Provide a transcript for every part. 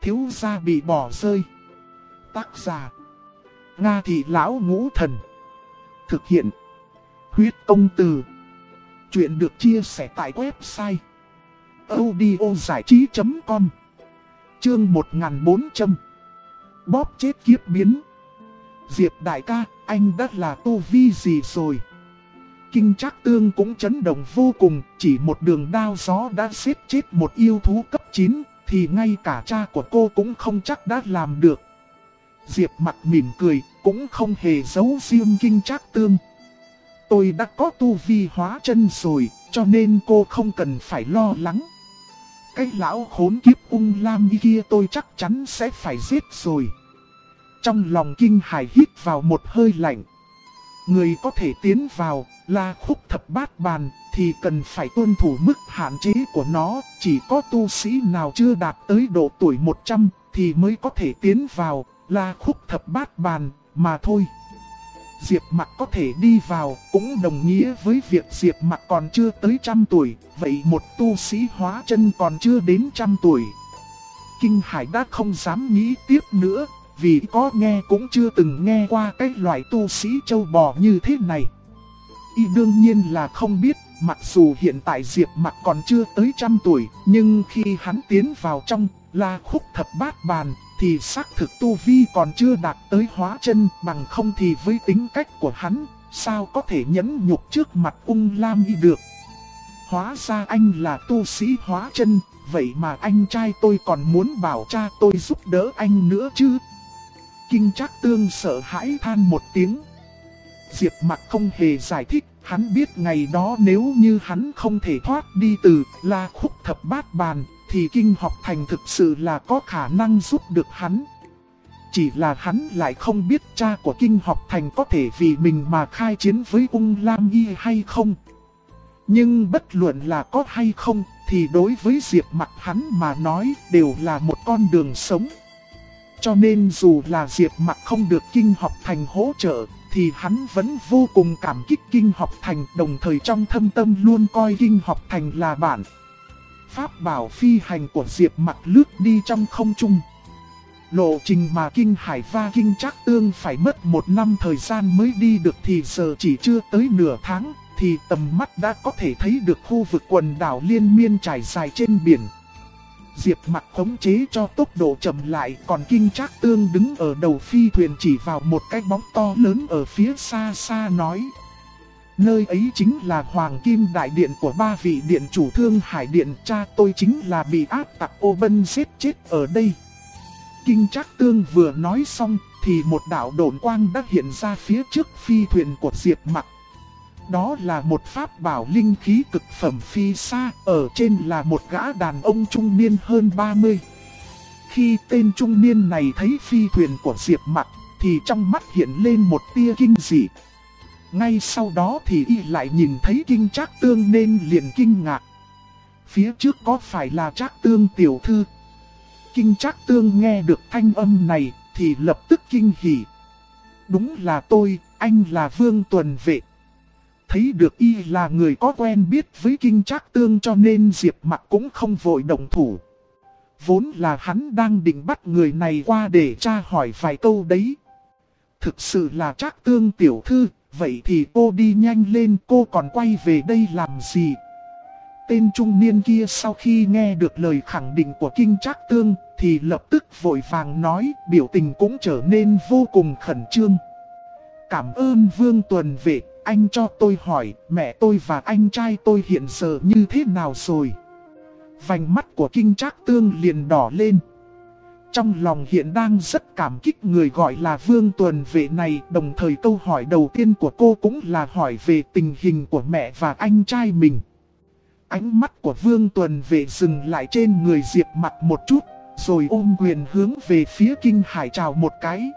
thiếu gia bị bỏ rơi. Tác giả: Nga Thị Lão Ngũ Thần. Thực hiện: Huyết Công Từ. Chuyện được chia sẻ tại website audiozảichí.com. Chương 1400. Bóp chết kiếp biến. Diệp đại ca, anh đã là tu vi gì rồi? Kinh Trác Tương cũng chấn động vô cùng, chỉ một đường đao gió đã giết chết một yêu thú cấp 9, thì ngay cả cha của cô cũng không chắc đã làm được. Diệp Mặc mỉm cười, cũng không hề giấu riêng Kinh Trác Tương. Tôi đã có tu vi hóa chân rồi, cho nên cô không cần phải lo lắng. Cái lão khốn kiếp Ung Lam kia tôi chắc chắn sẽ phải giết rồi. Trong lòng Kinh Hải hít vào một hơi lạnh. Người có thể tiến vào La Khúc Thập Bát Bàn thì cần phải tuân thủ mức hạn chế của nó. Chỉ có tu sĩ nào chưa đạt tới độ tuổi 100 thì mới có thể tiến vào La Khúc Thập Bát Bàn mà thôi. Diệp Mặc có thể đi vào cũng đồng nghĩa với việc Diệp Mặc còn chưa tới 100 tuổi. Vậy một tu sĩ hóa chân còn chưa đến 100 tuổi. Kinh Hải đã không dám nghĩ tiếp nữa, vì có nghe cũng chưa từng nghe qua cái loại tu sĩ châu bò như thế này. Y đương nhiên là không biết, mặc dù hiện tại Diệp Mặc còn chưa tới 100 tuổi, nhưng khi hắn tiến vào trong La Khúc Thập Bát Bàn thì xác thực tu vi còn chưa đạt tới hóa chân, bằng không thì với tính cách của hắn, sao có thể nhẫn nhục trước mặt Ung Lam Y được. Hóa ra anh là tu sĩ hóa chân, vậy mà anh trai tôi còn muốn bảo cha tôi giúp đỡ anh nữa chứ. Kinh Trác Tương sợ hãi than một tiếng. Diệp Mặc không hề giải thích, hắn biết ngày đó nếu như hắn không thể thoát đi từ La Khúc Thập Bát Bàn thì Kinh Học Thành thực sự là có khả năng giúp được hắn. Chỉ là hắn lại không biết cha của Kinh Học Thành có thể vì mình mà khai chiến với Ung Lam Y hay không. Nhưng bất luận là có hay không thì đối với Diệp Mặc hắn mà nói đều là một con đường sống. Cho nên dù là Diệp Mặc không được Kinh Học Thành hỗ trợ thì hắn vẫn vô cùng cảm kích Kinh Học Thành, đồng thời trong thâm tâm luôn coi Kinh Học Thành là bạn. Pháp bảo phi hành của Diệp Mặc lướt đi trong không trung. Lộ trình mà Kinh Hải và Kinh Trác Tương phải mất 1 năm thời gian mới đi được thì giờ chỉ chưa tới nửa tháng, thì tầm mắt đã có thể thấy được khu vực quần đảo liên miên trải dài trên biển. Diệp Mặc khống chế cho tốc độ chậm lại, còn Kinh Trác Tương đứng ở đầu phi thuyền chỉ vào một cái bóng to lớn ở phía xa xa nói. Nơi ấy chính là Hoàng Kim Đại Điện của 3 vị điện chủ Thương Hải Điện, cha tôi chính là bị ác tặc Ô Bân giết chết ở đây. Kinh Trác Tương vừa nói xong thì một đạo độn quang đã hiện ra phía trước phi thuyền của Diệp Mặc. Đó là một pháp bảo linh khí cực phẩm phi xa, ở trên là một gã đàn ông trung niên hơn 30. Khi tên trung niên này thấy phi thuyền của Diệp Mặc thì trong mắt hiện lên một tia kinh dị. Ngay sau đó thì y lại nhìn thấy Kinh Trác Tương nên liền kinh ngạc. Phía trước có phải là Trác Tương tiểu thư? Kinh Trác Tương nghe được thanh âm này thì lập tức kinh hỉ. Đúng là tôi, anh là Vương Tuần Vệ. Thấy được y là người có quen biết với Kinh Trác Tương cho nên Diệp Mặc cũng không vội động thủ. Vốn là hắn đang định bắt người này qua để tra hỏi vài câu đấy. Thực sự là Trác Tương tiểu thư, vậy thì cô đi nhanh lên, cô còn quay về đây làm gì? Tên trung niên kia sau khi nghe được lời khẳng định của Kinh Trác Tương thì lập tức vội vàng nói, biểu tình cũng trở nên vô cùng khẩn trương. Cảm ơn Vương Tuần Vệ, anh cho tôi hỏi mẹ tôi và anh trai tôi hiện giờ như thế nào rồi? Vành mắt của Kinh Trác Tương liền đỏ lên. Trong lòng hiện đang rất cảm kích người gọi là Vương Tuần Vệ này, đồng thời câu hỏi đầu tiên của cô cũng là hỏi về tình hình của mẹ và anh trai mình. Ánh mắt của Vương Tuần Vệ dừng lại trên người Diệp Mặc một chút, rồi ôm quyền hướng về phía Kinh Hải chào một cái.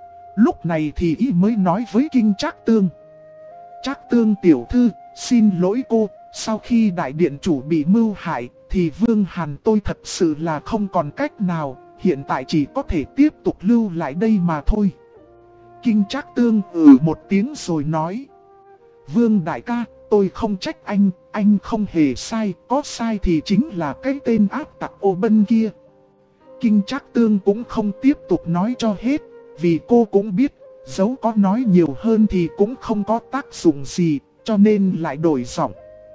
Lúc này thì y mới nói với Kinh Trác Tương. Trác Tương tiểu thư, xin lỗi cô, sau khi đại điện chủ bị mưu hại thì Vương Hàn tôi thật sự là không còn cách nào, hiện tại chỉ có thể tiếp tục lưu lại đây mà thôi. Kinh Trác Tương một tiếng rồi nói. Vương đại ca, tôi không trách anh không hề sai, có sai thì chính là cái tên ác tặc Ô Bân kia. Kinh Trác Tương cũng không tiếp tục nói cho hết, vì cô cũng biết, dẫu có nói nhiều hơn thì cũng không có tác dụng gì, cho nên lại đổi giọng.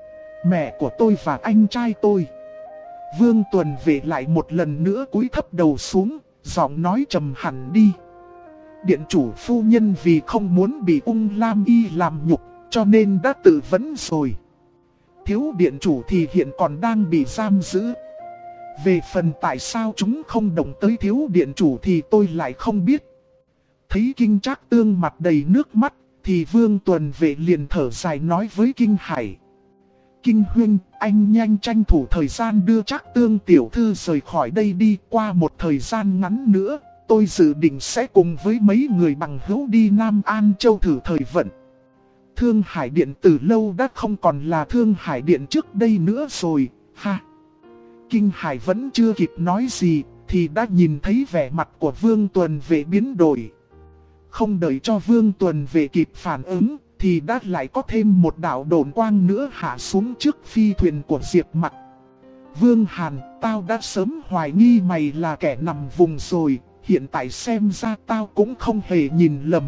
Mẹ của tôi và anh trai tôi. Vương Tuần Vệ lại một lần nữa cúi thấp đầu xuống, giọng nói trầm hẳn đi. Điện chủ phu nhân vì không muốn bị Ung Lam Y làm nhục, cho nên đã tự vấn rồi. Thiếu điện chủ thì hiện còn đang bị giam giữ. Về phần tại sao chúng không động tới thiếu điện chủ thì tôi lại không biết. Thấy Kinh Trác Tương mặt đầy nước mắt, thì Vương Tuần Vệ liền thở dài nói với Kinh Hải. Kinh huynh, anh nhanh tranh thủ thời gian đưa Trác Tương tiểu thư rời khỏi đây đi. Qua một thời gian ngắn nữa, tôi dự định sẽ cùng với mấy người bằng hữu đi Nam An Châu thử thời vận. Thương Hải Điện từ lâu đã không còn là Thương Hải Điện trước đây nữa rồi, ha. Kinh Hải vẫn chưa kịp nói gì, thì đã nhìn thấy vẻ mặt của Vương Tuần Vệ biến đổi. Không đợi cho Vương Tuần Vệ kịp phản ứng, thì đã lại có thêm một đạo độn quang nữa hạ xuống trước phi thuyền của Diệp Mặc. Vương Hàn, tao đã sớm hoài nghi mày là kẻ nằm vùng rồi, hiện tại xem ra tao cũng không hề nhìn lầm.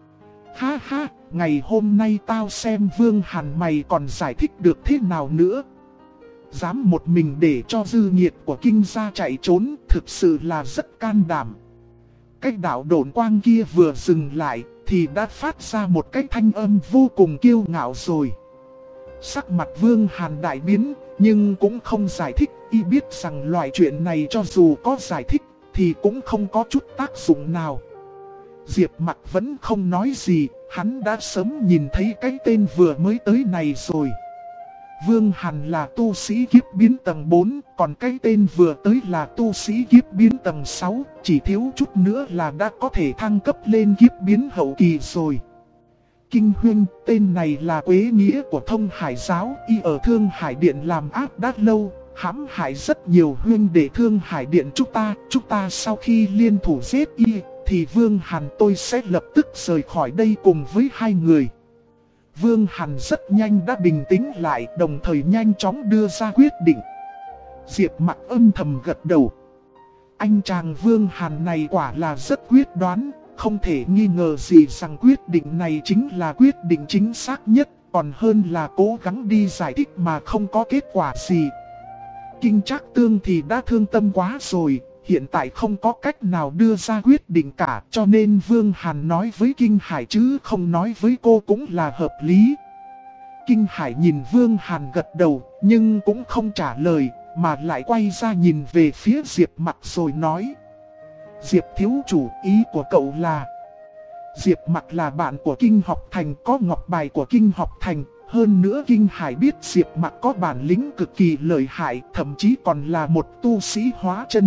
Ha ha, ngày hôm nay tao xem Vương Hàn mày còn giải thích được thế nào nữa. Dám một mình để cho dư nhiệt của Kinh gia chạy trốn, thực sự là rất can đảm. Cái đạo độn quang kia vừa dừng lại, thì đã phát ra một cái thanh âm vô cùng kiêu ngạo rồi. Sắc mặt Vương Hàn đại biến, nhưng cũng không giải thích. Y biết rằng loại chuyện này cho dù có giải thích, thì cũng không có chút tác dụng nào. Diệp Mặc vẫn không nói gì, hắn đã sớm nhìn thấy cái tên vừa mới tới này rồi. Vương Hàn là tu sĩ kiếp biến tầng 4, còn cái tên vừa tới là tu sĩ kiếp biến tầng 6, chỉ thiếu chút nữa là đã có thể thăng cấp lên kiếp biến hậu kỳ rồi. Kinh huynh, tên này là quế nghĩa của Thông Hải giáo, y ở Thương Hải Điện làm ác đã lâu, hãm hại rất nhiều huynh đệ Thương Hải Điện chúng ta sau khi liên thủ giết y, thì Vương Hàn tôi sẽ lập tức rời khỏi đây cùng với hai người. Vương Hàn rất nhanh đã bình tĩnh lại, đồng thời nhanh chóng đưa ra quyết định. Diệp Mặc âm thầm gật đầu. Anh chàng Vương Hàn này quả là rất quyết đoán, không thể nghi ngờ gì rằng quyết định này chính là quyết định chính xác nhất, còn hơn là cố gắng đi giải thích mà không có kết quả gì. Kinh Trác Tương thì đã thương tâm quá rồi, hiện tại không có cách nào đưa ra quyết định cả, cho nên Vương Hàn nói với Kinh Hải chứ không nói với cô cũng là hợp lý. Kinh Hải nhìn Vương Hàn gật đầu, nhưng cũng không trả lời, mà lại quay ra nhìn về phía Diệp Mặc rồi nói. Diệp thiếu chủ, ý của cậu là... Diệp Mặc là bạn của Kinh Học Thành, có ngọc bài của Kinh Học Thành. Hơn nữa Kinh Hải biết Diệp Mặc có bản lĩnh cực kỳ lợi hại, thậm chí còn là một tu sĩ hóa chân.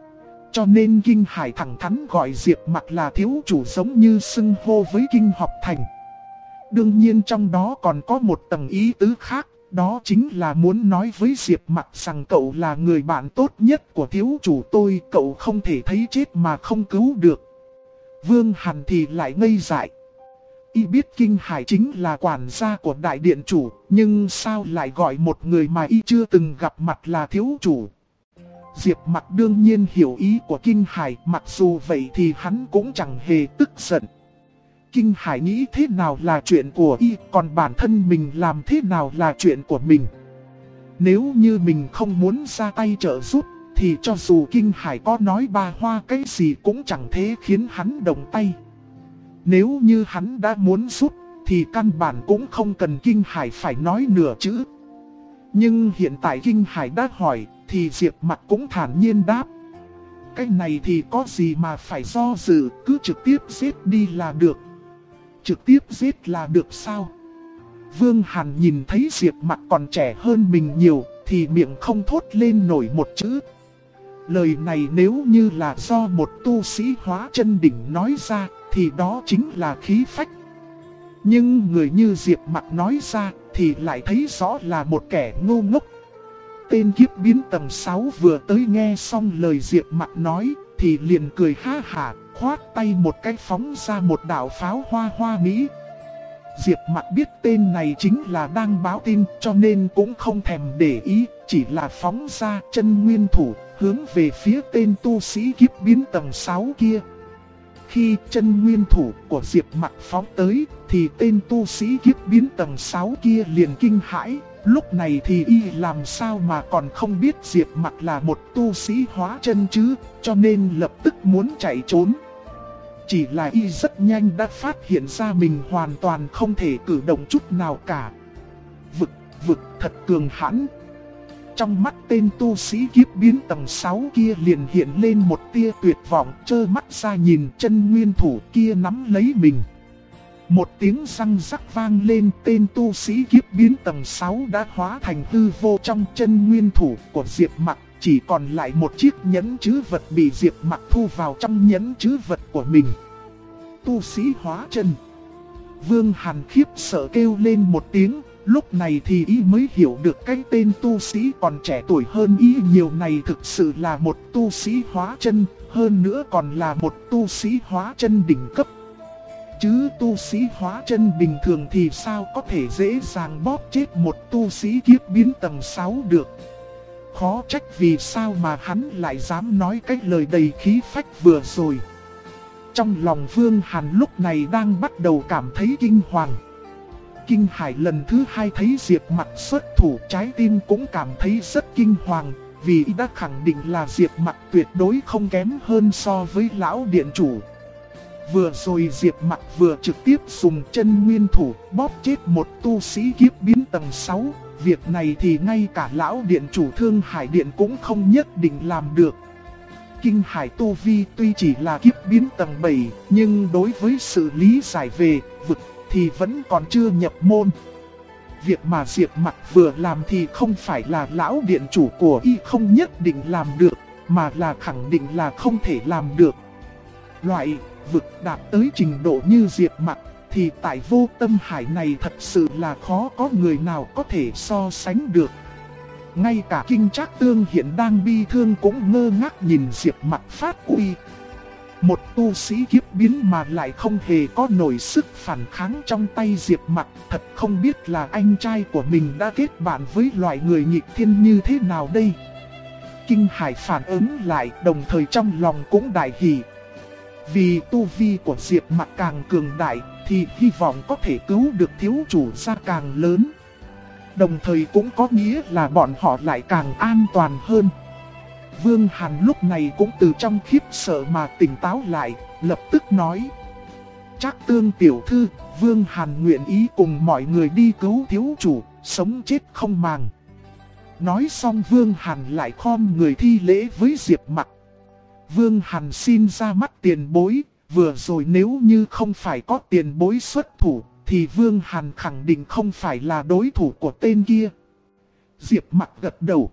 Cho nên Kinh Hải thẳng thắn gọi Diệp Mặc là thiếu chủ, giống như xưng hô với Kinh Học Thành. Đương nhiên trong đó còn có một tầng ý tứ khác, đó chính là muốn nói với Diệp Mặc rằng cậu là người bạn tốt nhất của thiếu chủ tôi, cậu không thể thấy chết mà không cứu được. Vương Hàn thì lại ngây dại. Y biết Kinh Hải chính là quản gia của đại điện chủ, nhưng sao lại gọi một người mà y chưa từng gặp mặt là thiếu chủ. Diệp Mặc đương nhiên hiểu ý của Kinh Hải, mặc dù vậy thì hắn cũng chẳng hề tức giận. Kinh Hải nghĩ thế nào là chuyện của y, còn bản thân mình làm thế nào là chuyện của mình. Nếu như mình không muốn ra tay trợ giúp, thì cho dù Kinh Hải có nói ba hoa cái gì cũng chẳng thế khiến hắn động tay. Nếu như hắn đã muốn giúp, thì căn bản cũng không cần Kinh Hải phải nói nửa chữ. Nhưng hiện tại Kinh Hải đã hỏi, thì Diệp Mặc cũng thản nhiên đáp. Cái này thì có gì mà phải do dự, cứ trực tiếp giết đi là được. Trực tiếp giết là được sao? Vương Hàn nhìn thấy Diệp Mặc còn trẻ hơn mình nhiều, thì miệng không thốt lên nổi một chữ. Lời này nếu như là do một tu sĩ hóa chân đỉnh nói ra, thì đó chính là khí phách. Nhưng người như Diệp Mặc nói ra, thì lại thấy rõ là một kẻ ngu ngốc. Tên kiếp biến tầng 6 vừa tới nghe xong lời Diệp Mặc nói, thì liền cười ha hả, khoát tay một cái phóng ra một đạo pháo hoa hoa mỹ. Diệp Mặc biết tên này chính là đang báo tin, cho nên cũng không thèm để ý, chỉ là phóng ra chân nguyên thủ, hướng về phía tên tu sĩ kiếp biến tầng 6 kia. Khi chân nguyên thủ của Diệp Mặc phóng tới, thì tên tu sĩ kiếp biến tầng 6 kia liền kinh hãi. Lúc này thì y làm sao mà còn không biết Diệp Mặc là một tu sĩ hóa chân chứ, cho nên lập tức muốn chạy trốn. Chỉ là y rất nhanh đã phát hiện ra mình hoàn toàn không thể cử động chút nào cả. Vực thật cường hãn. Trong mắt tên tu sĩ kiếp biến tầng 6 kia liền hiện lên một tia tuyệt vọng, trơ mắt ra nhìn chân nguyên thủ kia nắm lấy mình. Một tiếng răng rắc vang lên, tên tu sĩ kiếp biến tầng 6 đã hóa thành hư vô trong chân nguyên thủ của Diệp Mặc, chỉ còn lại một chiếc nhẫn trữ vật bị Diệp Mặc thu vào trong nhẫn trữ vật của mình. Tu sĩ hóa chân. Vương Hàn khiếp sợ kêu lên một tiếng. Lúc này thì y mới hiểu được cái tên tu sĩ còn trẻ tuổi hơn y nhiều này thực sự là một tu sĩ hóa chân, hơn nữa còn là một tu sĩ hóa chân đỉnh cấp. Chứ tu sĩ hóa chân bình thường thì sao có thể dễ dàng bóp chết một tu sĩ kiếp biến tầng 6 được. Khó trách vì sao mà hắn lại dám nói cái lời đầy khí phách vừa rồi. Trong lòng Vương Hàn lúc này đang bắt đầu cảm thấy kinh hoàng. Kinh hải lần thứ hai thấy Diệp Mặc xuất thủ, trái tim cũng cảm thấy rất kinh hoàng, vì đã khẳng định là Diệp Mặc tuyệt đối không kém hơn so với lão điện chủ. Vừa rồi Diệp Mặc vừa trực tiếp dùng chân nguyên thủ bóp chết một tu sĩ kiếp biến tầng 6, việc này thì ngay cả lão điện chủ Thương Hải Điện cũng không nhất định làm được. Kinh hải tu vi tuy chỉ là kiếp biến tầng 7, nhưng đối với sự lý giải về vực thì vẫn còn chưa nhập môn. Việc mà Diệp Mặc vừa làm thì không phải là lão điện chủ của y không nhất định làm được, mà là khẳng định là không thể làm được. Loại vực đạt tới trình độ như Diệp Mặc thì tại vô tâm hải này thật sự là khó có người nào có thể so sánh được. Ngay cả Kinh Trác Tương hiện đang bi thương cũng ngơ ngác nhìn Diệp Mặc phát uy. Một tu sĩ kiếp biến mà lại không hề có nổi sức phản kháng trong tay Diệp Mặc, thật không biết là anh trai của mình đã kết bạn với loại người nghịch thiên như thế nào đây. Kinh Hải phản ứng lại, đồng thời trong lòng cũng đại hỉ. Vì tu vi của Diệp Mặc càng cường đại, thì hy vọng có thể cứu được thiếu chủ ra càng lớn. Đồng thời cũng có nghĩa là bọn họ lại càng an toàn hơn. Vương Hàn lúc này cũng từ trong khiếp sợ mà tỉnh táo lại, lập tức nói: Trác Tương tiểu thư, Vương Hàn nguyện ý cùng mọi người đi cứu thiếu chủ, sống chết không màng. Nói xong Vương Hàn lại khom người thi lễ với Diệp Mặc. Vương Hàn xin ra mắt tiền bối, vừa rồi nếu như không phải có tiền bối xuất thủ, thì Vương Hàn khẳng định không phải là đối thủ của tên kia. Diệp Mặc gật đầu.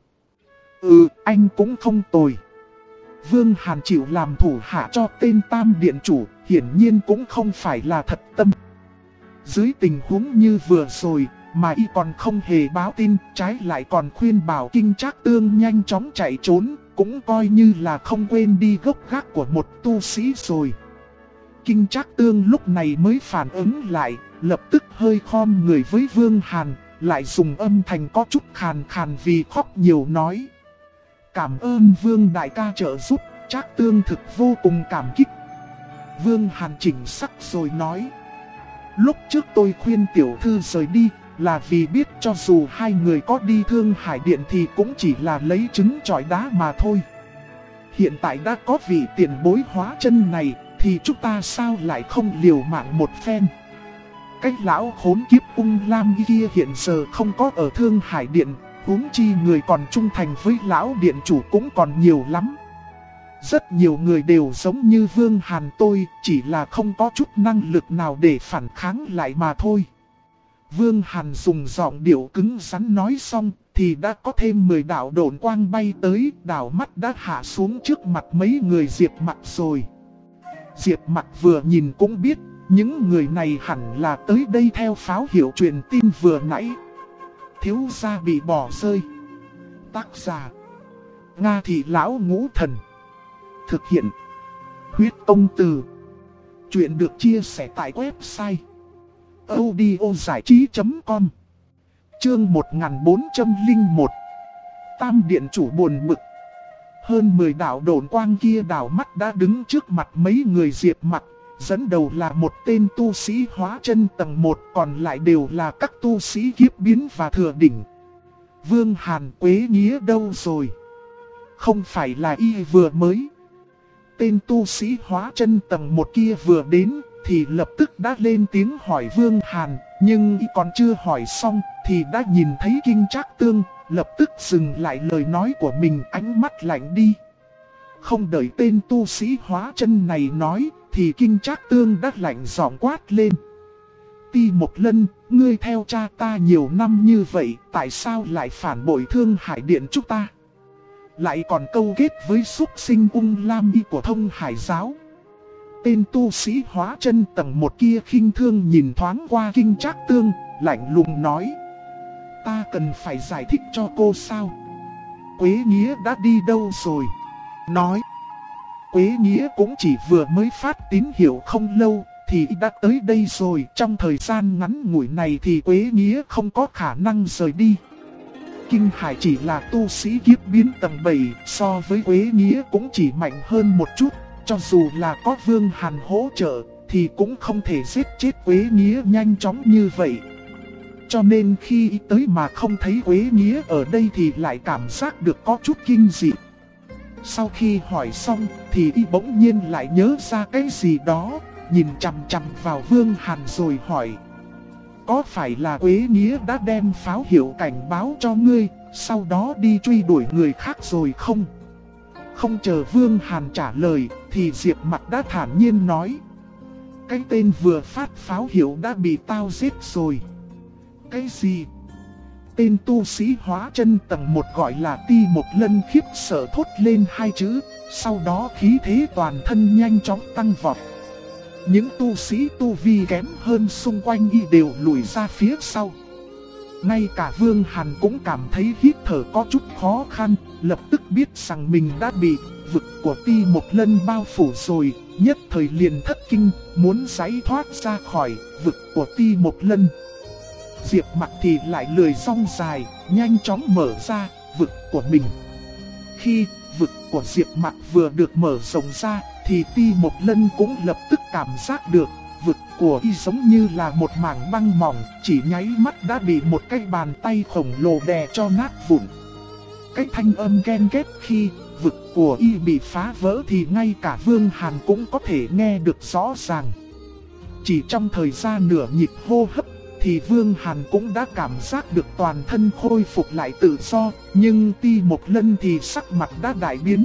Anh cũng không tồi. Vương Hàn chịu làm thủ hạ cho tên Tam Điện Chủ, hiển nhiên cũng không phải là thật tâm. Dưới tình huống như vừa rồi, mà y còn không hề báo tin, trái lại còn khuyên bảo Kinh Trác Tương nhanh chóng chạy trốn, cũng coi như là không quên đi gốc gác của một tu sĩ rồi. Kinh Trác Tương lúc này mới phản ứng lại, lập tức hơi khom người với Vương Hàn, lại dùng âm thanh có chút khàn khàn vì khóc nhiều nói: Cảm ơn Vương đại ca trợ giúp, Trác Tương thực vô cùng cảm kích. Vương Hàn chỉnh sắc rồi nói: Lúc trước tôi khuyên tiểu thư rời đi, là vì biết cho dù hai người có đi Thương Hải Điện thì cũng chỉ là lấy trứng chọi đá mà thôi. Hiện tại đã có vị tiền bối hóa chân này, thì chúng ta sao lại không liều mạng một phen. Cái lão khốn kiếp Ung Lam kia hiện giờ không có ở Thương Hải Điện, huống chi người còn trung thành với lão điện chủ cũng còn nhiều lắm. Rất nhiều người đều giống như Vương Hàn tôi, chỉ là không có chút năng lực nào để phản kháng lại mà thôi. Vương Hàn dùng giọng điệu cứng rắn nói xong, thì đã có thêm 10 đạo độn quang bay tới, đảo mắt đã hạ xuống trước mặt mấy người Diệp Mặc rồi. Diệp Mặc vừa nhìn cũng biết, những người này hẳn là tới đây theo pháo hiệu truyền tin vừa nãy. Thiếu gia bị bỏ rơi. Tác giả: Nga Thị Lão Ngũ Thần. Thực hiện: Huyết Công Từ. Chuyện được chia sẻ tại website audiozảichí.com. Chương 1401. Tam Điện Chủ buồn bực. Hơn 10 đạo độn quang kia đảo mắt đã đứng trước mặt mấy người Diệp Mặc. Dẫn đầu là một tên tu sĩ hóa chân tầng 1, còn lại đều là các tu sĩ kiếp biến và thừa đỉnh. Vương Hàn, Quế Nghĩa đâu rồi? Không phải là y vừa mới. Tên tu sĩ hóa chân tầng 1 kia vừa đến thì lập tức đã lên tiếng hỏi Vương Hàn. Nhưng y còn chưa hỏi xong thì đã nhìn thấy Kinh Trác Tương, lập tức dừng lại lời nói của mình, ánh mắt lạnh đi. Không đợi tên tu sĩ hóa chân này nói thì Kinh Trác Tương đã lạnh giọng quát lên. Ti Mộc Lân, ngươi theo cha ta nhiều năm như vậy, tại sao lại phản bội Thương Hải Điện chúng ta? Lại còn câu kết với xúc sinh Ung Lam Y của Thông Hải Giáo. Tên tu sĩ hóa chân tầng 1 kia khinh thương nhìn thoáng qua Kinh Trác Tương, lạnh lùng nói. Ta cần phải giải thích cho cô sao? Quế Nghĩa đã đi đâu rồi? Nói. Quế Nghĩa cũng chỉ vừa mới phát tín hiệu không lâu thì đã tới đây rồi. Trong thời gian ngắn ngủi này thì Quế Nghĩa không có khả năng rời đi. Kinh Hải chỉ là tu sĩ kiếp biến tầng 7, so với Quế Nghĩa cũng chỉ mạnh hơn một chút. Cho dù là có Vương Hàn hỗ trợ thì cũng không thể giết chết Quế Nghĩa nhanh chóng như vậy. Cho nên khi tới mà không thấy Quế Nghĩa ở đây thì lại cảm giác được có chút kinh dị. Sau khi hỏi xong thì y bỗng nhiên lại nhớ ra cái gì đó, nhìn chằm chằm vào Vương Hàn rồi hỏi. Có phải là Quế Nghĩa đã đem pháo hiệu cảnh báo cho ngươi, sau đó đi truy đuổi người khác rồi không? Không chờ Vương Hàn trả lời thì Diệp Mặc đã thản nhiên nói. Cái tên vừa phát pháo hiệu đã bị tao giết rồi. Cái gì? Tên tu sĩ hóa chân tầng 1 gọi là Ti Mộc Lân khiếp sợ thốt lên hai chữ, sau đó khí thế toàn thân nhanh chóng tăng vọt. Những tu sĩ tu vi kém hơn xung quanh y đều lùi ra phía sau. Ngay cả Vương Hàn cũng cảm thấy hít thở có chút khó khăn, lập tức biết rằng mình đã bị vực của Ti Mộc Lân bao phủ rồi, nhất thời liền thất kinh, muốn giải thoát ra khỏi vực của Ti Mộc Lân. Diệp Mặc thì lại lười rong dài, nhanh chóng mở ra vực của mình. Khi vực của Diệp Mặc vừa được mở rộng ra thì Ti Mộc Lân cũng lập tức cảm giác được vực của y giống như là một mảng băng mỏng, chỉ nháy mắt đã bị một cái bàn tay khổng lồ đè cho nát vụn. Cái thanh âm ken két khi vực của y bị phá vỡ thì ngay cả Vương Hàn cũng có thể nghe được rõ ràng. Chỉ trong thời gian nửa nhịp hô hấp thì Vương Hàn cũng đã cảm giác được toàn thân khôi phục lại tự do, nhưng Ti Mộc Lân thì sắc mặt đã đại biến.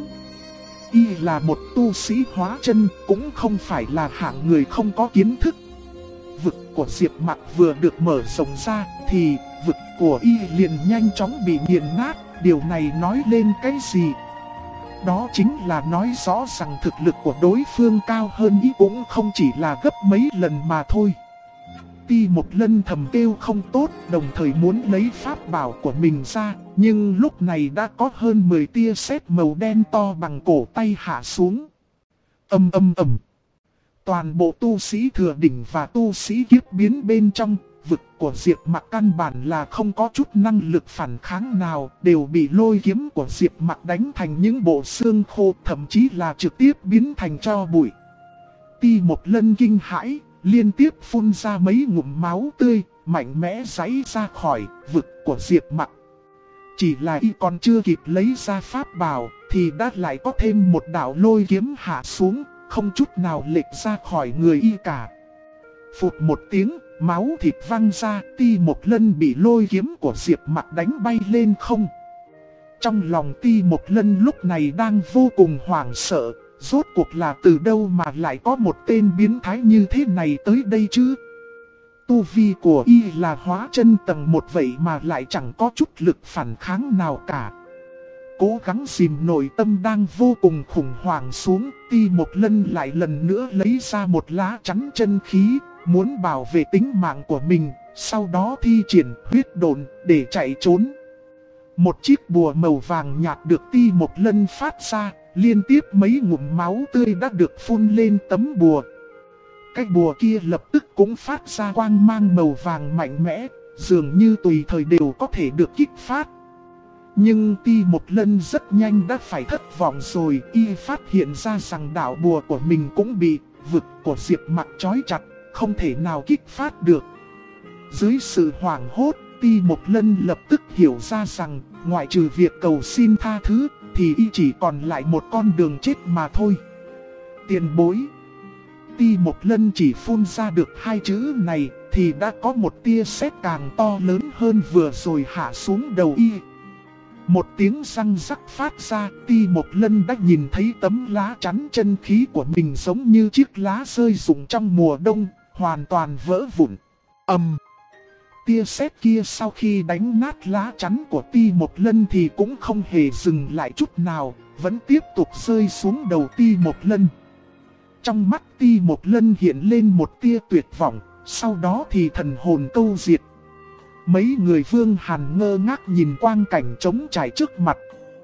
Y là một tu sĩ hóa chân, cũng không phải là hạng người không có kiến thức. Vực của Diệp Mặc vừa được mở rộng ra thì vực của y liền nhanh chóng bị nghiền nát. Điều này nói lên cái gì? Đó chính là nói rõ rằng thực lực của đối phương cao hơn y cũng không chỉ là gấp mấy lần mà thôi. Ti Mộc Lân thầm kêu không tốt, đồng thời muốn lấy pháp bảo của mình ra, nhưng lúc này đã có hơn 10 tia sét màu đen to bằng cổ tay hạ xuống. Ầm ầm ầm. Toàn bộ tu sĩ thừa đỉnh và tu sĩ kiếp biến bên trong vực của Diệp Mặc căn bản là không có chút năng lực phản kháng nào, đều bị lôi kiếm của Diệp Mặc đánh thành những bộ xương khô, thậm chí là trực tiếp biến thành tro bụi. Ti Mộc Lân kinh hãi, liên tiếp phun ra mấy ngụm máu tươi, mạnh mẽ giãy ra khỏi vực của Diệp Mặc. Chỉ là y còn chưa kịp lấy ra pháp bảo thì đã lại có thêm một đạo lôi kiếm hạ xuống, không chút nào lệch ra khỏi người y cả. Phụt một tiếng, máu thịt văng ra, Ti Mộc Lân bị lôi kiếm của Diệp Mặc đánh bay lên không. Trong lòng Ti Mộc Lân lúc này đang vô cùng hoảng sợ. Rốt cuộc là từ đâu mà lại có một tên biến thái như thế này tới đây chứ? Tu vi của y là hóa chân tầng 1 vậy mà lại chẳng có chút lực phản kháng nào cả. Cố gắng dìm nội tâm đang vô cùng khủng hoảng xuống, Ti Mộc Lân lại lần nữa lấy ra một lá chắn chân khí, muốn bảo vệ tính mạng của mình, sau đó thi triển huyết độn để chạy trốn. Một chiếc bùa màu vàng nhạt được Ti Mộc Lân phát ra. Liên tiếp mấy ngụm máu tươi đã được phun lên tấm bùa. Cái bùa kia lập tức cũng phát ra quang mang màu vàng mạnh mẽ, dường như tùy thời đều có thể được kích phát. Nhưng Ti Một Lân rất nhanh đã phải thất vọng rồi, y phát hiện ra rằng đạo bùa của mình cũng bị vực của Diệp Mặc trói chặt, không thể nào kích phát được. Dưới sự hoảng hốt, Ti Một Lân lập tức hiểu ra rằng, ngoại trừ việc cầu xin tha thứ, thì y chỉ còn lại một con đường chết mà thôi. Tiền bối. Ti Một Lân chỉ phun ra được hai chữ này, thì đã có một tia sét càng to lớn hơn vừa rồi hạ xuống đầu y. Một tiếng răng rắc phát ra, Ti Một Lân đã nhìn thấy tấm lá chắn chân khí của mình giống như chiếc lá rơi rụng trong mùa đông, hoàn toàn vỡ vụn. Ầm. Tia sét kia sau khi đánh nát lá chắn của Ti Một Lân thì cũng không hề dừng lại chút nào, vẫn tiếp tục rơi xuống đầu Ti Một Lân. Trong mắt Ti Một Lân hiện lên một tia tuyệt vọng, sau đó thì thần hồn câu diệt. Mấy người Vương Hàn ngơ ngác nhìn quang cảnh trống trải trước mặt.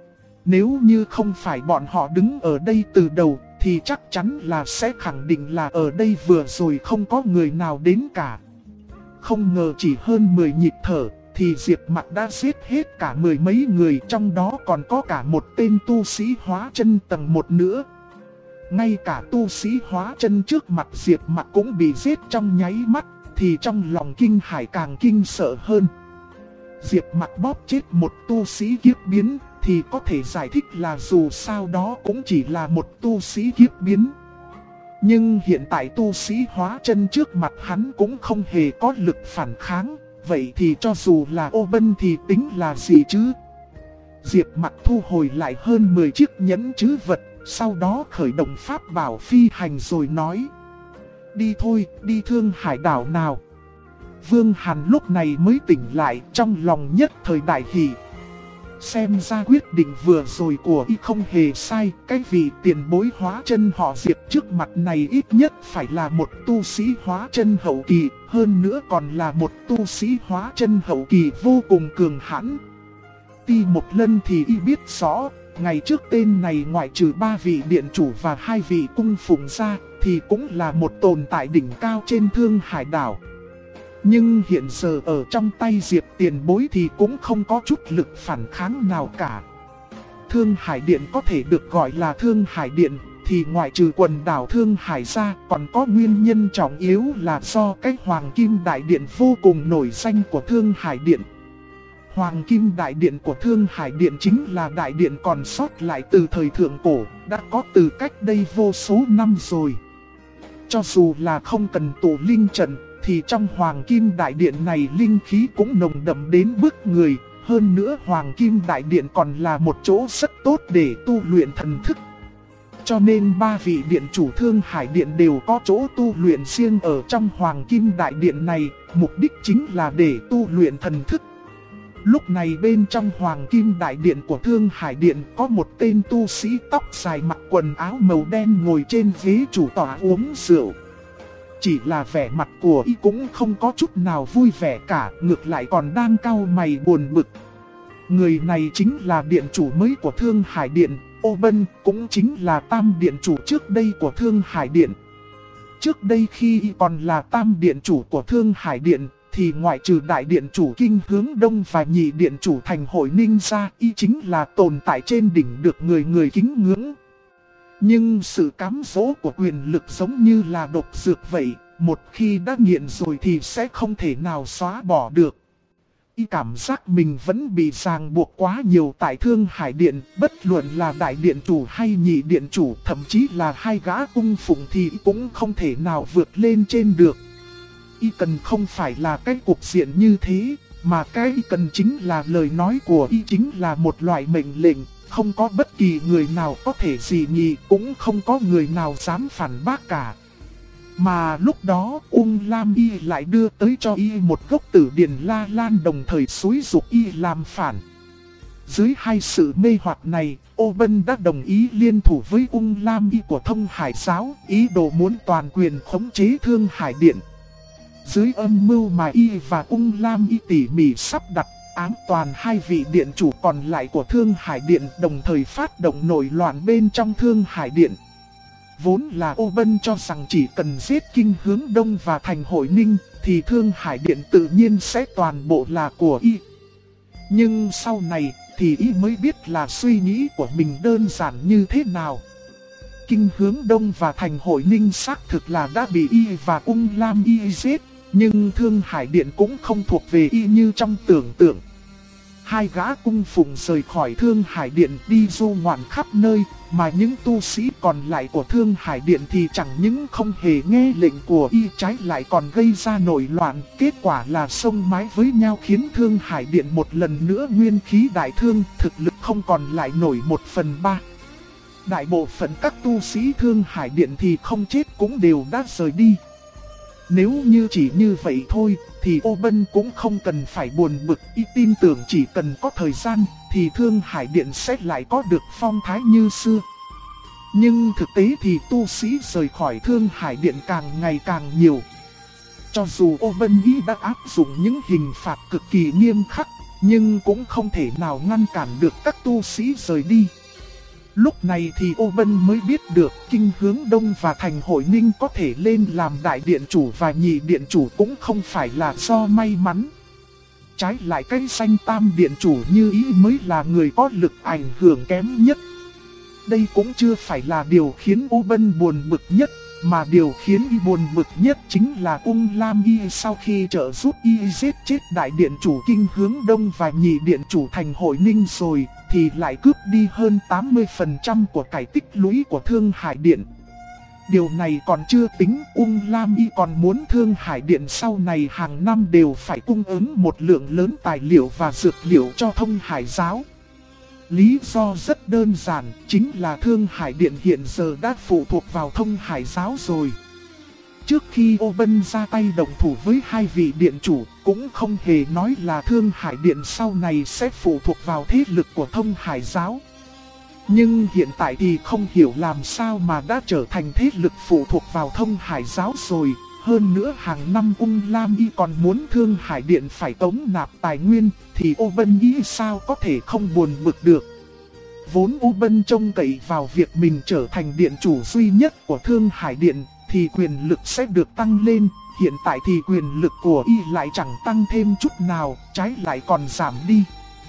Nếu như không phải bọn họ đứng ở đây từ đầu, thì chắc chắn là sẽ khẳng định là ở đây vừa rồi không có người nào đến cả. Không ngờ chỉ hơn 10 nhịp thở, thì Diệp Mặc đã giết hết cả mười mấy người, trong đó còn có cả một tên tu sĩ hóa chân tầng 1 nữa. Ngay cả tu sĩ hóa chân trước mặt Diệp Mặc cũng bị giết trong nháy mắt, thì trong lòng Kinh Hải càng kinh sợ hơn. Diệp Mặc bóp chết một tu sĩ kiếp biến, thì có thể giải thích là dù sao đó cũng chỉ là một tu sĩ kiếp biến. Nhưng hiện tại tu sĩ hóa chân trước mặt hắn cũng không hề có lực phản kháng, vậy thì cho dù là ô bân thì tính là gì chứ? Diệp Mặc thu hồi lại hơn 10 chiếc nhẫn trữ vật, sau đó khởi động pháp bảo phi hành rồi nói: đi thôi, đi Thương Hải đảo nào. Vương Hàn lúc này mới tỉnh lại, trong lòng nhất thời đại hỉ. Xem ra quyết định vừa rồi của y không hề sai, cái vị tiền bối hóa chân họ Diệp trước mặt này ít nhất phải là một tu sĩ hóa chân hậu kỳ, hơn nữa còn là một tu sĩ hóa chân hậu kỳ vô cùng cường hãn. Ti Một Lân thì y biết rõ, ngày trước tên này ngoại trừ 3 vị điện chủ và 2 vị cung phụng ra, thì cũng là một tồn tại đỉnh cao trên Thương Hải đảo. Nhưng hiện giờ ở trong tay Diệp tiền bối thì cũng không có chút lực phản kháng nào cả. Thương Hải Điện có thể được gọi là Thương Hải Điện, thì ngoại trừ quần đảo Thương Hải ra, còn có nguyên nhân trọng yếu là do cái Hoàng Kim Đại Điện vô cùng nổi danh của Thương Hải Điện. Hoàng Kim Đại Điện của Thương Hải Điện chính là đại điện còn sót lại từ thời thượng cổ, đã có từ cách đây vô số năm rồi. Cho dù là không cần tụ linh trận, thì trong Hoàng Kim Đại Điện này linh khí cũng nồng đậm đến bức người. Hơn nữa Hoàng Kim Đại Điện còn là một chỗ rất tốt để tu luyện thần thức. Cho nên 3 vị điện chủ Thương Hải Điện đều có chỗ tu luyện riêng ở trong Hoàng Kim Đại Điện này, mục đích chính là để tu luyện thần thức. Lúc này bên trong Hoàng Kim Đại Điện của Thương Hải Điện có một tên tu sĩ tóc dài mặc quần áo màu đen ngồi trên ghế chủ tọa uống rượu. Chỉ là vẻ mặt của y cũng không có chút nào vui vẻ cả, ngược lại còn đang cau mày buồn bực. Người này chính là điện chủ mới của Thương Hải Điện, Ô Bân, cũng chính là tam điện chủ trước đây của Thương Hải Điện. Trước đây khi y còn là tam điện chủ của Thương Hải Điện, thì ngoại trừ đại điện chủ Kinh Hướng Đông và nhị điện chủ Thành Hội Ninh ra, y chính là tồn tại trên đỉnh được người người kính ngưỡng. Nhưng sự cám dỗ của quyền lực giống như là độc dược vậy, một khi đã nghiện rồi thì sẽ không thể nào xóa bỏ được. Y cảm giác mình vẫn bị ràng buộc quá nhiều tại Thương Hải Điện, bất luận là đại điện chủ hay nhị điện chủ, thậm chí là 2 gã cung phụng thì cũng không thể nào vượt lên trên được. Y cần không phải là cái cục diện như thế, mà cái y cần chính là lời nói của y chính là một loại mệnh lệnh, không có bất kỳ người nào có thể dị nghị, cũng không có người nào dám phản bác cả. Mà lúc đó Ung Lam Y lại đưa tới cho y một gốc tử điển La Lan, đồng thời xúi giục y làm phản. Dưới hai sự mê hoặc này, Ô Bân đã đồng ý liên thủ với Ung Lam Y của Thông Hải Giáo, ý đồ muốn toàn quyền khống chế Thương Hải Điện. Dưới âm mưu mà y và Ung Lam Y tỉ mỉ sắp đặt, ám toàn 2 vị điện chủ còn lại của Thương Hải Điện, đồng thời phát động nổi loạn bên trong Thương Hải Điện. Vốn là Ô Bân cho rằng chỉ cần giết Kinh Hướng Đông và Thành Hội Ninh, thì Thương Hải Điện tự nhiên sẽ toàn bộ là của y. Nhưng sau này, thì y mới biết là suy nghĩ của mình đơn giản như thế nào. Kinh Hướng Đông và thành Hội Ninh xác thực là đã bị y và Ung Lam y giết, nhưng Thương Hải Điện cũng không thuộc về y như trong tưởng tượng. Hai gã cung phụng rời khỏi Thương Hải Điện đi du ngoạn khắp nơi, mà những tu sĩ còn lại của Thương Hải Điện thì chẳng những không hề nghe lệnh của y, trái lại còn gây ra nổi loạn. Kết quả là xông mái với nhau khiến Thương Hải Điện một lần nữa nguyên khí đại thương, thực lực không còn lại nổi 1/3. Đại bộ phận các tu sĩ Thương Hải Điện thì không chết cũng đều đã rời đi. Nếu như chỉ như vậy thôi, thì Ô Bân cũng không cần phải buồn bực, y tin tưởng chỉ cần có thời gian, thì Thương Hải Điện sẽ lại có được phong thái như xưa. Nhưng thực tế thì tu sĩ rời khỏi Thương Hải Điện càng ngày càng nhiều. Cho dù Ô Bân y đã áp dụng những hình phạt cực kỳ nghiêm khắc, nhưng cũng không thể nào ngăn cản được các tu sĩ rời đi. Lúc này thì Ô Bân mới biết được Kinh Hướng Đông và thành Hội Ninh có thể lên làm đại điện chủ và nhị điện chủ cũng không phải là do may mắn. Trái lại cái danh tam điện chủ như ý mới là người có lực ảnh hưởng kém nhất. Đây cũng chưa phải là điều khiến Ô Bân buồn bực nhất, mà điều khiến y buồn bực nhất chính là Ung Lam y sau khi trợ giúp y giết chết đại điện chủ Kinh Hướng Đông và nhị điện chủ thành Hội Ninh rồi, thì lại cướp đi hơn 80% của cải tích lũy của Thương Hải Điện. Điều này còn chưa tính, Ung Lam y còn muốn Thương Hải Điện sau này hàng năm đều phải cung ứng một lượng lớn tài liệu và dược liệu cho Thông Hải Giáo. Lý do rất đơn giản, chính là Thương Hải Điện hiện giờ đã phụ thuộc vào Thông Hải Giáo rồi. Trước khi Ô Bân ra tay động thủ với hai vị điện chủ, cũng không hề nói là Thương Hải Điện sau này sẽ phụ thuộc vào thế lực của Thông Hải Giáo. Nhưng hiện tại thì không hiểu làm sao mà đã trở thành thế lực phụ thuộc vào Thông Hải Giáo rồi. Hơn nữa hàng năm Ung Lam y còn muốn Thương Hải Điện phải tống nạp tài nguyên, thì Ô Bân y sao có thể không buồn bực được. Vốn Ô Bân trông cậy vào việc mình trở thành điện chủ duy nhất của Thương Hải Điện, thì quyền lực sẽ được tăng lên. Hiện tại thì quyền lực của y lại chẳng tăng thêm chút nào, trái lại còn giảm đi.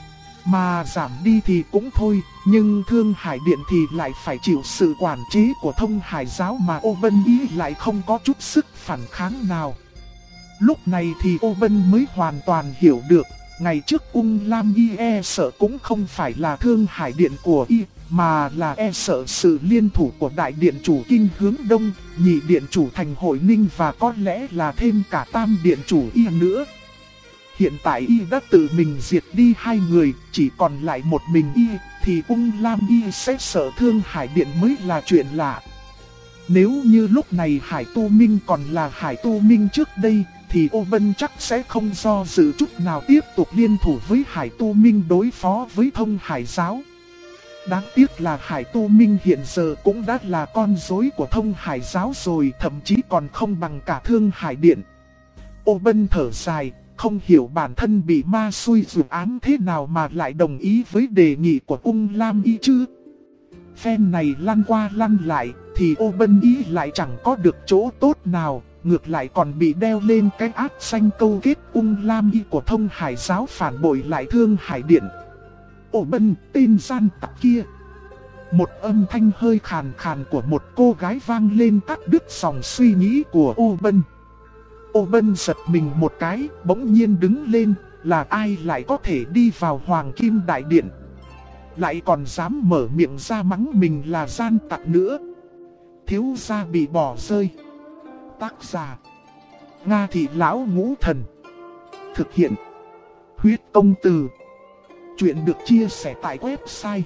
Mà giảm đi thì cũng thôi, nhưng Thương Hải Điện thì lại phải chịu sự quản chế của Thông Hải Giáo mà Ô Bân y lại không có chút sức phản kháng nào. Lúc này thì Ô Bân mới hoàn toàn hiểu được, ngày trước Ung Lam y e sợ cũng không phải là Thương Hải Điện của y, mà là e sợ sự liên thủ của đại điện chủ Kinh Hướng Đông, nhị điện chủ thành Hội Ninh và có lẽ là thêm cả tam điện chủ y nữa. Hiện tại y đã tự mình diệt đi hai người, chỉ còn lại một mình y, thì Ung Lam y sẽ sợ Thương Hải Điện mới là chuyện lạ. Nếu như lúc này Hải Tu Minh còn là Hải Tu Minh trước đây, thì Ô Bân chắc sẽ không do dự chút nào tiếp tục liên thủ với Hải Tu Minh đối phó với Thông Hải Giáo. Đáng tiếc là Hải Tu Minh hiện giờ cũng đã là con rối của Thông Hải Giáo rồi, thậm chí còn không bằng cả Thương Hải Điện. Ô Bân thở dài, không hiểu bản thân bị ma xui dự án thế nào mà lại đồng ý với đề nghị của Ung Lam y chứ. Phen này lăn qua lăn lại, thì Ô Bân y lại chẳng có được chỗ tốt nào, ngược lại còn bị đeo lên cái ác xanh câu kết Ung Lam y của Thông Hải Giáo phản bội lại Thương Hải Điện. Ô Bân, tên gian tặc kia. Một âm thanh hơi khàn khàn của một cô gái vang lên cắt đứt dòng suy nghĩ của Ô Bân. Ô Bân giật mình một cái, bỗng nhiên đứng lên, là ai lại có thể đi vào Hoàng Kim Đại Điện, lại còn dám mở miệng ra mắng mình là gian tặc nữa. Thiếu gia bị bỏ rơi. Tác giả: Nga Thị Lão Ngũ Thần. Thực hiện: Huyết Công Từ. Chuyện được chia sẻ tại website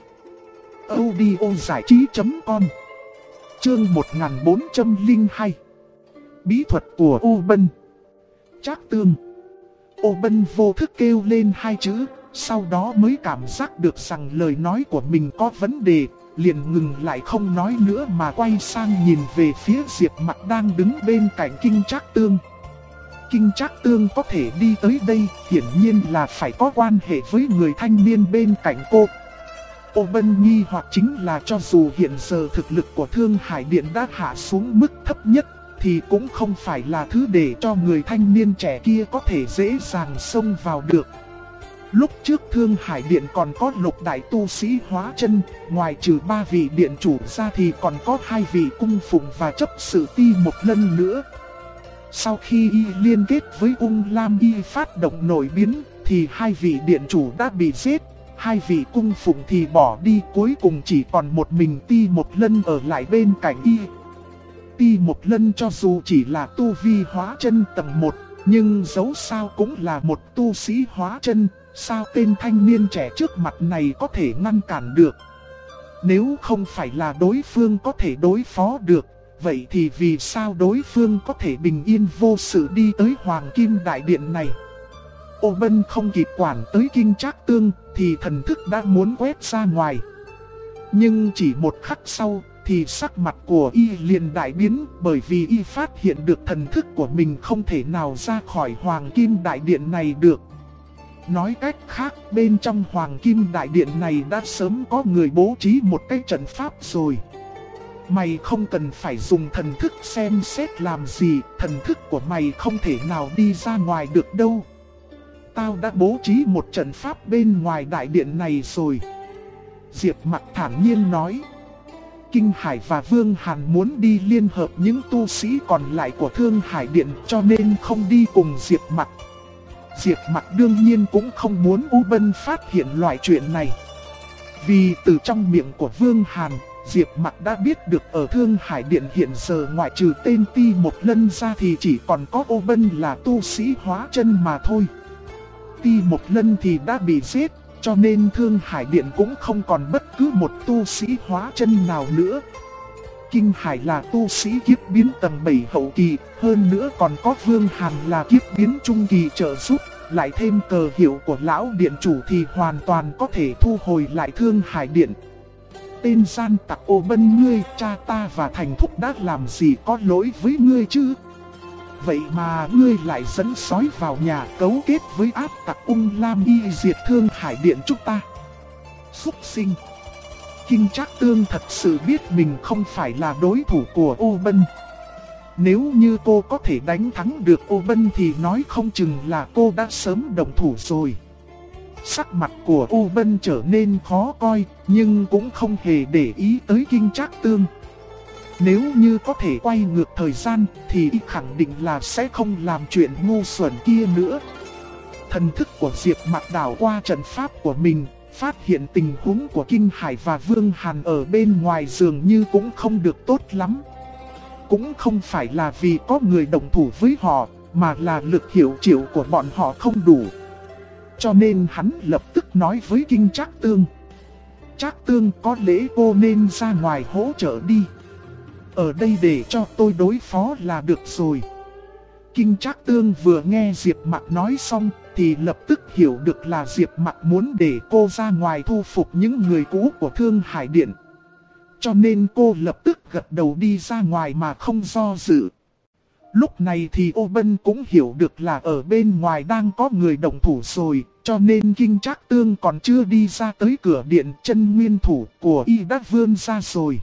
audiozảichí.com. Chương 1402. Bí thuật của Ô Bân. Trác Tương. Ô Bân vô thức kêu lên hai chữ, sau đó mới cảm giác được rằng lời nói của mình có vấn đề, liền ngừng lại không nói nữa mà quay sang nhìn về phía Diệp Mặc đang đứng bên cạnh Kinh Trác Tương. Kinh Trác Tương có thể đi tới đây, hiển nhiên là phải có quan hệ với người thanh niên bên cạnh cô. Ô Bân nghi hoặc chính là cho dù hiện giờ thực lực của Thương Hải Điện đã hạ xuống mức thấp nhất, thì cũng không phải là thứ để cho người thanh niên trẻ kia có thể dễ dàng xông vào được. Lúc trước Thương Hải Điện còn có lục đại tu sĩ hóa chân, ngoài trừ 3 vị điện chủ ra thì còn có 2 vị cung phụng và chấp sự Ti Mộc Lân nữa. Sau khi y liên kết với Ung Lam y phát động nổi biến, thì 2 vị điện chủ đã bị giết, 2 vị cung phụng thì bỏ đi, cuối cùng chỉ còn một mình Ti Mộc Lân ở lại bên cạnh y. Ti Mộc Lân cho dù chỉ là tu vi hóa chân tầng 1, nhưng dẫu sao cũng là một tu sĩ hóa chân, sao tên thanh niên trẻ trước mặt này có thể ngăn cản được. Nếu không phải là đối phương có thể đối phó được, vậy thì vì sao đối phương có thể bình yên vô sự đi tới Hoàng Kim Đại Điện này? Ô Bân không kịp quản tới Kinh Trác Tương thì thần thức đã muốn quét ra ngoài. Nhưng chỉ một khắc sau thì sắc mặt của y liền đại biến, bởi vì y phát hiện được thần thức của mình không thể nào ra khỏi Hoàng Kim Đại Điện này được. Nói cách khác, bên trong Hoàng Kim Đại Điện này đã sớm có người bố trí một cái trận pháp rồi. Mày không cần phải dùng thần thức xem xét làm gì, thần thức của mày không thể nào đi ra ngoài được đâu. Tao đã bố trí một trận pháp bên ngoài đại điện này rồi. Diệp Mặc thản nhiên nói. Kinh Hải và Vương Hàn muốn đi liên hợp những tu sĩ còn lại của Thương Hải Điện cho nên không đi cùng Diệp Mặc. Diệp Mặc đương nhiên cũng không muốn U Bân phát hiện loại chuyện này. Vì từ trong miệng của Vương Hàn, Diệp Mặc đã biết được ở Thương Hải Điện hiện giờ ngoại trừ tên Ti Mộc Lân ra thì chỉ còn có U Bân là tu sĩ hóa chân mà thôi. Ti Mộc Lân thì đã bị giết, cho nên Thương Hải Điện cũng không còn bất cứ một tu sĩ hóa chân nào nữa. Kinh Hải là tu sĩ kiếp biến tầng 7 hậu kỳ, hơn nữa còn có Vương Hàn là kiếp biến trung kỳ trợ giúp, lại thêm cờ hiệu của lão điện chủ thì hoàn toàn có thể thu hồi lại Thương Hải Điện. Tên gian tặc Ô Bân ngươi, cha ta và Thành Thúc đã làm gì có lỗi với ngươi chứ? Vậy mà ngươi lại dẫn sói vào nhà cấu kết với ác tặc Ung Lam y diệt Thương Hải Điện chúng ta. Xúc sinh! Kinh Trác Tương thật sự biết mình không phải là đối thủ của Ô Bân. Nếu như cô có thể đánh thắng được Ô Bân thì nói không chừng là cô đã sớm động thủ rồi. Sắc mặt của Ô Bân trở nên khó coi, nhưng cũng không hề để ý tới Kinh Trác Tương. Nếu như có thể quay ngược thời gian thì y khẳng định là sẽ không làm chuyện ngu xuẩn kia nữa. Thần thức của Diệp Mặc đảo qua trận pháp của mình, phát hiện tình huống của Kinh Hải và Vương Hàn ở bên ngoài dường như cũng không được tốt lắm. Cũng không phải là vì có người đồng thủ với họ, mà là lực hiệu triệu của bọn họ không đủ. Cho nên hắn lập tức nói với Kinh Trác Tương. Trác Tương, có lẽ cô nên ra ngoài hỗ trợ đi. Ở đây để cho tôi đối phó là được rồi. Kinh Trác Tương vừa nghe Diệp Mặc nói xong thì lập tức hiểu được là Diệp Mặc muốn để cô ra ngoài thu phục những người cũ của Thương Hải Điện. Cho nên cô lập tức gật đầu đi ra ngoài mà không do dự. Lúc này thì Ô Bân cũng hiểu được là ở bên ngoài đang có người động thủ rồi, cho nên Kinh Trác Tương còn chưa đi ra tới cửa điện, chân nguyên thủ của y đã vươn ra rồi.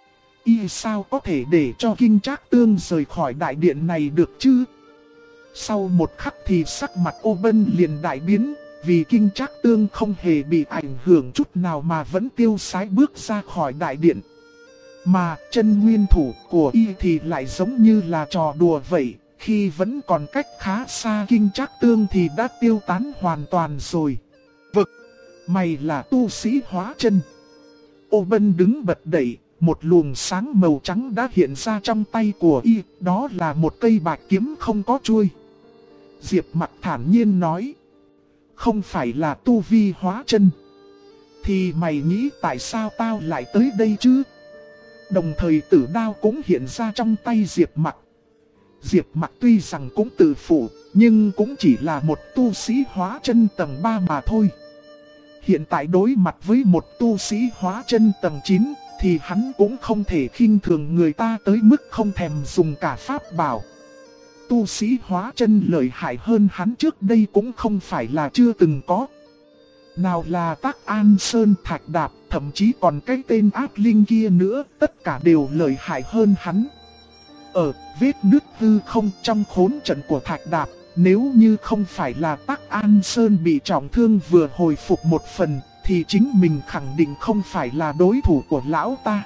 Y sao có thể để cho Kinh Trác Tương rời khỏi đại điện này được chứ? Sau một khắc thì sắc mặt Ô Bân liền đại biến, vì Kinh Trác Tương không hề bị ảnh hưởng chút nào mà vẫn tiêu sái bước ra khỏi đại điện. Mà chân nguyên thủ của y thì lại giống như là trò đùa vậy, khi vẫn còn cách khá xa Kinh Trác Tương thì đã tiêu tán hoàn toàn rồi. Vực, mày là tu sĩ hóa chân. Ô Bân đứng bật dậy, một luồng sáng màu trắng đã hiện ra trong tay của y, đó là một cây bạch kiếm không có chuôi. Diệp Mặc thản nhiên nói, không phải là tu vi hóa chân. Thì mày nghĩ tại sao tao lại tới đây chứ? Đồng thời tử đao cũng hiện ra trong tay Diệp Mặc. Diệp Mặc tuy rằng cũng tự phụ, nhưng cũng chỉ là một tu sĩ hóa chân tầng 3 mà thôi. Hiện tại đối mặt với một tu sĩ hóa chân tầng 9, thì hắn cũng không thể khinh thường người ta tới mức không thèm dùng cả pháp bảo. Tu sĩ hóa chân lợi hại hơn hắn trước đây cũng không phải là chưa từng có. Nào là Tắc An Sơn Thạch Đạp, thậm chí còn cái tên ác linh kia nữa, tất cả đều lợi hại hơn hắn. Ở vết nứt hư không trong khốn trận của Thạch Đạp, Nếu như không phải là Tắc An Sơn bị trọng thương vừa hồi phục một phần, thì chính mình khẳng định không phải là đối thủ của lão ta.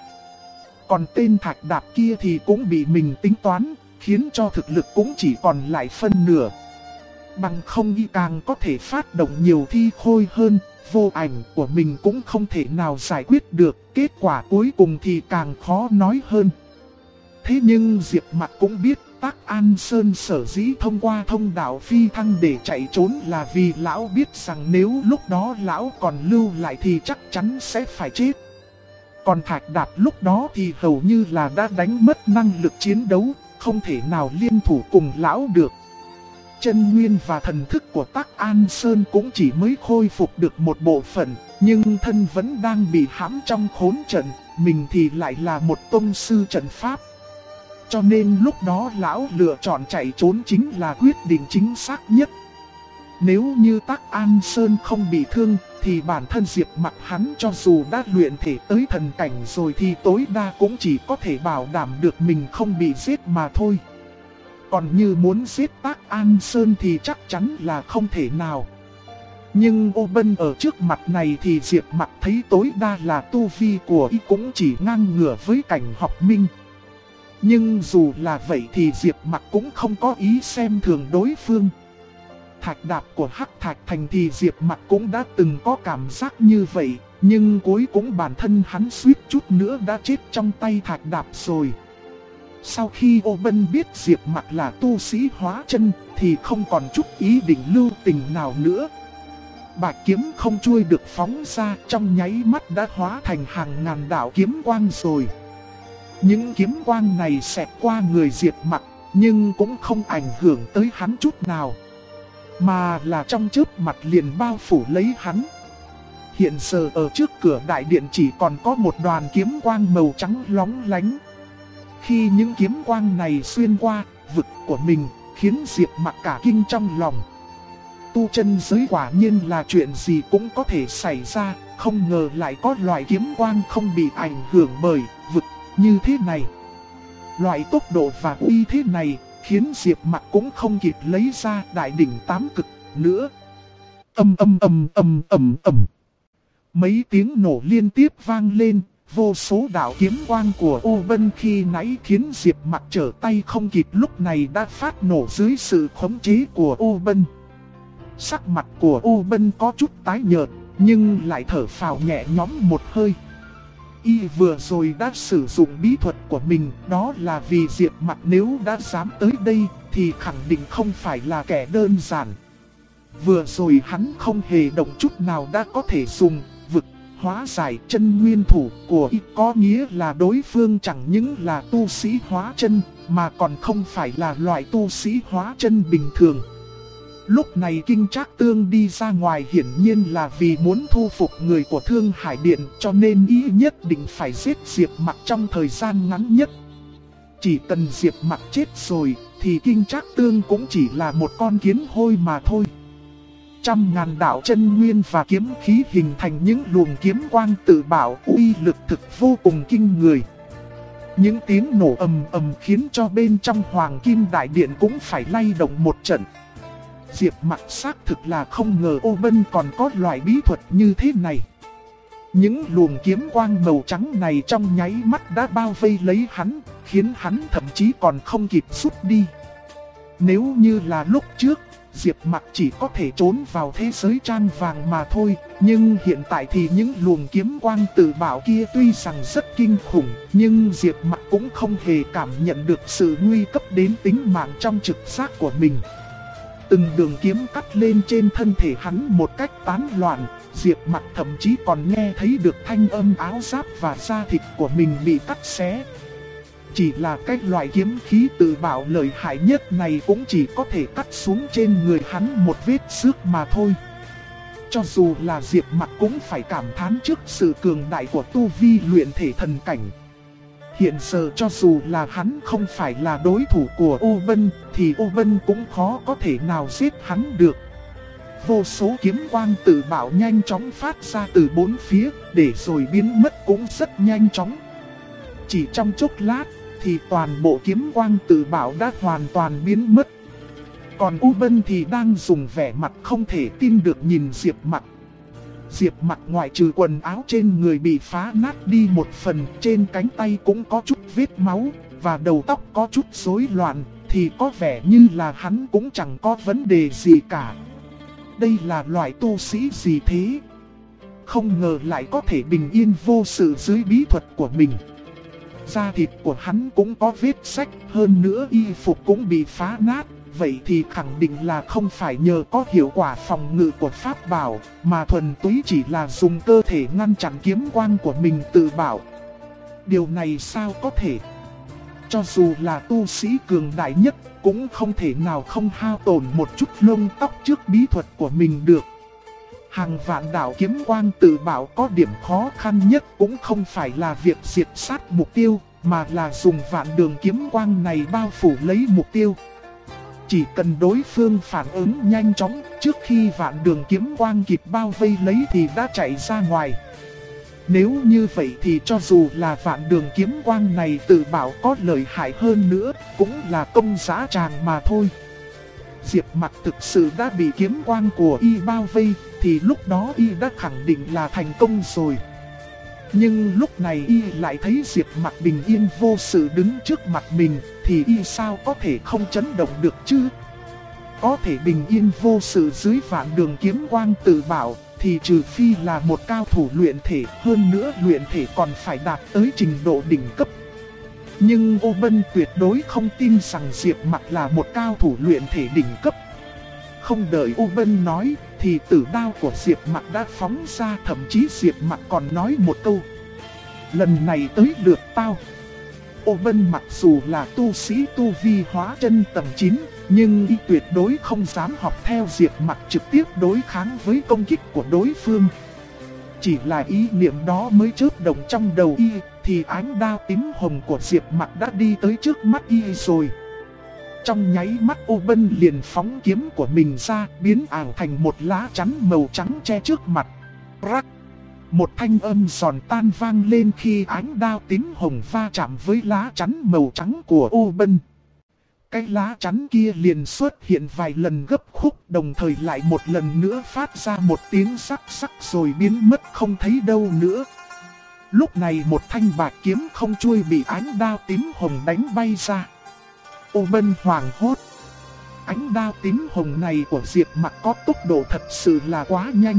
Còn tên Thạch Đạp kia thì cũng bị mình tính toán, khiến cho thực lực cũng chỉ còn lại phân nửa. Bằng không y càng có thể phát động nhiều thi khôi hơn, vô ảnh của mình cũng không thể nào giải quyết được, kết quả cuối cùng thì càng khó nói hơn. Thế nhưng Diệp Mặc cũng biết Tắc An Sơn sở dĩ thông qua thông đạo phi thăng để chạy trốn là vì lão biết rằng nếu lúc đó lão còn lưu lại thì chắc chắn sẽ phải chết. Còn Thạch Đạp lúc đó thì hầu như là đã đánh mất năng lực chiến đấu, không thể nào liên thủ cùng lão được. Chân nguyên và thần thức của Tắc An Sơn cũng chỉ mới khôi phục được một bộ phận, nhưng thân vẫn đang bị hãm trong khốn trận, mình thì lại là một tông sư trận pháp. Cho nên lúc đó lão lựa chọn chạy trốn chính là quyết định chính xác nhất. Nếu như Tắc An Sơn không bị thương, thì bản thân Diệp Mặc hắn cho dù đã luyện thể tới thần cảnh rồi thì tối đa cũng chỉ có thể bảo đảm được mình không bị giết mà thôi. Còn như muốn giết Tắc An Sơn thì chắc chắn là không thể nào. Nhưng Ô Bân ở trước mặt này thì Diệp Mặc thấy tối đa là tu vi của y cũng chỉ ngang ngửa với cảnh học minh. Nhưng dù là vậy thì Diệp Mặc cũng không có ý xem thường đối phương. Thạch Đạp của Hắc Thạch Thành thì Diệp Mặc cũng đã từng có cảm giác như vậy, nhưng cuối cùng bản thân hắn suýt chút nữa đã chết trong tay Thạch Đạp rồi. Sau khi Ô Bân biết Diệp Mặc là tu sĩ hóa chân thì không còn chút ý định lưu tình nào nữa. Bạch kiếm không chuôi được phóng ra, trong nháy mắt đã hóa thành hàng ngàn đạo kiếm quang rồi. Những kiếm quang này xẹt qua người Diệp Mặc, nhưng cũng không ảnh hưởng tới hắn chút nào, mà là trong chớp mặt liền bao phủ lấy hắn. Hiện giờ ở trước cửa đại điện chỉ còn có một đoàn kiếm quang màu trắng lóng lánh. Khi những kiếm quang này xuyên qua vực của mình, khiến Diệp Mặc cả kinh trong lòng. Tu chân giới quả nhiên là chuyện gì cũng có thể xảy ra, không ngờ lại có loại kiếm quang không bị ảnh hưởng bởi vực như thế này. Loại tốc độ và uy thế này khiến Diệp Mặc cũng không kịp lấy ra đại đỉnh tám cực nữa. Mấy tiếng nổ liên tiếp vang lên, vô số đạo kiếm quang của Ô Bân khi nãy khiến Diệp Mặc trở tay không kịp lúc này đã phát nổ dưới sự khống chế của Ô Bân. Sắc mặt của Ô Bân có chút tái nhợt, nhưng lại thở phào nhẹ nhõm một hơi. Y vừa rồi đã sử dụng bí thuật của mình, đó là vì Diệp Mặc nếu đã dám tới đây thì khẳng định không phải là kẻ đơn giản. Vừa rồi hắn không hề động chút nào đã có thể dùng vực hóa giải chân nguyên thủ của Y, có nghĩa là đối phương chẳng những là tu sĩ hóa chân mà còn không phải là loại tu sĩ hóa chân bình thường. Lúc này Kinh Trác Tương đi ra ngoài hiển nhiên là vì muốn thu phục người của Thương Hải Điện, cho nên Y nhất định phải giết Diệp Mặc trong thời gian ngắn nhất. Chỉ cần Diệp Mặc chết rồi thì Kinh Trác Tương cũng chỉ là một con kiến hôi mà thôi. Trăm ngàn đạo chân nguyên và kiếm khí hình thành những luồng kiếm quang tự bảo, uy lực thực vô cùng kinh người. Những tiếng nổ ầm ầm khiến cho bên trong Hoàng Kim Đại Điện cũng phải lay động một trận. Diệp Mặc xác thực là không ngờ Ô Bân còn có loại bí thuật như thế này. Những luồng kiếm quang màu trắng này trong nháy mắt đã bao vây lấy hắn, khiến hắn thậm chí còn không kịp rút đi. Nếu như là lúc trước, Diệp Mặc chỉ có thể trốn vào thế giới trang vàng mà thôi. Nhưng hiện tại thì những luồng kiếm quang tự bảo kia tuy rằng rất kinh khủng, nhưng Diệp Mặc cũng không hề cảm nhận được sự nguy cấp đến tính mạng trong trực giác của mình. Từng đường kiếm cắt lên trên thân thể hắn một cách tán loạn, Diệp Mặc thậm chí còn nghe thấy được thanh âm áo giáp và da thịt của mình bị cắt xé. Chỉ là cái loại kiếm khí tự bảo lợi hại nhất này cũng chỉ có thể cắt xuống trên người hắn một vết xước mà thôi. Cho dù là Diệp Mặc cũng phải cảm thán trước sự cường đại của tu vi luyện thể thần cảnh. Hiện giờ cho dù là hắn không phải là đối thủ của Ô Bân thì Ô Bân cũng khó có thể nào giết hắn được. Vô số kiếm quang tự bảo nhanh chóng phát ra từ bốn phía, để rồi biến mất cũng rất nhanh chóng. Chỉ trong chốc lát thì toàn bộ kiếm quang tự bảo đã hoàn toàn biến mất. Còn U Bân thì đang dùng vẻ mặt không thể tin được nhìn Diệp Mặc. Diệp Mặc ngoại trừ quần áo trên người bị phá nát đi một phần, trên cánh tay cũng có chút vết máu, và đầu tóc có chút rối loạn, thì có vẻ như là hắn cũng chẳng có vấn đề gì cả. Đây là loại tu sĩ gì thế? Không ngờ lại có thể bình yên vô sự dưới bí thuật của mình. Da thịt của hắn cũng có vết rách, hơn nữa y phục cũng bị phá nát. Vậy thì khẳng định là không phải nhờ có hiệu quả phòng ngự của pháp bảo, mà thuần túy chỉ là dùng cơ thể ngăn chặn kiếm quang của mình tự bảo. Điều này sao có thể? Cho dù là tu sĩ cường đại nhất, cũng không thể nào không hao tổn một chút lông tóc trước bí thuật của mình được. Hàng vạn đạo kiếm quang tự bảo có điểm khó khăn nhất cũng không phải là việc diệt sát mục tiêu, mà là dùng vạn đường kiếm quang này bao phủ lấy mục tiêu. Chỉ cần đối phương phản ứng nhanh chóng, trước khi vạn đường kiếm quang kịp bao vây lấy thì đã chạy ra ngoài. Nếu như vậy thì cho dù là vạn đường kiếm quang này tự bảo có lợi hại hơn nữa, cũng là công dã tràng mà thôi. Diệp Mặc thực sự đã bị kiếm quang của y bao vây, thì lúc đó y đã khẳng định là thành công rồi. Nhưng lúc này y lại thấy Diệp Mặc bình yên vô sự đứng trước mặt mình, thì y sao có thể không chấn động được chứ? Có thể bình yên vô sự dưới vạn đường kiếm quang tự bảo, thì trừ phi là một cao thủ luyện thể, hơn nữa luyện thể còn phải đạt tới trình độ đỉnh cấp. Nhưng Ô Bân tuyệt đối không tin rằng Diệp Mặc là một cao thủ luyện thể đỉnh cấp. Không đợi Ô Bân nói, thì tử đao của Diệp Mặc đã phóng ra, thậm chí Diệp Mặc còn nói một câu: lần này tới lượt tao. Ô Bân mặc dù là tu sĩ tu vi hóa chân tầng 9, nhưng y tuyệt đối không dám học theo Diệp Mặc trực tiếp đối kháng với công kích của đối phương. Chỉ là ý niệm đó mới chớp động trong đầu y, thì ánh đao tím hồng của Diệp Mặc đã đi tới trước mắt y rồi. Trong nháy mắt Ô Bân liền phóng kiếm của mình ra, biến ảo thành một lá chắn màu trắng che trước mặt. Rắc! Một thanh âm giòn tan vang lên khi ánh đao tím hồng va chạm với lá chắn màu trắng của Ô Bân. Cái lá chắn kia liền xuất hiện vài lần gấp khúc, đồng thời lại một lần nữa phát ra một tiếng sắc sắc rồi biến mất không thấy đâu nữa. Lúc này một thanh bạc kiếm không chuôi bị ánh đao tím hồng đánh bay ra. Ô Bân hoảng hốt. Ánh đao tím hồng này của Diệp Mặc có tốc độ thật sự là quá nhanh.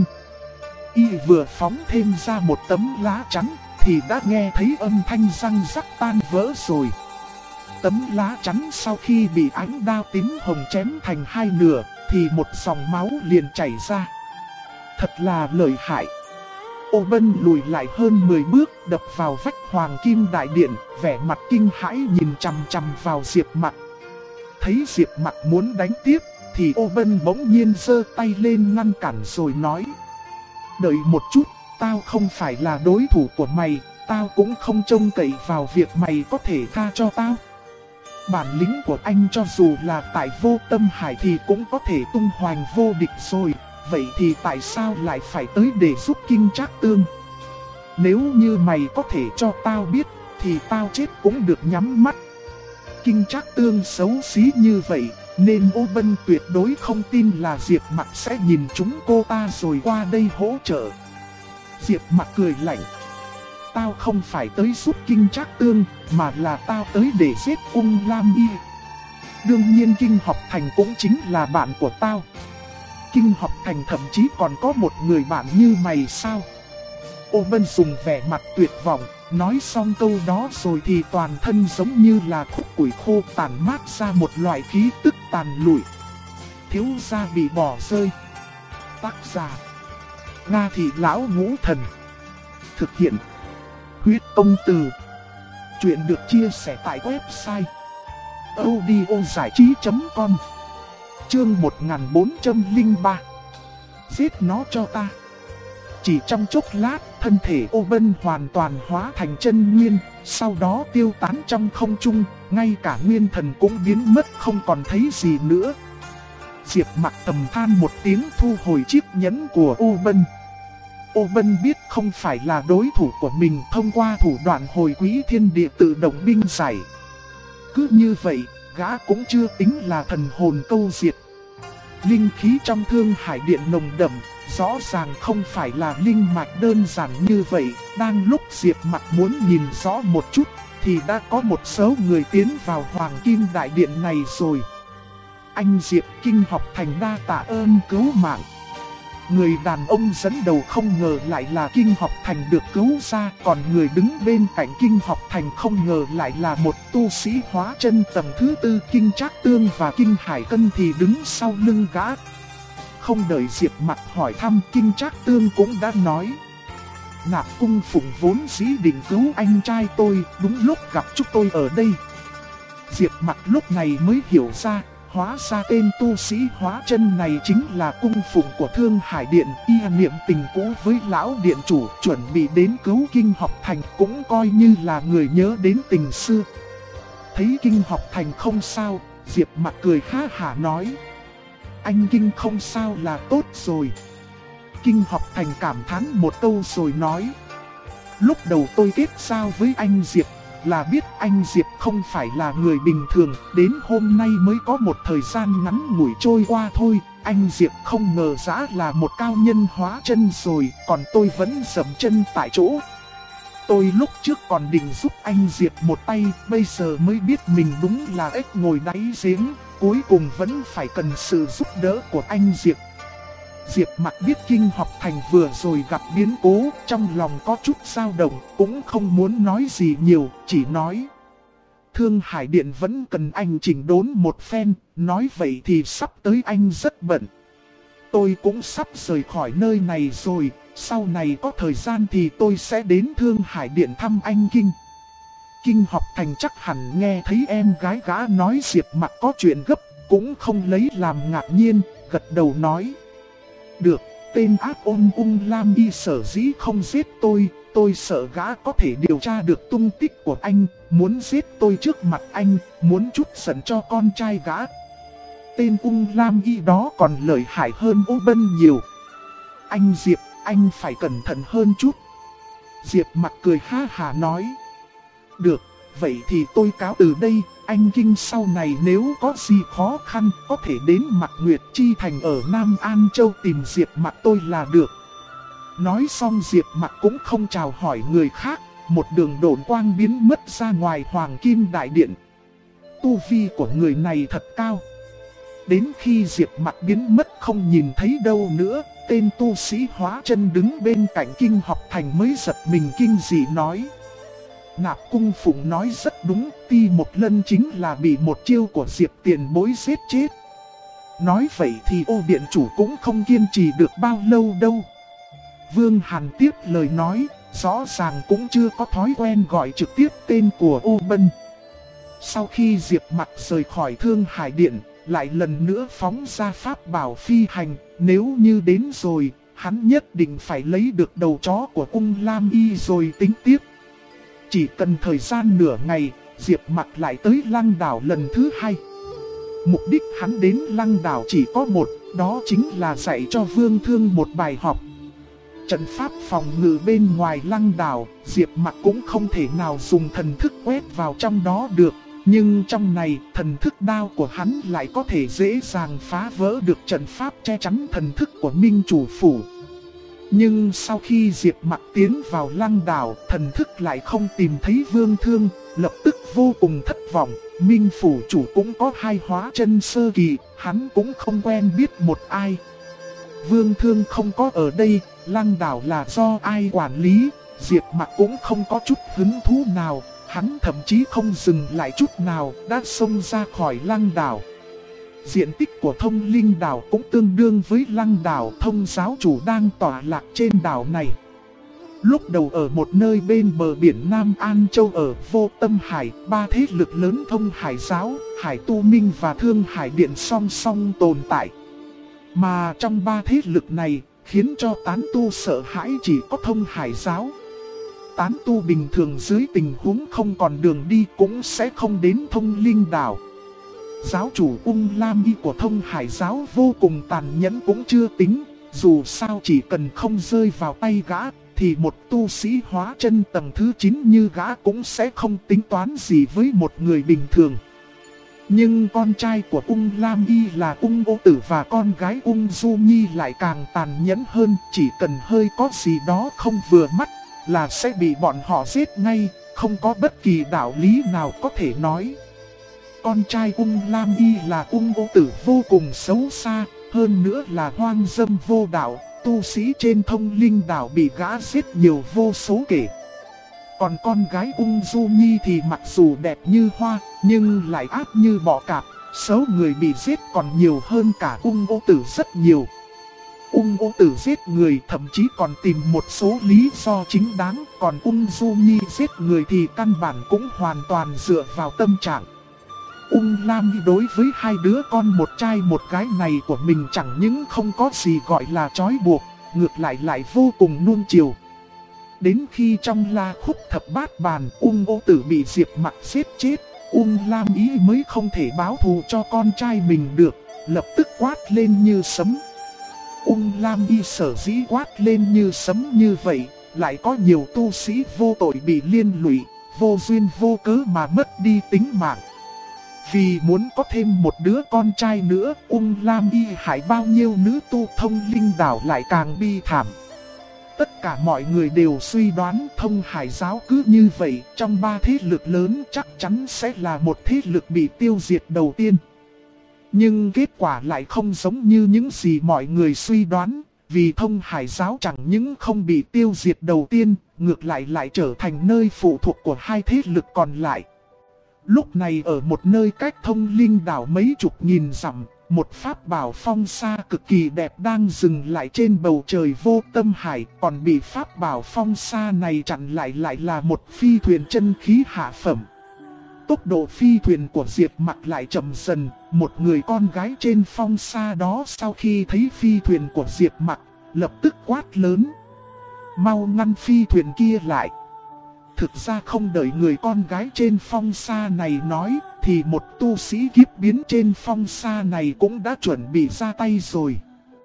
Y vừa phóng thêm ra một tấm lá chắn, thì đã nghe thấy âm thanh răng rắc tan vỡ rồi. Tấm lá chắn sau khi bị ánh đao tím hồng chém thành hai nửa, thì một dòng máu liền chảy ra. Thật là lợi hại. Ô Bân lùi lại hơn 10 bước, đập vào vách hoàng kim đại điện, vẻ mặt kinh hãi nhìn chằm chằm vào Diệp Mặc. Thấy Diệp Mặc muốn đánh tiếp, thì Ô Bân bỗng nhiên giơ tay lên ngăn cản rồi nói: đợi một chút, tao không phải là đối thủ của mày, tao cũng không trông cậy vào việc mày có thể tha cho tao. Bản lĩnh của anh cho dù là tại Vô Tâm Hải thì cũng có thể tung hoành vô địch rồi, vậy thì tại sao lại phải tới để giúp Kinh Trác Tương? Nếu như mày có thể cho tao biết, thì tao chết cũng được nhắm mắt. Kinh Trác Tương xấu xí như vậy, nên Ô Bân tuyệt đối không tin là Diệp Mặc sẽ nhìn chúng cô ta rồi qua đây hỗ trợ. Diệp Mặc cười lạnh: tao không phải tới giúp Kinh Trác Tương, mà là tao tới để giết Ung Lam Y. Đương nhiên Kinh Học Thành cũng chính là bạn của tao. Kinh Học Thành thậm chí còn có một người bạn như mày sao? Ô Bân dùng vẻ mặt tuyệt vọng, nói xong câu đó rồi thì toàn thân giống như là khúc củi khô tàn mát ra một loại khí tức tàn lụi. Thiếu gia bị bỏ rơi. Tác giả: Nga Thị Lão Ngũ Thần. Thực hiện: Huyết Công Từ. Chuyện được chia sẻ tại website audiozảichí.com. Chương 1403. Giết nó cho ta. Chỉ trong chốc lát, thân thể Ô Bân hoàn toàn hóa thành chân nguyên, sau đó tiêu tán trong không trung, ngay cả nguyên thần cũng biến mất không còn thấy gì nữa. Diệp Mặc thầm than một tiếng thu hồi chiếc nhẫn của Ô Bân. Ô Bân biết không phải là đối thủ của mình, thông qua thủ đoạn hồi quý thiên địa tự động binh giải. Cứ như vậy, gã cũng chưa tính là thần hồn câu diệt, Linh khí trong Thương Hải Điện nồng đậm, rõ ràng không phải là linh mạch đơn giản như vậy. Đang lúc Diệp Mặc muốn nhìn rõ một chút, thì đã có một số người tiến vào Hoàng Kim Đại Điện này rồi. Anh Diệp, Kinh Học Thành đa tạ ơn cứu mạng. Người đàn ông dẫn đầu không ngờ lại là Kinh Học Thành được cứu ra, còn người đứng bên cạnh Kinh Học Thành không ngờ lại là một tu sĩ hóa chân tầng thứ 4. Kinh Trác Tương và Kinh Hải Cân thì đứng sau lưng gã. Không đợi Diệp Mặc hỏi thăm, Kinh Trác Tương cũng đã nói: Nạp Cung Phụng vốn dĩ định cứu anh trai tôi, đúng lúc gặp chúng tôi ở đây. Diệp Mặc lúc này mới hiểu ra, hóa ra tên tu sĩ hóa chân này chính là Cung Phụng của Thương Hải Điện. Y niệm tình cũ với lão điện chủ, chuẩn bị đến cứu Kinh Học Thành, cũng coi như là người nhớ đến tình xưa. Thấy Kinh Học Thành không sao, Diệp Mặc cười ha hả nói: Anh Kinh không sao là tốt rồi. Kinh Học Thành cảm thán một câu rồi nói: Lúc đầu tôi kết giao với anh Diệp là biết anh Diệp không phải là người bình thường, đến hôm nay mới có một thời gian ngắn ngủi trôi qua thôi. Anh Diệp không ngờ dã là một cao nhân hóa chân rồi, còn tôi vẫn dậm chân tại chỗ. Tôi lúc trước còn định giúp anh Diệp một tay, bây giờ mới biết mình đúng là ếch ngồi đáy giếng, cuối cùng vẫn phải cần sự giúp đỡ của anh Diệp. Diệp Mặc biết Kinh Học Thành vừa rồi gặp biến cố, trong lòng có chút dao động, cũng không muốn nói gì nhiều, chỉ nói: Thương Hải Điện vẫn cần anh chỉnh đốn một phen, nói vậy thì sắp tới anh rất bận. Tôi cũng sắp rời khỏi nơi này rồi, sau này có thời gian thì tôi sẽ đến Thương Hải Điện thăm anh Kinh. Kinh Học Thành chắc hẳn nghe thấy em gái gã nói Diệp Mặc có chuyện gấp, cũng không lấy làm ngạc nhiên, gật đầu nói: Được, tên ác ôn Ung Lam Y sở dĩ không giết tôi sợ gã có thể điều tra được tung tích của anh, muốn giết tôi trước mặt anh, muốn trút giận cho con trai gã. Tên Ung Lam Y đó còn lợi hại hơn Ô Bân nhiều. Anh Diệp, anh phải cẩn thận hơn chút. Diệp Mặc cười ha hả nói: Được, vậy thì tôi cáo từ đây. Anh Kinh sau này nếu có gì khó khăn, có thể đến Mạc Nguyệt Chi Thành ở Nam An Châu tìm Diệp Mặc tôi là được. Nói xong Diệp Mặc cũng không chào hỏi người khác, một đường độn quang biến mất ra ngoài Hoàng Kim Đại Điện. Tu vi của người này thật cao. Đến khi Diệp Mặc biến mất không nhìn thấy đâu nữa, tên tu sĩ hóa chân đứng bên cạnh Kinh Học Thành mới giật mình kinh dị nói: Nạp Cung Phụng nói rất đúng, Ti Một Lân chính là bị một chiêu của Diệp tiền bối giết chết. Nói vậy thì Ô điện chủ cũng không kiên trì được bao lâu đâu. Vương Hàn tiếp lời nói, rõ ràng cũng chưa có thói quen gọi trực tiếp tên của Ô Bân. Sau khi Diệp Mặc rời khỏi Thương Hải Điện, lại lần nữa phóng ra pháp bảo phi hành, nếu như đến rồi, hắn nhất định phải lấy được đầu chó của Ung Lam Y rồi tính tiếp. Chỉ cần thời gian nửa ngày, Diệp Mặc lại tới Lăng Đảo lần thứ 2. Mục đích hắn đến Lăng Đảo chỉ có một, đó chính là dạy cho Vương Thương một bài học. Trận pháp phòng ngự bên ngoài Lăng Đảo, Diệp Mặc cũng không thể nào dùng thần thức quét vào trong đó được. Nhưng trong này, thần thức đao của hắn lại có thể dễ dàng phá vỡ được trận pháp che chắn thần thức của Minh Chủ Phủ. Nhưng sau khi Diệp Mặc tiến vào Lăng Đảo, thần thức lại không tìm thấy Vương Thương, lập tức vô cùng thất vọng. Minh Phủ chủ cũng có 2 hóa chân sơ kỳ, hắn cũng không quen biết một ai. Vương Thương không có ở đây, Lăng Đảo là do ai quản lý, Diệp Mặc cũng không có chút hứng thú nào. Hắn thậm chí không dừng lại chút nào, đã xông ra khỏi Lăng Đảo. Diện tích của Thông Linh Đảo cũng tương đương với Lăng Đảo Thông giáo chủ đang tọa lạc trên đảo này. Lúc đầu ở một nơi bên bờ biển Nam An Châu ở Vô Tâm Hải, 3 thế lực lớn Thông Hải giáo, Hải Tu Minh và Thương Hải Điện song song tồn tại. Mà trong 3 thế lực này, khiến cho tán tu sợ hãi chỉ có Thông Hải giáo. Tán tu bình thường dưới tình huống không còn đường đi cũng sẽ không đến Thông Linh Đảo. Giáo chủ Ung Lam Y của Thông Hải giáo vô cùng tàn nhẫn cũng chưa tính, dù sao chỉ cần không rơi vào tay gã, thì một tu sĩ hóa chân tầng thứ 9 như gã cũng sẽ không tính toán gì với một người bình thường. Nhưng con trai của Ung Lam Y là Ung Ô Tử và con gái Ung Du Nhi lại càng tàn nhẫn hơn. Chỉ cần hơi có gì đó không vừa mắt là sẽ bị bọn họ giết ngay, không có bất kỳ đạo lý nào có thể nói. Con trai Ung Lam Y là Ung Ô Tử vô cùng xấu xa, hơn nữa là hoang dâm vô đạo, tu sĩ trên Thông Linh đảo bị gã giết nhiều vô số kể. Còn con gái Ung Du Nhi thì mặc dù đẹp như hoa, nhưng lại ác như bọ cạp, số người bị giết còn nhiều hơn cả Ung Ô Tử rất nhiều. Ung Ô Tử giết người thậm chí còn tìm một số lý do chính đáng, còn Ung Du Nhi giết người thì căn bản cũng hoàn toàn dựa vào tâm trạng. Ung Lam Y đối với hai đứa con một trai một gái này của mình chẳng những không có gì gọi là trói buộc, ngược lại vô cùng nuông chiều. Đến khi trong La Khúc Thập Bát Bàn Ung Ô Tử bị Diệp Mặc giết chết, Ung Lam Y mới không thể báo thù cho con trai mình được, lập tức quát lên như sấm. Ung Lam Y sở dĩ quát lên như sấm như vậy, lại có nhiều tu sĩ vô tội bị liên lụy, vô duyên vô cớ mà mất đi tính mạng. Vì muốn có thêm một đứa con trai nữa, Ung Lam Y hại bao nhiêu nữ tu Thông Linh đảo lại càng bi thảm. Tất cả mọi người đều suy đoán Thông Hải giáo cứ như vậy, trong ba thế lực lớn chắc chắn sẽ là một thế lực bị tiêu diệt đầu tiên. Nhưng kết quả lại không giống như những gì mọi người suy đoán, vì Thông Hải giáo chẳng những không bị tiêu diệt đầu tiên, ngược lại trở thành nơi phụ thuộc của hai thế lực còn lại. Lúc này ở một nơi cách Thông Linh đảo mấy chục nghìn dặm, một pháp bảo phong sa cực kỳ đẹp đang dừng lại trên bầu trời vô tâm hải, còn bị pháp bảo phong sa này chặn lại là một phi thuyền chân khí hạ phẩm. Tốc độ phi thuyền của Diệp Mặc lại chậm dần, một người con gái trên phong sa đó sau khi thấy phi thuyền của Diệp Mặc, lập tức quát lớn: mau ngăn phi thuyền kia lại. Thực ra không đợi người con gái trên phong sa này nói, thì một tu sĩ kiếp biến trên phong sa này cũng đã chuẩn bị ra tay rồi.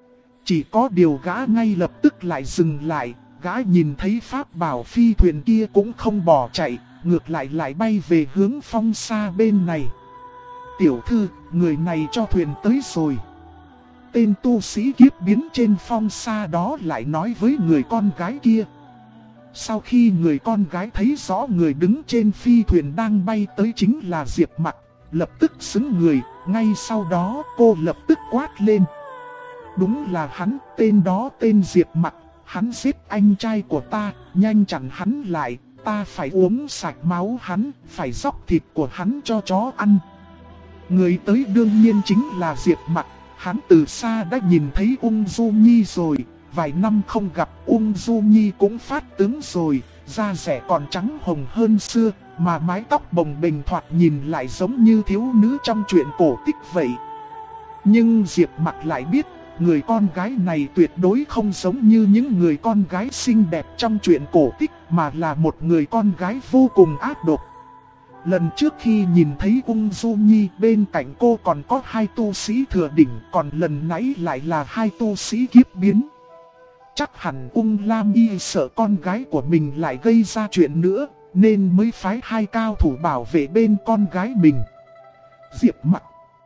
Chỉ có điều gã ngay lập tức lại dừng lại, gã nhìn thấy pháp bảo phi thuyền kia cũng không bỏ chạy, ngược lại bay về hướng phong sa bên này. Tiểu thư, người này cho thuyền tới rồi. Tên tu sĩ kiếp biến trên phong sa đó lại nói với người con gái kia. Sau khi người con gái thấy rõ người đứng trên phi thuyền đang bay tới chính là Diệp Mặc, lập tức xứng người, ngay sau đó cô lập tức quát lên. Đúng là hắn, tên đó tên Diệp Mặc, hắn giết anh trai của ta, nhanh chặn hắn lại, ta phải uống sạch máu hắn, phải dóc thịt của hắn cho chó ăn. Người tới đương nhiên chính là Diệp Mặc, hắn từ xa đã nhìn thấy Ung Du Nhi rồi. Vài năm không gặp, Ung Du Nhi cũng phát tướng rồi, da rẻ còn trắng hồng hơn xưa, mà mái tóc bồng bềnh thoạt nhìn lại giống như thiếu nữ trong truyện cổ tích vậy. Nhưng Diệp Mặc lại biết, người con gái này tuyệt đối không giống như những người con gái xinh đẹp trong truyện cổ tích, mà là một người con gái vô cùng ác độc. Lần trước khi nhìn thấy Ung Du Nhi, bên cạnh cô còn có hai tu sĩ thừa đỉnh, còn lần nãy lại là hai tu sĩ kiếp biến. Chắc hẳn Ung Lam Y sợ con gái của mình lại gây ra chuyện nữa, nên mới phái hai cao thủ bảo vệ bên con gái mình. Diệp Mặc,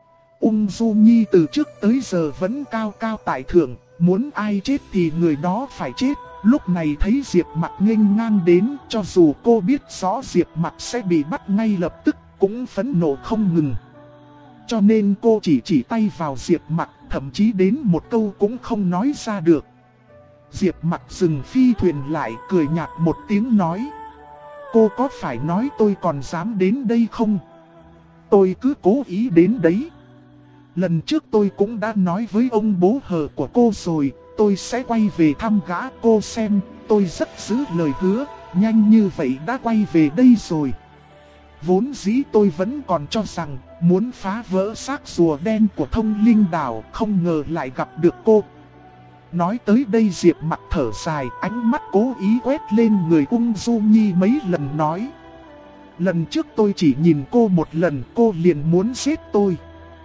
Ung Du Nhi từ trước tới giờ vẫn cao cao tại thượng, muốn ai chết thì người đó phải chết. Lúc này thấy Diệp Mặc nghênh ngang đến, cho dù cô biết rõ Diệp Mặc sẽ bị bắt ngay lập tức, cũng phẫn nộ không ngừng. Cho nên cô chỉ tay vào Diệp Mặc, thậm chí đến một câu cũng không nói ra được. Diệp Mặc dừng phi thuyền lại, cười nhạt một tiếng nói. Cô có phải nói tôi còn dám đến đây không? Tôi cứ cố ý đến đấy. Lần trước tôi cũng đã nói với ông bố hờ của cô rồi, tôi sẽ quay về thăm gã cô xem, tôi rất giữ lời hứa, nhanh như vậy đã quay về đây rồi. Vốn dĩ tôi vẫn còn cho rằng, muốn phá vỡ xác rùa đen của Thông Linh đảo, không ngờ lại gặp được cô. Nói tới đây Diệp Mặc thở dài, ánh mắt cố ý quét lên người Ung Du Nhi mấy lần nói. Lần trước tôi chỉ nhìn cô một lần, cô liền muốn giết tôi.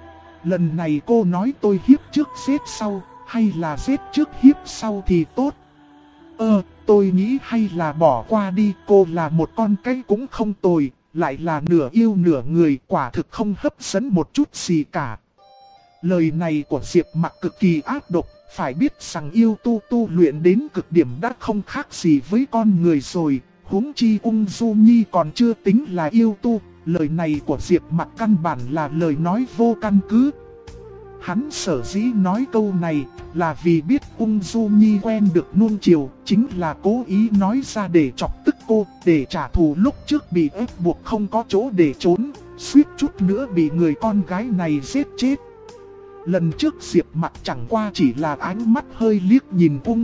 Lần này cô nói tôi hiếp trước giết sau, hay là giết trước hiếp sau thì tốt. Tôi nghĩ hay là bỏ qua đi, cô là một con cái cũng không tồi, lại là nửa yêu nửa người, quả thực không hấp dẫn một chút gì cả. Lời này của Diệp Mặc cực kỳ ác độc, phải biết rằng yêu tu luyện đến cực điểm đã không khác gì với con người rồi, huống chi Ung Du Nhi còn chưa tính là yêu tu. Lời này của Diệp Mặc căn bản là lời nói vô căn cứ. Hắn sở dĩ nói câu này là vì biết Ung Du Nhi quen được nuông chiều, chính là cố ý nói ra để chọc tức cô, để trả thù lúc trước bị ép buộc không có chỗ để trốn, suýt chút nữa bị người con gái này giết chết. Lần trước Diệp Mặc chẳng qua chỉ là ánh mắt hơi liếc nhìn Ung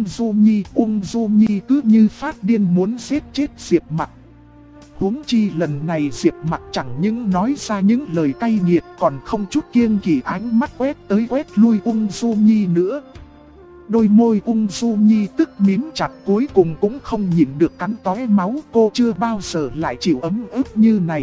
Du Nhi cứ như phát điên muốn giết chết Diệp Mặc. Huống chi lần này Diệp Mặc chẳng những nói ra những lời cay nghiệt, còn không chút kiêng kỵ ánh mắt quét tới quét lui Ung Du Nhi nữa. Đôi môi Ung Du Nhi tức mím chặt, cuối cùng cũng không nhịn được cắn tóe máu. Cô chưa bao giờ lại chịu ấm ức như này.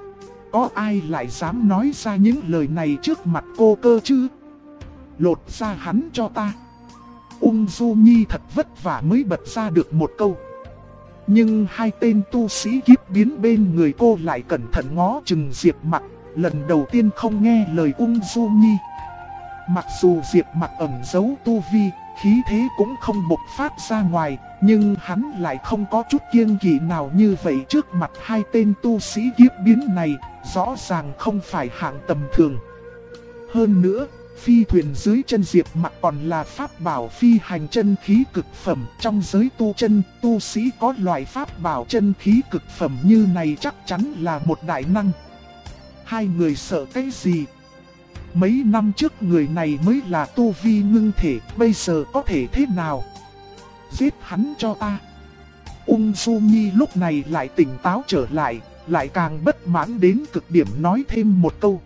Có ai lại dám nói ra những lời này trước mặt cô cơ chứ? Lột ra hắn cho ta. Ung Du Nhi thật vất vả mới bật ra được một câu. Nhưng hai tên tu sĩ kiếp biến bên người cô lại cẩn thận ngó chừng Diệp Mặc, lần đầu tiên không nghe lời Ung Du Nhi. Mặc dù Diệp Mặc ẩn giấu tu vi, khí thế cũng không bộc phát ra ngoài, nhưng hắn lại không có chút kiêng kỵ nào như vậy trước mặt hai tên tu sĩ kiếp biến này, rõ ràng không phải hạng tầm thường. Hơn nữa, phi thuyền dưới chân Diệp Mặc còn là pháp bảo phi hành chân khí cực phẩm. Trong giới tu chân, tu sĩ có loại pháp bảo chân khí cực phẩm như này chắc chắn là một đại năng. Hai người sợ cái gì? Mấy năm trước người này mới là tu vi ngưng thể, bây giờ có thể thế nào? Giết hắn cho ta. Ung Du Nhi lúc này lại tỉnh táo trở lại càng bất mãn đến cực điểm nói thêm một câu.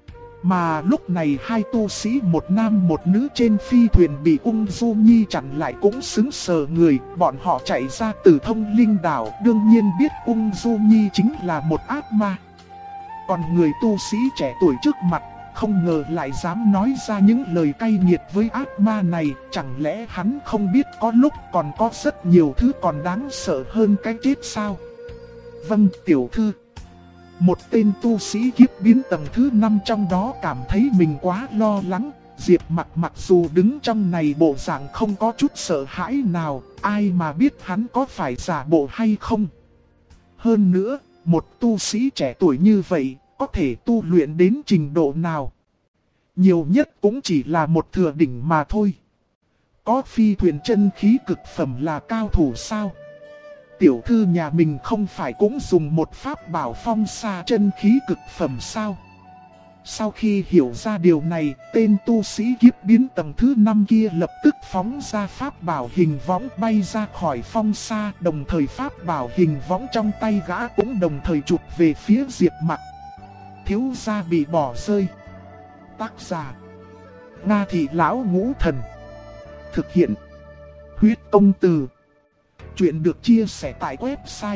Mà lúc này hai tu sĩ một nam một nữ trên phi thuyền bị Ung Du Nhi chặn lại cũng sững sờ người. Bọn họ chạy ra từ Thông Linh Đảo, đương nhiên biết Ung Du Nhi chính là một ác ma. Còn người tu sĩ trẻ tuổi trước mặt, không ngờ lại dám nói ra những lời cay nghiệt với ác ma này. Chẳng lẽ hắn không biết có lúc còn có rất nhiều thứ còn đáng sợ hơn cái chết sao? Vâng, tiểu thư. Một tên tu sĩ kiếp biến tầng thứ 5 trong đó cảm thấy mình quá lo lắng. Diệp Mặc mặc dù đứng trong này bộ dạng không có chút sợ hãi nào, ai mà biết hắn có phải giả bộ hay không. Hơn nữa, một tu sĩ trẻ tuổi như vậy, có thể tu luyện đến trình độ nào? Nhiều nhất cũng chỉ là một thừa đỉnh mà thôi. Có phi thuyền chân khí cực phẩm là cao thủ sao? Tiểu thư nhà mình không phải cũng dùng một pháp bảo phong sa chân khí cực phẩm sao? Sau khi hiểu ra điều này, tên tu sĩ kiếp biến tầng thứ 5 kia lập tức phóng ra pháp bảo hình võng bay ra khỏi phong sa. Đồng thời pháp bảo hình võng trong tay gã cũng đồng thời chụp về phía Diệp Mặc. Thiếu gia bị bỏ rơi. Tác giả: Nga Thị Lão Ngũ Thần. Thực hiện: Huyết Công Từ. Chuyện được chia sẻ tại website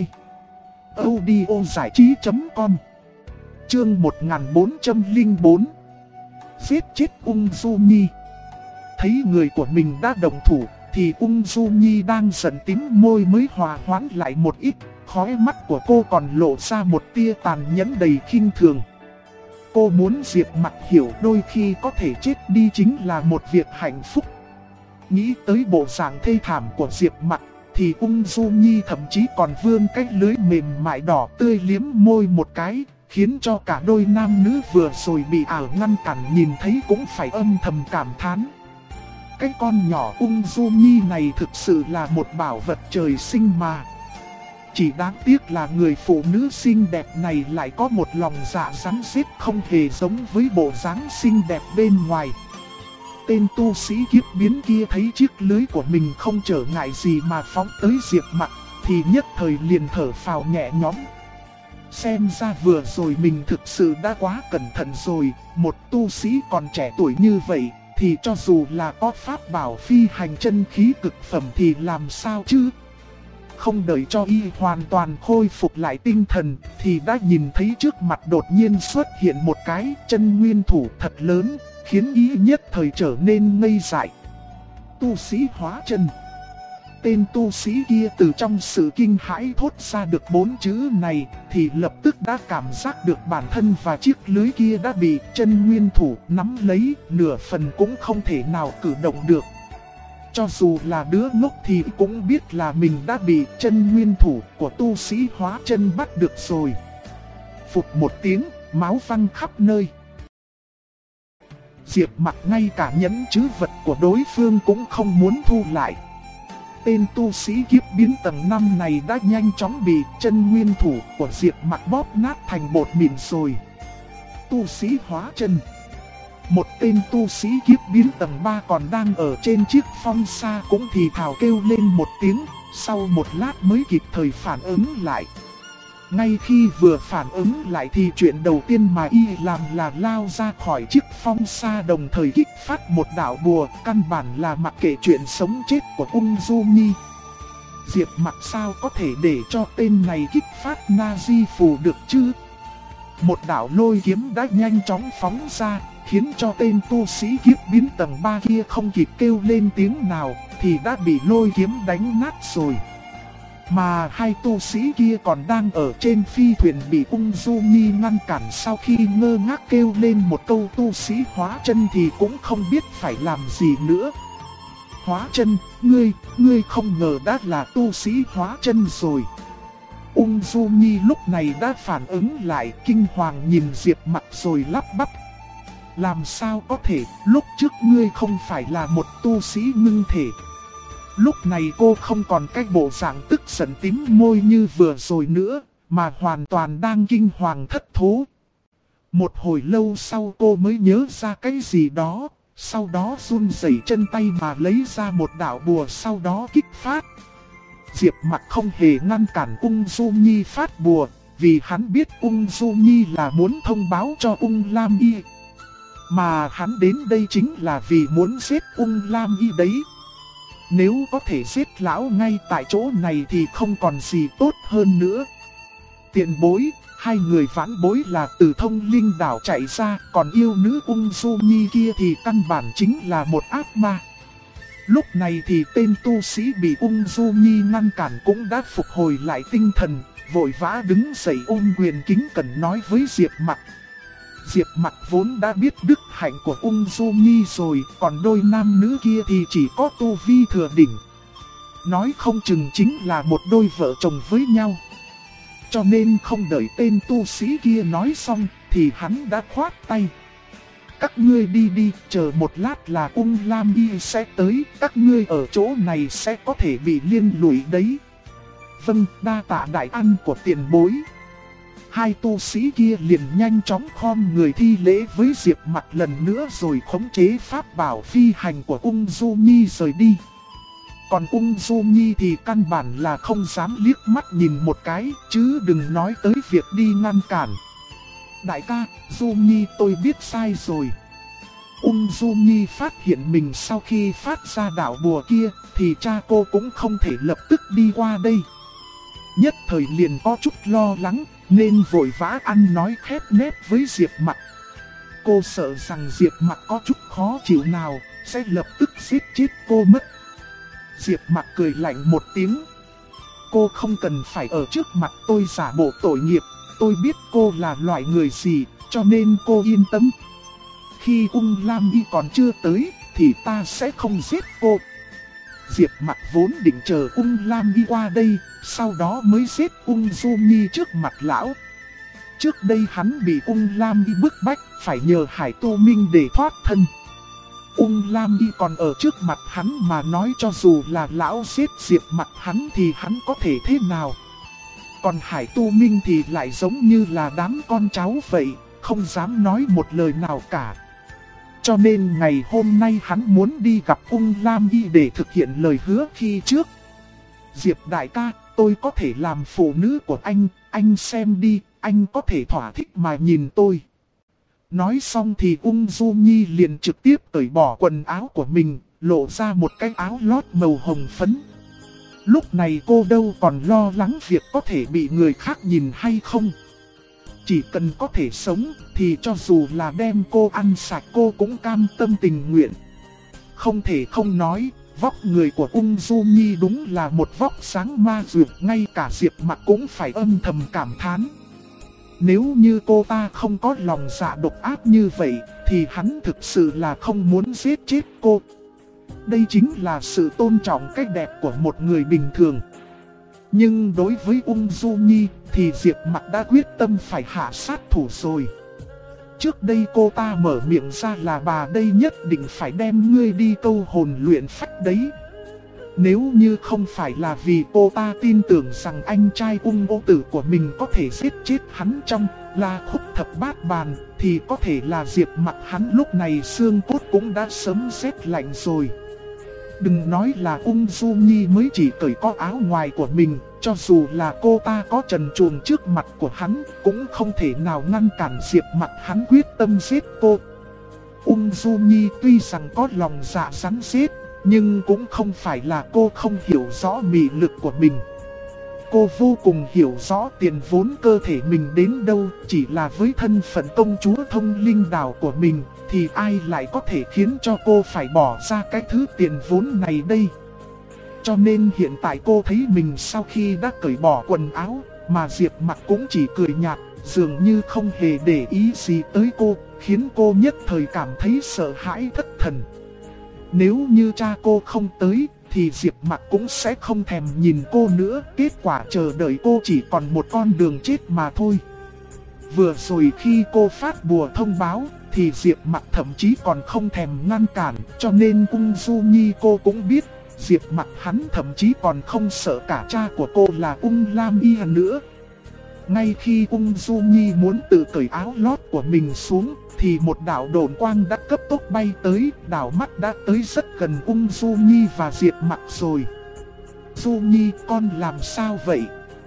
audiozảichí.com. Chương 1404. Giết chết Ung Du Nhi. Thấy người của mình đã đồng thủ, thì Ung Du Nhi đang giận tím môi mới hòa hoãn lại một ít. Khóe mắt của cô còn lộ ra một tia tàn nhẫn đầy khinh thường. Cô muốn Diệp Mặc hiểu đôi khi có thể chết đi chính là một việc hạnh phúc. Nghĩ tới bộ dạng thê thảm của Diệp Mặc, thì Ung Du Nhi thậm chí còn vươn cái lưỡi mềm mại đỏ tươi liếm môi một cái, khiến cho cả đôi nam nữ vừa rồi bị ảo ngăn cản nhìn thấy cũng phải âm thầm cảm thán. Cái con nhỏ Ung Du Nhi này thực sự là một bảo vật trời sinh mà. Chỉ đáng tiếc là người phụ nữ xinh đẹp này lại có một lòng dạ rắn rết không hề giống với bộ dáng xinh đẹp bên ngoài. Tên tu sĩ kiếp biến kia thấy chiếc lưới của mình không trở ngại gì mà phóng tới Diệp Mặc, thì nhất thời liền thở phào nhẹ nhõm. Xem ra vừa rồi mình thực sự đã quá cẩn thận rồi, một tu sĩ còn trẻ tuổi như vậy, thì cho dù là có pháp bảo phi hành chân khí cực phẩm thì làm sao chứ? Không đợi cho y hoàn toàn khôi phục lại tinh thần, thì đã nhìn thấy trước mặt đột nhiên xuất hiện một cái chân nguyên thủ thật lớn, khiến y nhất thời trở nên ngây dại. Tu sĩ hóa chân. tên tu sĩ kia từ trong sự kinh hãi thốt ra được 4 chữ này, thì lập tức đã cảm giác được bản thân và chiếc lưới kia đã bị chân nguyên thủ nắm lấy, nửa phần cũng không thể nào cử động được. Cho dù là đứa ngốc thì cũng biết là mình đã bị chân nguyên thủ của tu sĩ hóa chân bắt được rồi. Phụt một tiếng, máu văng khắp nơi. Diệp Mặc ngay cả nhẫn trữ vật của đối phương cũng không muốn thu lại. Tên tu sĩ kiếp biến tầng 5 này đã nhanh chóng bị chân nguyên thủ của Diệp Mặc bóp nát thành bột mịn rồi. Tu sĩ hóa chân. Một tên tu sĩ kiếp biến tầng 3 còn đang ở trên chiếc phong xa cũng thì thào kêu lên một tiếng, sau một lát mới kịp thời phản ứng lại. Ngay khi vừa phản ứng lại thì chuyện đầu tiên mà y làm là lao ra khỏi chiếc phong xa, đồng thời kích phát một đạo bùa, căn bản là mặc kệ chuyện sống chết của Ung Du Nhi. Diệp Mặc sao có thể để cho tên này kích phát na di phù được chứ? Một đạo lôi kiếm đã nhanh chóng phóng ra, khiến cho tên tu sĩ kiếp biến tầng 3 kia không kịp kêu lên tiếng nào, thì đã bị lôi kiếm đánh nát rồi. Mà hai tu sĩ kia còn đang ở trên phi thuyền bị Ung Du Nhi ngăn cản, sau khi ngơ ngác kêu lên một câu tu sĩ hóa chân thì cũng không biết phải làm gì nữa. Hóa chân, ngươi không ngờ đã là tu sĩ hóa chân rồi. Ung Du Nhi lúc này đã phản ứng lại, kinh hoàng nhìn Diệp Mặc rồi lắp bắp. Làm sao có thể, lúc trước ngươi không phải là một tu sĩ ngưng thể. Lúc này cô không còn cái bộ dạng tức giận tím môi như vừa rồi nữa, mà hoàn toàn đang kinh hoàng thất thố. Một hồi lâu sau cô mới nhớ ra cái gì đó, sau đó run rẩy chân tay mà lấy ra một đạo bùa, sau đó kích phát. Diệp Mặc không hề ngăn cản Ung Du Nhi phát bùa, vì hắn biết Ung Du Nhi là muốn thông báo cho Ung Lam Y. Mà hắn đến đây chính là vì muốn giết Ung Lam Y đấy. Nếu có thể giết lão ngay tại chỗ này thì không còn gì tốt hơn nữa. Tiền bối, hai người vãn bối là từ Thông Linh đảo chạy ra, còn yêu nữ Ung Du Nhi kia thì căn bản chính là một ác ma. Lúc này thì tên tu sĩ bị Ung Du Nhi ngăn cản cũng đã phục hồi lại tinh thần, vội vã đứng dậy ôm quyền kính cẩn nói với Diệp Mặc. Diệp Mặc vốn đã biết đức hạnh của Ung Du Nhi rồi, còn đôi nam nữ kia thì chỉ có tu vi thừa đỉnh. Nói không chừng chính là một đôi vợ chồng với nhau. Cho nên không đợi tên tu sĩ kia nói xong thì hắn đã khoát tay. Các ngươi đi đi, chờ một lát là Ung Lam Y sẽ tới, các ngươi ở chỗ này sẽ có thể bị liên lụy đấy. Vâng, đa tạ đại ân của tiền bối. Hai tu sĩ kia liền nhanh chóng khom người thi lễ với Diệp Mặc lần nữa rồi khống chế pháp bảo phi hành của Ung Du Nhi rời đi. Còn Ung Du Nhi thì căn bản là không dám liếc mắt nhìn một cái, chứ đừng nói tới việc đi ngăn cản. Đại ca, Du Nhi tôi biết sai rồi. Ung Du Nhi phát hiện mình sau khi phát ra đạo bùa kia, thì cha cô cũng không thể lập tức đi qua đây. Nhất thời liền có chút lo lắng, nên vội vã ăn nói khép nép với Diệp Mặc. Cô sợ rằng Diệp Mặc có chút khó chịu nào, sẽ lập tức giết chết cô mất. Diệp Mặc cười lạnh một tiếng. Cô không cần phải ở trước mặt tôi giả bộ tội nghiệp, tôi biết cô là loại người gì, cho nên cô yên tâm. Khi Ung Lam Y còn chưa tới, thì ta sẽ không giết cô. Diệp Mặc vốn định chờ Ung Lam Y qua đây, sau đó mới giết Ung Du Nhi trước mặt lão. Trước đây hắn bị Ung Lam Y bức bách, phải nhờ Hải Tu Minh để thoát thân. Ung Lam Y còn ở trước mặt hắn mà nói cho dù là lão giết Diệp Mặc hắn thì hắn có thể thế nào. Còn Hải Tu Minh thì lại giống như là đám con cháu vậy, không dám nói một lời nào cả. Cho nên ngày hôm nay hắn muốn đi gặp Ung Lam Y để thực hiện lời hứa khi trước. Diệp đại ca, tôi có thể làm phụ nữ của anh xem đi, anh có thể thỏa thích mà nhìn tôi. Nói xong thì Ung Du Nhi liền trực tiếp cởi bỏ quần áo của mình, lộ ra một cái áo lót màu hồng phấn. Lúc này cô đâu còn lo lắng việc có thể bị người khác nhìn hay không. Chỉ cần có thể sống thì cho dù là đem cô ăn sạch cô cũng cam tâm tình nguyện. Không thể không nói, Vóc người của Ung Du Nhi đúng là một vóc sáng ma dược, ngay cả Diệp Mặc cũng phải âm thầm cảm thán. Nếu như cô ta không có lòng dạ độc ác như vậy, thì hắn thực sự là không muốn giết chết cô. Đây chính là sự tôn trọng cách đẹp của một người bình thường. Nhưng đối với Ung Du Nhi thì Diệp Mặc đã quyết tâm phải hạ sát thủ rồi. Trước đây cô ta mở miệng ra là bà đây nhất định phải đem ngươi đi câu hồn luyện phách đấy. Nếu như không phải là vì cô ta tin tưởng rằng anh trai Ung Ô Tử của mình có thể giết chết hắn trong La Khúc Thập Bát Bàn, thì có thể là Diệp Mặc hắn lúc này xương cốt cũng đã sớm rét lạnh rồi. Đừng nói là Ung Du Nhi mới chỉ cởi có áo ngoài của mình, cho dù là cô ta có trần truồng trước mặt của hắn, cũng không thể nào ngăn cản Diệp Mặc hắn quyết tâm giết cô. Ung Du Nhi tuy rằng có lòng dạ rắn rết, nhưng cũng không phải là cô không hiểu rõ mị lực của mình. Cô vô cùng hiểu rõ tiền vốn cơ thể mình đến đâu, chỉ là với thân phận công chúa Thông Linh Đảo của mình, thì ai lại có thể khiến cho cô phải bỏ ra cái thứ tiền vốn này đây. Cho nên hiện tại cô thấy mình sau khi đã cởi bỏ quần áo, mà Diệp Mặc cũng chỉ cười nhạt, dường như không hề để ý gì tới cô, khiến cô nhất thời cảm thấy sợ hãi thất thần. Nếu như cha cô không tới, thì Diệp Mặc cũng sẽ không thèm nhìn cô nữa, kết quả chờ đợi cô chỉ còn một con đường chết mà thôi. Vừa rồi khi cô phát bùa thông báo, thì Diệp Mặc thậm chí còn không thèm ngăn cản, cho nên Ung Du Nhi cô cũng biết, Diệp Mặc hắn thậm chí còn không sợ cả cha của cô là Ung Lam Y nữa. Ngay khi Ung Du Nhi muốn tự cởi áo lót của mình xuống, thì một đạo độn quang đã cấp tốc bay tới, đảo mắt đã tới rất gần Ung Du Nhi và Diệp Mặc rồi. Du Nhi, con làm sao vậy?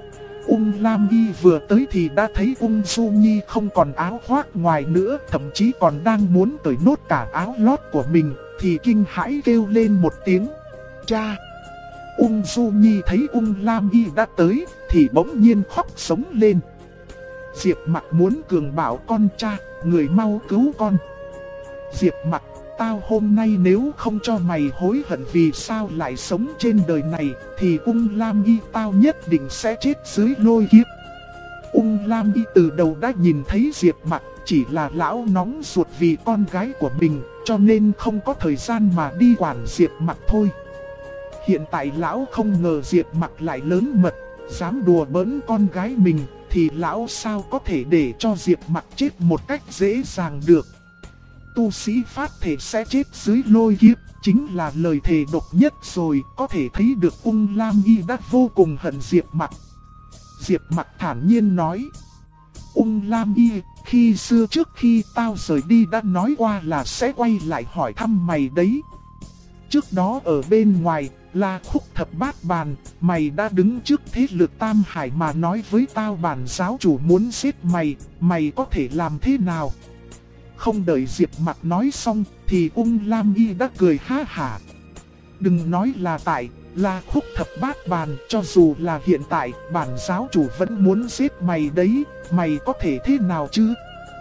Ung Lam Y vừa tới thì đã thấy Ung Du Nhi không còn áo khoác ngoài nữa, thậm chí còn đang muốn cởi nốt cả áo lót của mình, thì kinh hãi kêu lên một tiếng: cha! Ung Du Nhi thấy Ung Lam Y đã tới, thì bỗng nhiên khóc sống lên. Diệp Mặc muốn cường bảo con: cha, người mau cứu con. Diệp Mặc, tao hôm nay nếu không cho mày hối hận vì sao lại sống trên đời này, thì Ung Lam Y tao nhất định sẽ chết dưới lôi kiếp. Ung Lam Y từ đầu đã nhìn thấy Diệp Mặc, chỉ là lão nóng ruột vì con gái của mình, cho nên không có thời gian mà đi quản Diệp Mặc thôi. Hiện tại lão không ngờ Diệp Mặc lại lớn mật, dám đùa bỡn con gái mình, thì lão sao có thể để cho Diệp Mặc chết một cách dễ dàng được. Tu sĩ phát thể sẽ chết dưới lôi kiếp, chính là lời thề độc nhất rồi, có thể thấy được Ung Lam Y đã vô cùng hận Diệp Mặc. Diệp Mặc thản nhiên nói: Ung Lam Y, khi xưa trước khi tao rời đi đã nói qua là sẽ quay lại hỏi thăm mày đấy. Trước đó ở bên ngoài, La Khúc Thập Bát Bàn, mày đã đứng trước thế lực Tam Hải mà nói với tao bản giáo chủ muốn giết mày, mày có thể làm thế nào? Không đợi Diệp Mặc nói xong, thì Ung Lam Y đã cười ha hả. Đừng nói là tại La Khúc Thập Bát Bàn, cho dù là hiện tại, bản giáo chủ vẫn muốn giết mày đấy, mày có thể thế nào chứ?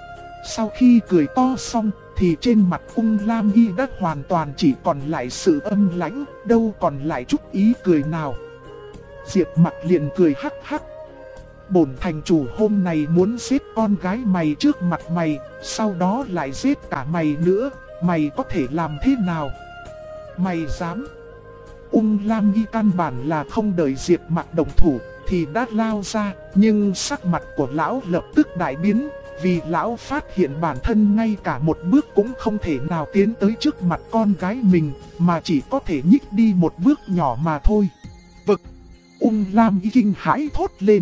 Sau khi cười to xong, thì trên mặt Ung Lam Y đã hoàn toàn chỉ còn lại sự âm lãnh, đâu còn lại chút ý cười nào. Diệp Mặc liền cười hắc hắc: bổn thành chủ hôm nay muốn giết con gái mày trước mặt mày, sau đó lại giết cả mày nữa, mày có thể làm thế nào? Mày dám? Ung Lam Y căn bản là không đợi Diệp Mặc động thủ, thì đã lao ra, nhưng sắc mặt của lão lập tức đại biến. Vì lão phát hiện bản thân ngay cả một bước cũng không thể nào tiến tới trước mặt con gái mình, mà chỉ có thể nhích đi một bước nhỏ mà thôi. Vực! Ung Lam Y kinh hãi thốt lên: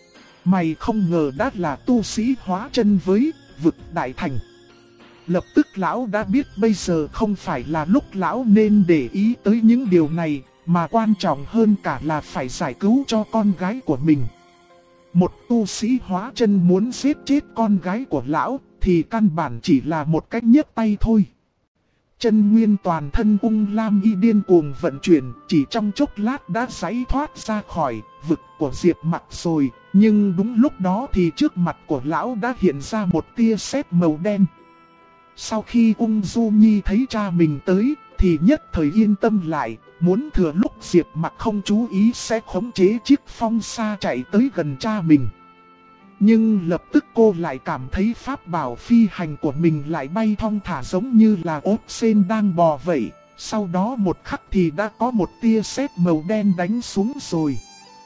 mày không ngờ đã là tu sĩ hóa chân với vực đại thành. Lập tức lão đã biết bây giờ không phải là lúc lão nên để ý tới những điều này, mà quan trọng hơn cả là phải giải cứu cho con gái của mình. Một tu sĩ hóa chân muốn giết chết con gái của lão, thì căn bản chỉ là một cách nhấc tay thôi. Chân nguyên toàn thân Ung Lam Y điên cuồng vận chuyển, chỉ trong chốc lát đã giãy thoát ra khỏi vực của Diệp Mặc rồi. Nhưng đúng lúc đó thì trước mặt của lão đã hiện ra một tia sét màu đen. Sau khi Ung Du Nhi thấy cha mình tới, thì nhất thời yên tâm lại, muốn thừa lúc Diệp Mặc không chú ý sẽ khống chế chiếc phong xa chạy tới gần cha mình. Nhưng lập tức cô lại cảm thấy pháp bảo phi hành của mình lại bay thong thả giống như là ốt sên đang bò vậy. Sau đó một khắc thì đã có một tia sét màu đen đánh xuống rồi.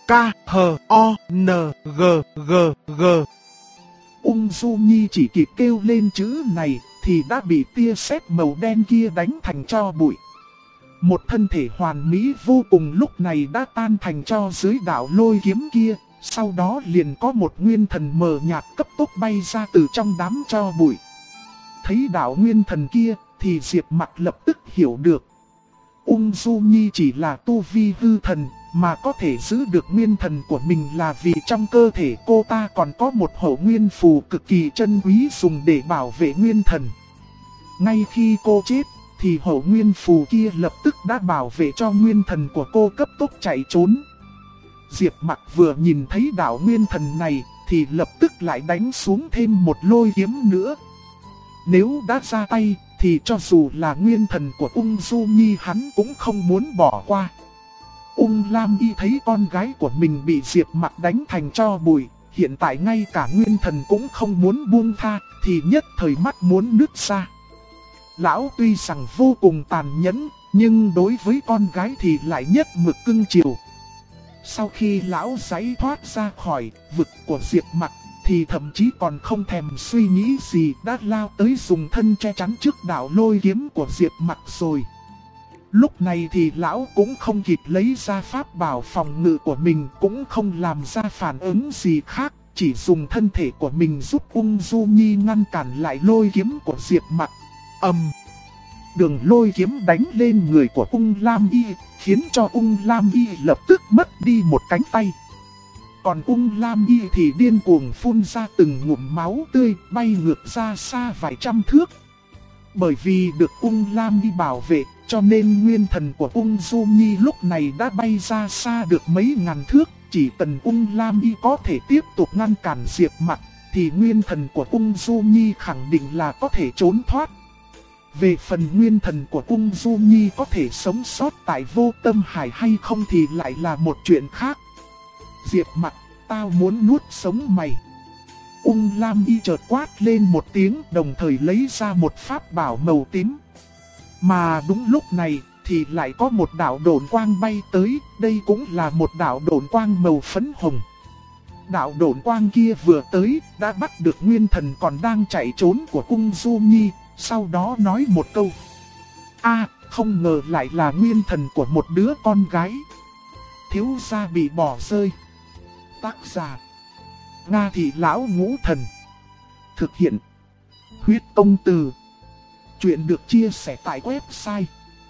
K-H-O-N-G-G-G. Ung Du Nhi chỉ kịp kêu lên chữ này thì đã bị tia sét màu đen kia đánh thành tro bụi. Một thân thể hoàn mỹ vô cùng lúc này đã tan thành tro dưới đạo lôi kiếm kia. Sau đó liền có một nguyên thần mờ nhạt cấp tốc bay ra từ trong đám tro bụi. Thấy đạo nguyên thần kia thì Diệp Mặc lập tức hiểu được. Ung Du Nhi chỉ là tu vi hư thần, mà có thể giữ được nguyên thần của mình là vì trong cơ thể cô ta còn có một hậu nguyên phù cực kỳ chân quý dùng để bảo vệ nguyên thần. Ngay khi cô chết, thì hậu nguyên phù kia lập tức đã bảo vệ cho nguyên thần của cô cấp tốc chạy trốn. Diệp Mặc vừa nhìn thấy đạo nguyên thần này, thì lập tức lại đánh xuống thêm một lôi kiếm nữa. Nếu đã ra tay, thì cho dù là nguyên thần của Ung Du Nhi hắn cũng không muốn bỏ qua. Ung Lam Y thấy con gái của mình bị Diệp Mặc đánh thành tro bụi, hiện tại ngay cả nguyên thần cũng không muốn buông tha, thì nhất thời mắt muốn nứt ra. Lão tuy rằng vô cùng tàn nhẫn, nhưng đối với con gái thì lại nhất mực cưng chiều. Sau khi lão giãy thoát ra khỏi vực của Diệp Mặc, thì thậm chí còn không thèm suy nghĩ gì đã lao tới dùng thân che chắn trước đạo lôi kiếm của Diệp Mặc rồi. Lúc này thì lão cũng không kịp lấy ra pháp bảo phòng ngự của mình, cũng không làm ra phản ứng gì khác, chỉ dùng thân thể của mình giúp Ung Du Nhi ngăn cản lại lôi kiếm của Diệp Mặc. Đường lôi kiếm đánh lên người của Ung Lam Y, khiến cho Ung Lam Y lập tức mất đi một cánh tay. Còn Ung Lam Y thì điên cuồng phun ra từng ngụm máu tươi, bay ngược ra xa vài trăm thước. Bởi vì được Ung Lam Y bảo vệ, cho nên nguyên thần của Ung Du Nhi lúc này đã bay ra xa được mấy ngàn thước. Chỉ cần Ung Lam Y có thể tiếp tục ngăn cản Diệp Mặc, thì nguyên thần của Ung Du Nhi khẳng định là có thể trốn thoát. Về phần nguyên thần của Ung Du Nhi có thể sống sót tại Vô Tâm Hải hay không thì lại là một chuyện khác. Diệp Mặc, tao muốn nuốt sống mày. Ung Lam Y chợt quát lên một tiếng, đồng thời lấy ra một pháp bảo màu tím. Mà đúng lúc này thì lại có một đạo độn quang bay tới, đây cũng là một đạo độn quang màu phấn hồng. Đạo độn quang kia vừa tới, đã bắt được nguyên thần còn đang chạy trốn của Ung Du Nhi, sau đó nói một câu. Không ngờ lại là nguyên thần của một đứa con gái. Thiếu gia bị bỏ rơi. Tác giả: Nga Thị Lão Ngũ Thần. Thực hiện: Huyết Công Từ. Chuyện được chia sẻ tại website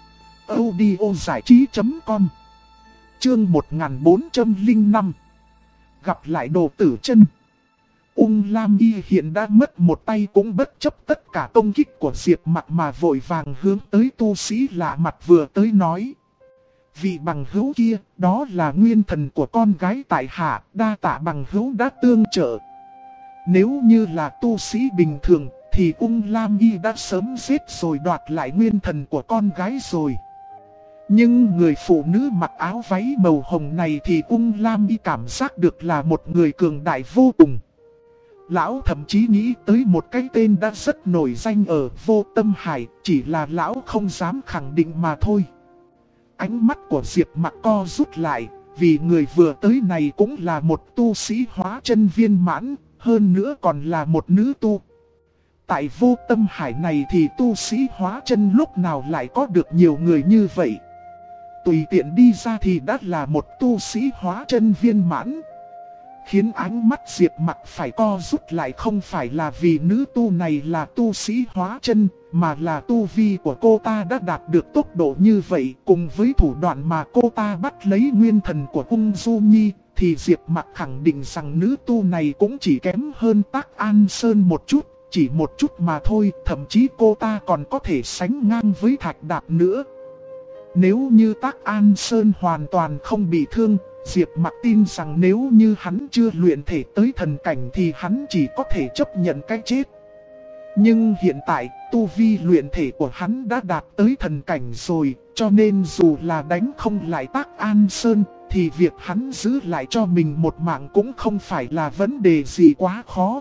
audiozảichí.com. Chương 1405. Gặp lại Đồ Tử Chân. Ung Lam Y hiện đã mất một tay cũng bất chấp tất cả công kích của Diệp Mặc mà vội vàng hướng tới tu sĩ lạ mặt vừa tới nói. Vị bằng hữu kia, đó là nguyên thần của con gái tại hạ, đa tạ bằng hữu đã tương trợ. Nếu như là tu sĩ bình thường, thì Ung Lam Y đã sớm giết rồi đoạt lại nguyên thần của con gái rồi. Nhưng người phụ nữ mặc áo váy màu hồng này thì Ung Lam Y cảm giác được là một người cường đại vô cùng. Lão thậm chí nghĩ tới một cái tên đã rất nổi danh ở Vô Tâm Hải, chỉ là lão không dám khẳng định mà thôi. Ánh mắt của Diệp Mặc co rút lại, vì người vừa tới này cũng là một tu sĩ hóa chân viên mãn, hơn nữa còn là một nữ tu. Tại Vô Tâm Hải này thì tu sĩ hóa chân lúc nào lại có được nhiều người như vậy. Tùy tiện đi ra thì đã là một tu sĩ hóa chân viên mãn. Khiến ánh mắt Diệp Mặc phải co rút lại không phải là vì nữ tu này là tu sĩ hóa chân, mà là tu vi của cô ta đã đạt được tốc độ như vậy. Cùng với thủ đoạn mà cô ta bắt lấy nguyên thần của Ung Du Nhi, thì Diệp Mặc khẳng định rằng nữ tu này cũng chỉ kém hơn Tác An Sơn một chút, chỉ một chút mà thôi. Thậm chí cô ta còn có thể sánh ngang với Thạch Đạp nữa. Nếu như Tác An Sơn hoàn toàn không bị thương, Diệp Mặc tin rằng nếu như hắn chưa luyện thể tới thần cảnh thì hắn chỉ có thể chấp nhận cái chết. Nhưng hiện tại, tu vi luyện thể của hắn đã đạt tới thần cảnh rồi, cho nên dù là đánh không lại Tác An Sơn, thì việc hắn giữ lại cho mình một mạng cũng không phải là vấn đề gì quá khó.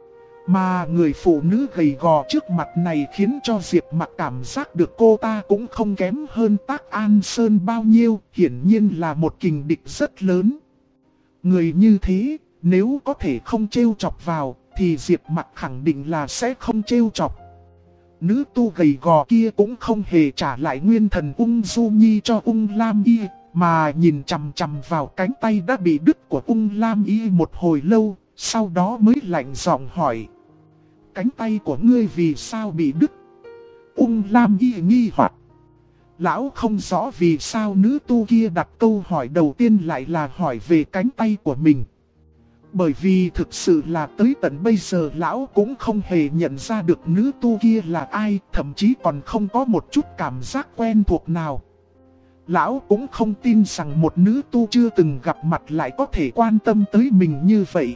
Mà người phụ nữ gầy gò trước mặt này khiến cho Diệp Mặc cảm giác được cô ta cũng không kém hơn Tác An Sơn bao nhiêu, hiển nhiên là một kình địch rất lớn. Người như thế, nếu có thể không trêu chọc vào, thì Diệp Mặc khẳng định là sẽ không trêu chọc. Nữ tu gầy gò kia cũng không hề trả lại nguyên thần Ung Du Nhi cho Ung Lam Y, mà nhìn chằm chằm vào cánh tay đã bị đứt của Ung Lam Y một hồi lâu, sau đó mới lạnh giọng hỏi. Cánh tay của ngươi vì sao bị đứt? Ung Lam Y nghi hoặc. Lão không rõ vì sao nữ tu kia đặt câu hỏi đầu tiên lại là hỏi về cánh tay của mình. Bởi vì thực sự là tới tận bây giờ lão cũng không hề nhận ra được nữ tu kia là ai, thậm chí còn không có một chút cảm giác quen thuộc nào. Lão cũng không tin rằng một nữ tu chưa từng gặp mặt lại có thể quan tâm tới mình như vậy.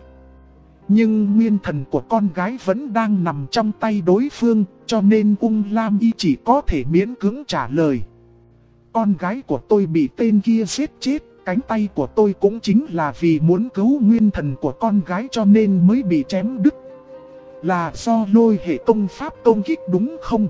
Nhưng nguyên thần của con gái vẫn đang nằm trong tay đối phương, cho nên Ung Lam Y chỉ có thể miễn cưỡng trả lời. Con gái của tôi bị tên kia giết chết, cánh tay của tôi cũng chính là vì muốn cứu nguyên thần của con gái cho nên mới bị chém đứt. Là do lôi hệ công pháp công kích đúng không?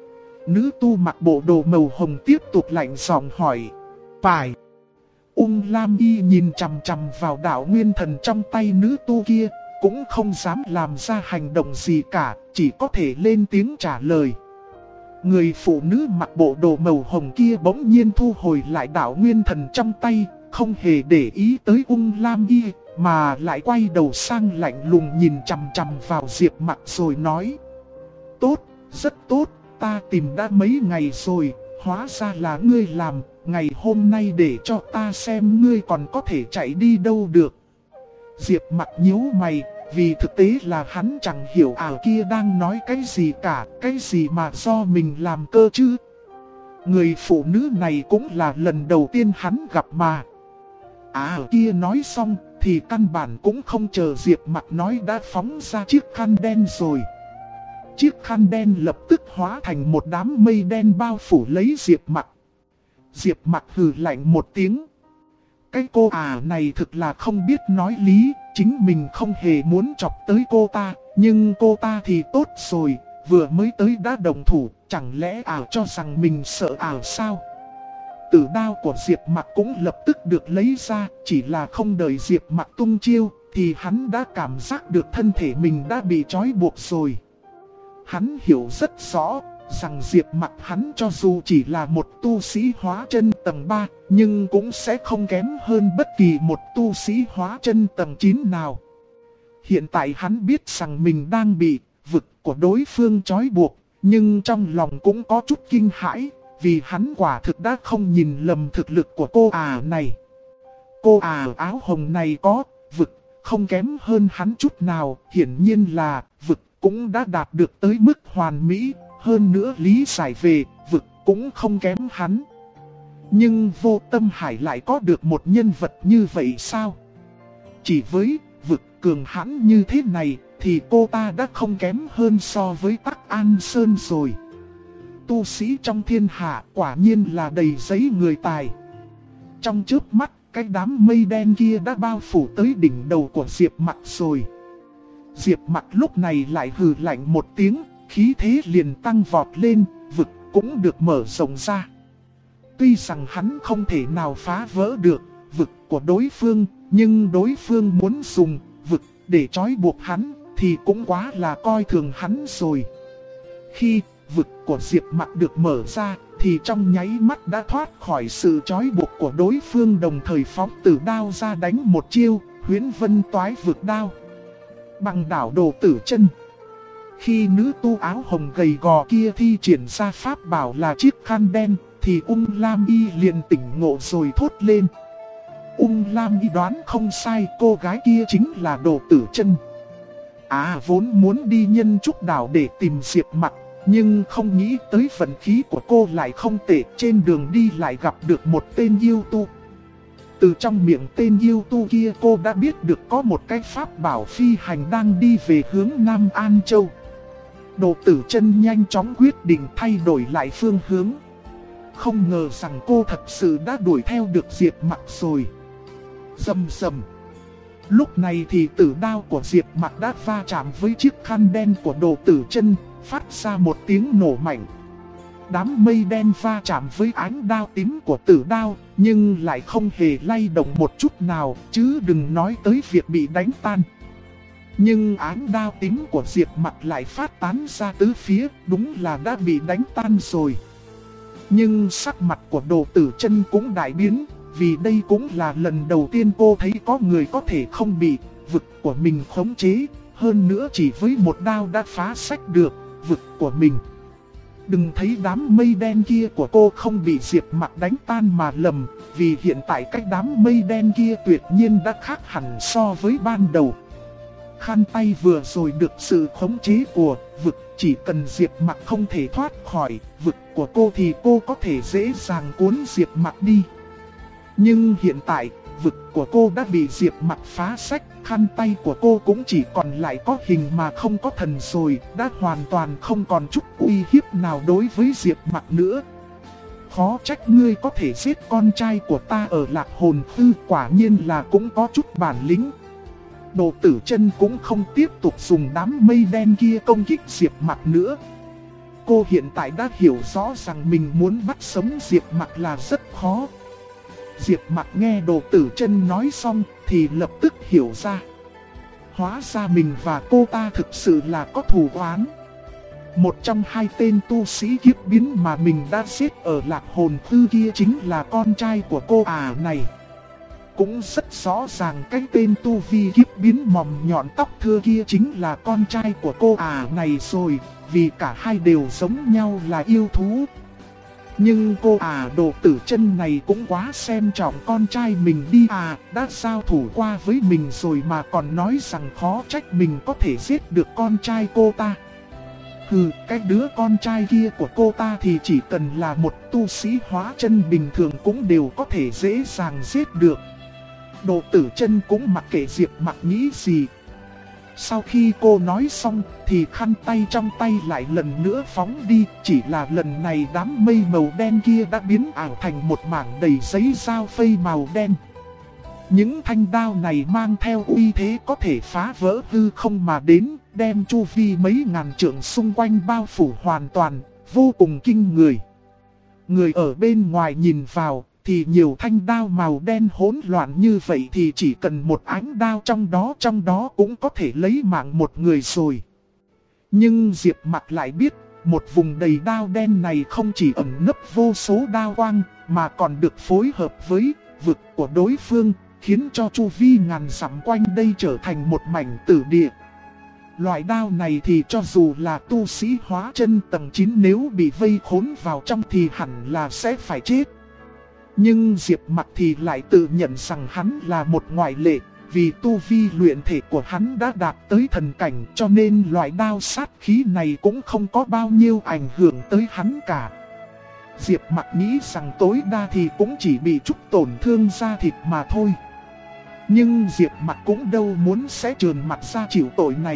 Nữ tu mặc bộ đồ màu hồng tiếp tục lạnh giọng hỏi. Phải. Ung Lam Y nhìn chằm chằm vào đạo nguyên thần trong tay nữ tu kia, cũng không dám làm ra hành động gì cả, chỉ có thể lên tiếng trả lời. Người phụ nữ mặc bộ đồ màu hồng kia bỗng nhiên thu hồi lại đạo nguyên thần trong tay, không hề để ý tới Ung Lam Y, mà lại quay đầu sang lạnh lùng nhìn chằm chằm vào Diệp Mặc rồi nói. Tốt, rất tốt, ta tìm đã mấy ngày rồi, hóa ra là ngươi làm, ngày hôm nay để cho ta xem ngươi còn có thể chạy đi đâu được. Diệp Mặc nhíu mày, vì thực tế là hắn chẳng hiểu kia đang nói cái gì cả, cái gì mà do mình làm cơ chứ. Người phụ nữ này cũng là lần đầu tiên hắn gặp mà. Kia nói xong thì căn bản cũng không chờ Diệp Mặc nói đã phóng ra chiếc khăn đen rồi. Chiếc khăn đen lập tức hóa thành một đám mây đen bao phủ lấy Diệp Mặc. Diệp Mặc hừ lạnh một tiếng. Cái cô này thực là không biết nói lý, chính mình không hề muốn chọc tới cô ta, nhưng cô ta thì tốt rồi, vừa mới tới đã đồng thủ, chẳng lẽ cho rằng mình sợ sao? Tử đao của Diệp Mặc cũng lập tức được lấy ra, chỉ là không đợi Diệp Mặc tung chiêu, thì hắn đã cảm giác được thân thể mình đã bị trói buộc rồi. Hắn hiểu rất rõ rằng Diệp Mặc hắn cho dù chỉ là một tu sĩ hóa chân tầng 3, nhưng cũng sẽ không kém hơn bất kỳ một tu sĩ hóa chân tầng 9 nào. Hiện tại hắn biết rằng mình đang bị vực của đối phương trói buộc, nhưng trong lòng cũng có chút kinh hãi, vì hắn quả thực đã không nhìn lầm thực lực của cô này. Cô áo hồng này có vực, không kém hơn hắn chút nào, hiển nhiên là vực cũng đã đạt được tới mức hoàn mỹ, hơn nữa lý giải về vực cũng không kém hắn. Nhưng Vô Tâm Hải lại có được một nhân vật như vậy sao? Chỉ với vực cường hãn như thế này thì cô ta đã không kém hơn so với Tắc An Sơn rồi. Tu sĩ trong thiên hạ quả nhiên là đầy giấy người tài. Trong chớp mắt, cái đám mây đen kia đã bao phủ tới đỉnh đầu của Diệp Mặc rồi. Diệp Mặc lúc này lại hừ lạnh một tiếng, khí thế liền tăng vọt lên, vực cũng được mở rộng ra. Tuy rằng hắn không thể nào phá vỡ được vực của đối phương, nhưng đối phương muốn dùng vực để trói buộc hắn thì cũng quá là coi thường hắn rồi. Khi vực của Diệp Mặc được mở ra thì trong nháy mắt đã thoát khỏi sự trói buộc của đối phương, đồng thời phóng tử đao ra đánh một chiêu, Huyễn Vân Toái Vực Đao. Bằng đảo đồ tử chân. Khi nữ tu áo hồng gầy gò kia thi triển ra pháp bảo là chiếc khăn đen, thì Ung Lam Y liền tỉnh ngộ rồi thốt lên. Ung Lam Y đoán không sai, cô gái kia chính là đồ tử chân. Vốn muốn đi Nhân Trúc Đảo để tìm Diệp Mặc, nhưng không nghĩ tới vận khí của cô lại không tệ, trên đường đi lại gặp được một tên yêu tu. Từ trong miệng tên yêu tu kia cô đã biết được có một cái pháp bảo phi hành đang đi về hướng Nam An Châu. Đồ Tử Chân nhanh chóng quyết định thay đổi lại phương hướng. Không ngờ rằng cô thật sự đã đuổi theo được Diệp Mặc rồi. Rầm rầm. Lúc này thì tử đao của Diệp Mặc đã va chạm với chiếc khăn đen của Đồ Tử Chân, phát ra một tiếng nổ mạnh. Đám mây đen va chạm với ánh đao tím của tử đao, nhưng lại không hề lay động một chút nào, chứ đừng nói tới việc bị đánh tan. Nhưng ánh đao tím của Diệp Mặc lại phát tán ra tứ phía, đúng là đã bị đánh tan rồi. Nhưng sắc mặt của Đồ Tử Chân cũng đại biến, vì đây cũng là lần đầu tiên cô thấy có người có thể không bị vực của mình khống chế, hơn nữa chỉ với một đao đã phá sách được vực của mình. Đừng thấy đám mây đen kia của cô không bị Diệp Mặc đánh tan mà lầm, vì hiện tại cách đám mây đen kia tuyệt nhiên đã khác hẳn so với ban đầu. Khăn tay vừa rồi được sự khống chế của vực, chỉ cần Diệp Mặc không thể thoát khỏi vực của cô thì cô có thể dễ dàng cuốn Diệp Mặc đi. Nhưng hiện tại, vực của cô đã bị Diệp Mặc phá sách, khăn tay của cô cũng chỉ còn lại có hình mà không có thần rồi, đã hoàn toàn không còn chút uy hiếp nào đối với Diệp Mặc nữa. Khó trách ngươi có thể giết con trai của ta ở Lạc Hồn Thư, quả nhiên là cũng có chút bản lĩnh. Đồ Tử Chân cũng không tiếp tục dùng đám mây đen kia công kích Diệp Mặc nữa. Cô hiện tại đã hiểu rõ rằng mình muốn bắt sống Diệp Mặc là rất khó. Diệp Mặc nghe Đồ Tử Chân nói xong thì lập tức hiểu ra. Hóa ra mình và cô ta thực sự là có thù oán. Một trong hai tên tu sĩ kiếp biến mà mình đã giết ở Lạc Hồn Thư kia chính là con trai của cô này. Cũng rất rõ ràng cái tên tu vi kiếp biến mỏm nhọn tóc thưa kia chính là con trai của cô này rồi, vì cả hai đều giống nhau là yêu thú. Nhưng cô Đồ Tử Chân này cũng quá xem trọng con trai mình đi đã giao thủ qua với mình rồi mà còn nói rằng khó trách mình có thể giết được con trai cô ta. Hừ, cái đứa con trai kia của cô ta thì chỉ cần là một tu sĩ hóa chân bình thường cũng đều có thể dễ dàng giết được. Đồ Tử Chân cũng mặc kệ Diệp Mặc nghĩ gì. Sau khi cô nói xong thì khăn tay trong tay lại lần nữa phóng đi, chỉ là lần này đám mây màu đen kia đã biến ảo thành một mảng đầy giấy dao phây màu đen. Những thanh đao này mang theo uy thế có thể phá vỡ hư không mà đến, đem chu vi mấy ngàn trượng xung quanh bao phủ hoàn toàn, vô cùng kinh người. Người ở bên ngoài nhìn vào thì nhiều thanh đao màu đen hỗn loạn như vậy thì chỉ cần một ánh đao trong đó cũng có thể lấy mạng một người rồi. Nhưng Diệp Mặc lại biết, một vùng đầy đao đen này không chỉ ẩn nấp vô số đao quang, mà còn được phối hợp với vực của đối phương, khiến cho chu vi ngàn dặm quanh đây trở thành một mảnh tử địa. Loại đao này thì cho dù là tu sĩ hóa chân tầng 9 nếu bị vây khốn vào trong thì hẳn là sẽ phải chết. Nhưng Diệp Mặc thì lại tự nhận rằng hắn là một ngoại lệ, vì tu vi luyện thể của hắn đã đạt tới thần cảnh, cho nên loại đao sát khí này cũng không có bao nhiêu ảnh hưởng tới hắn cả. Diệp Mặc nghĩ rằng tối đa thì cũng chỉ bị chút tổn thương da thịt mà thôi. Nhưng Diệp Mặc cũng đâu muốn sẽ trườn mặt ra chịu tội này.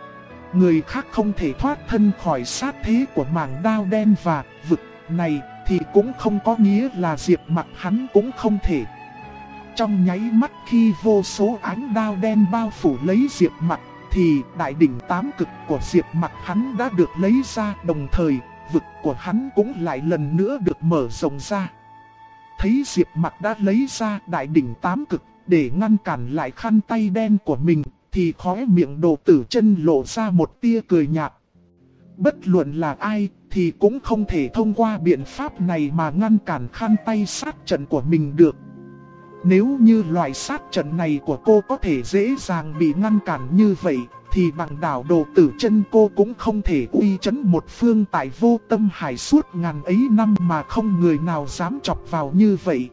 Người khác không thể thoát thân khỏi sát thế của mảng đao đen và vực này thì cũng không có nghĩa là Diệp Mặc hắn cũng không thể. Trong nháy mắt khi vô số ánh đao đen bao phủ lấy Diệp Mặc thì đại đỉnh tám cực của Diệp Mặc hắn đã được lấy ra, đồng thời vực của hắn cũng lại lần nữa được mở rộng ra. Thấy Diệp Mặc đã lấy ra đại đỉnh tám cực để ngăn cản lại khăn tay đen của mình thì khóe miệng Đồ Tử Chân lộ ra một tia cười nhạt. Bất luận là ai thì cũng không thể thông qua biện pháp này mà ngăn cản khăn tay sát trận của mình được. Nếu như loại sát trận này của cô có thể dễ dàng bị ngăn cản như vậy thì bằng đảo Đồ Tử Chân cô cũng không thể uy chấn một phương tại Vô Tâm Hải suốt ngàn ấy năm mà không người nào dám chọc vào như vậy.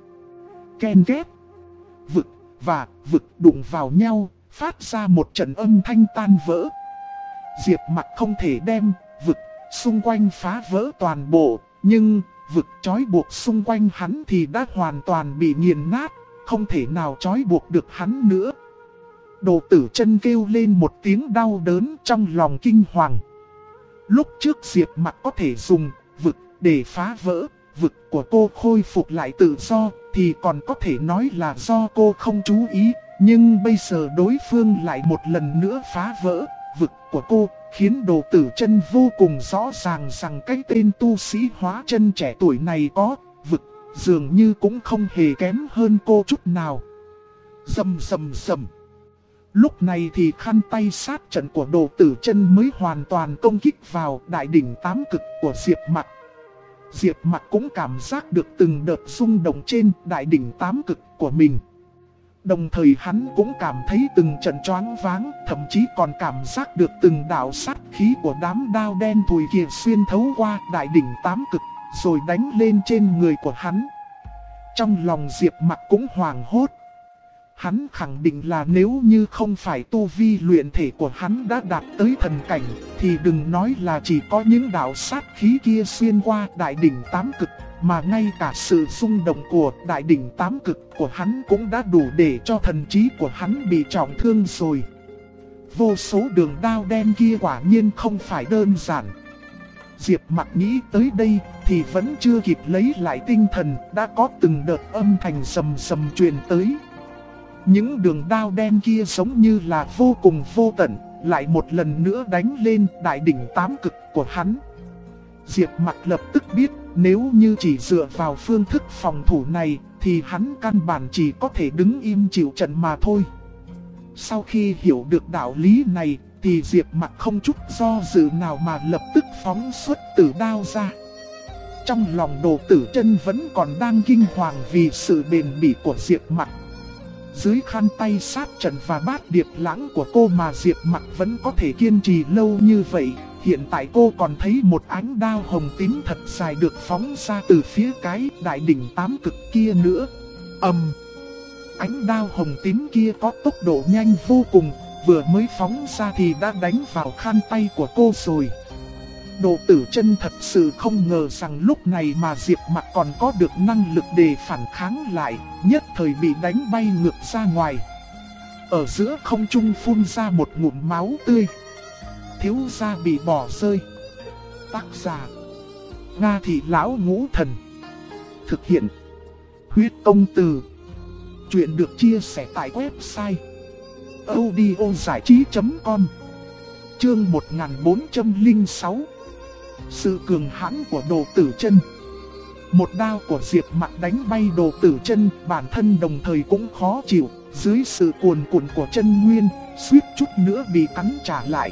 Ken két. Vực và vực đụng vào nhau, phát ra một trận âm thanh tan vỡ. Diệp Mặc không thể đem vực xung quanh phá vỡ toàn bộ, nhưng vực trói buộc xung quanh hắn thì đã hoàn toàn bị nghiền nát, không thể nào trói buộc được hắn nữa. Đồ Tử Chân kêu lên một tiếng đau đớn trong lòng kinh hoàng. Lúc trước Diệp Mặc có thể dùng vực để phá vỡ vực của cô khôi phục lại tự do thì còn có thể nói là do cô không chú ý. Nhưng bây giờ đối phương lại một lần nữa phá vỡ vực của cô, khiến Đồ Tử Chân vô cùng rõ ràng rằng cái tên tu sĩ hóa chân trẻ tuổi này có vực, dường như cũng không hề kém hơn cô chút nào. Rầm rầm rầm. Lúc này thì khăn tay sát trận của Đồ Tử Chân mới hoàn toàn công kích vào đại đỉnh tám cực của Diệp Mặc. Diệp Mặc cũng cảm giác được từng đợt rung động trên đại đỉnh tám cực của mình. Đồng thời hắn cũng cảm thấy từng trận choáng váng, thậm chí còn cảm giác được từng đạo sát khí của đám đao đen thùi kia xuyên thấu qua đại đỉnh tám cực, rồi đánh lên trên người của hắn. Trong lòng Diệp Mặc cũng hoảng hốt. Hắn khẳng định là nếu như không phải tu vi luyện thể của hắn đã đạt tới thần cảnh, thì đừng nói là chỉ có những đạo sát khí kia xuyên qua đại đỉnh tám cực, mà ngay cả sự rung động của đại đỉnh tám cực của hắn cũng đã đủ để cho thần trí của hắn bị trọng thương rồi. Vô số đường đao đen kia quả nhiên không phải đơn giản. Diệp Mặc nghĩ tới đây thì vẫn chưa kịp lấy lại tinh thần, đã có từng đợt âm thanh sầm sầm truyền tới. Những đường đao đen kia giống như là vô cùng vô tận, lại một lần nữa đánh lên đại đỉnh tám cực của hắn. Diệp Mặc lập tức biết nếu như chỉ dựa vào phương thức phòng thủ này thì hắn căn bản chỉ có thể đứng im chịu trận mà thôi. Sau khi hiểu được đạo lý này thì Diệp Mặc không chút do dự nào mà lập tức phóng xuất tử đao ra. Trong lòng Đồ Tử Chân vẫn còn đang kinh hoàng vì sự bền bỉ của Diệp Mặc. Dưới khăn tay sát trận và bát điệp lãng của cô mà Diệp Mặc vẫn có thể kiên trì lâu như vậy. Hiện tại cô còn thấy một ánh đao hồng tím thật dài được phóng ra từ phía cái đại đỉnh tám cực kia nữa. Ánh đao hồng tím kia có tốc độ nhanh vô cùng, vừa mới phóng ra thì đã đánh vào khăn tay của cô rồi. Đồ Tử Chân thật sự không ngờ rằng lúc này mà Diệp Mặc còn có được năng lực để phản kháng lại, nhất thời bị đánh bay ngược ra ngoài. Ở giữa không trung phun ra một ngụm máu tươi. Thiếu gia bị bỏ rơi. Tác giả: Nga Thị Lão Ngũ Thần. Thực hiện: Huyết Công Từ. Chuyện được chia sẻ tại website audiozảichí.com. Chương 1406. Sự cường hãn của Đồ Tử Chân. Một đao của Diệp Mặc đánh bay Đồ Tử Chân, bản thân đồng thời cũng khó chịu, dưới sự cuồn cuộn của chân nguyên, suýt chút nữa bị cắn trả lại.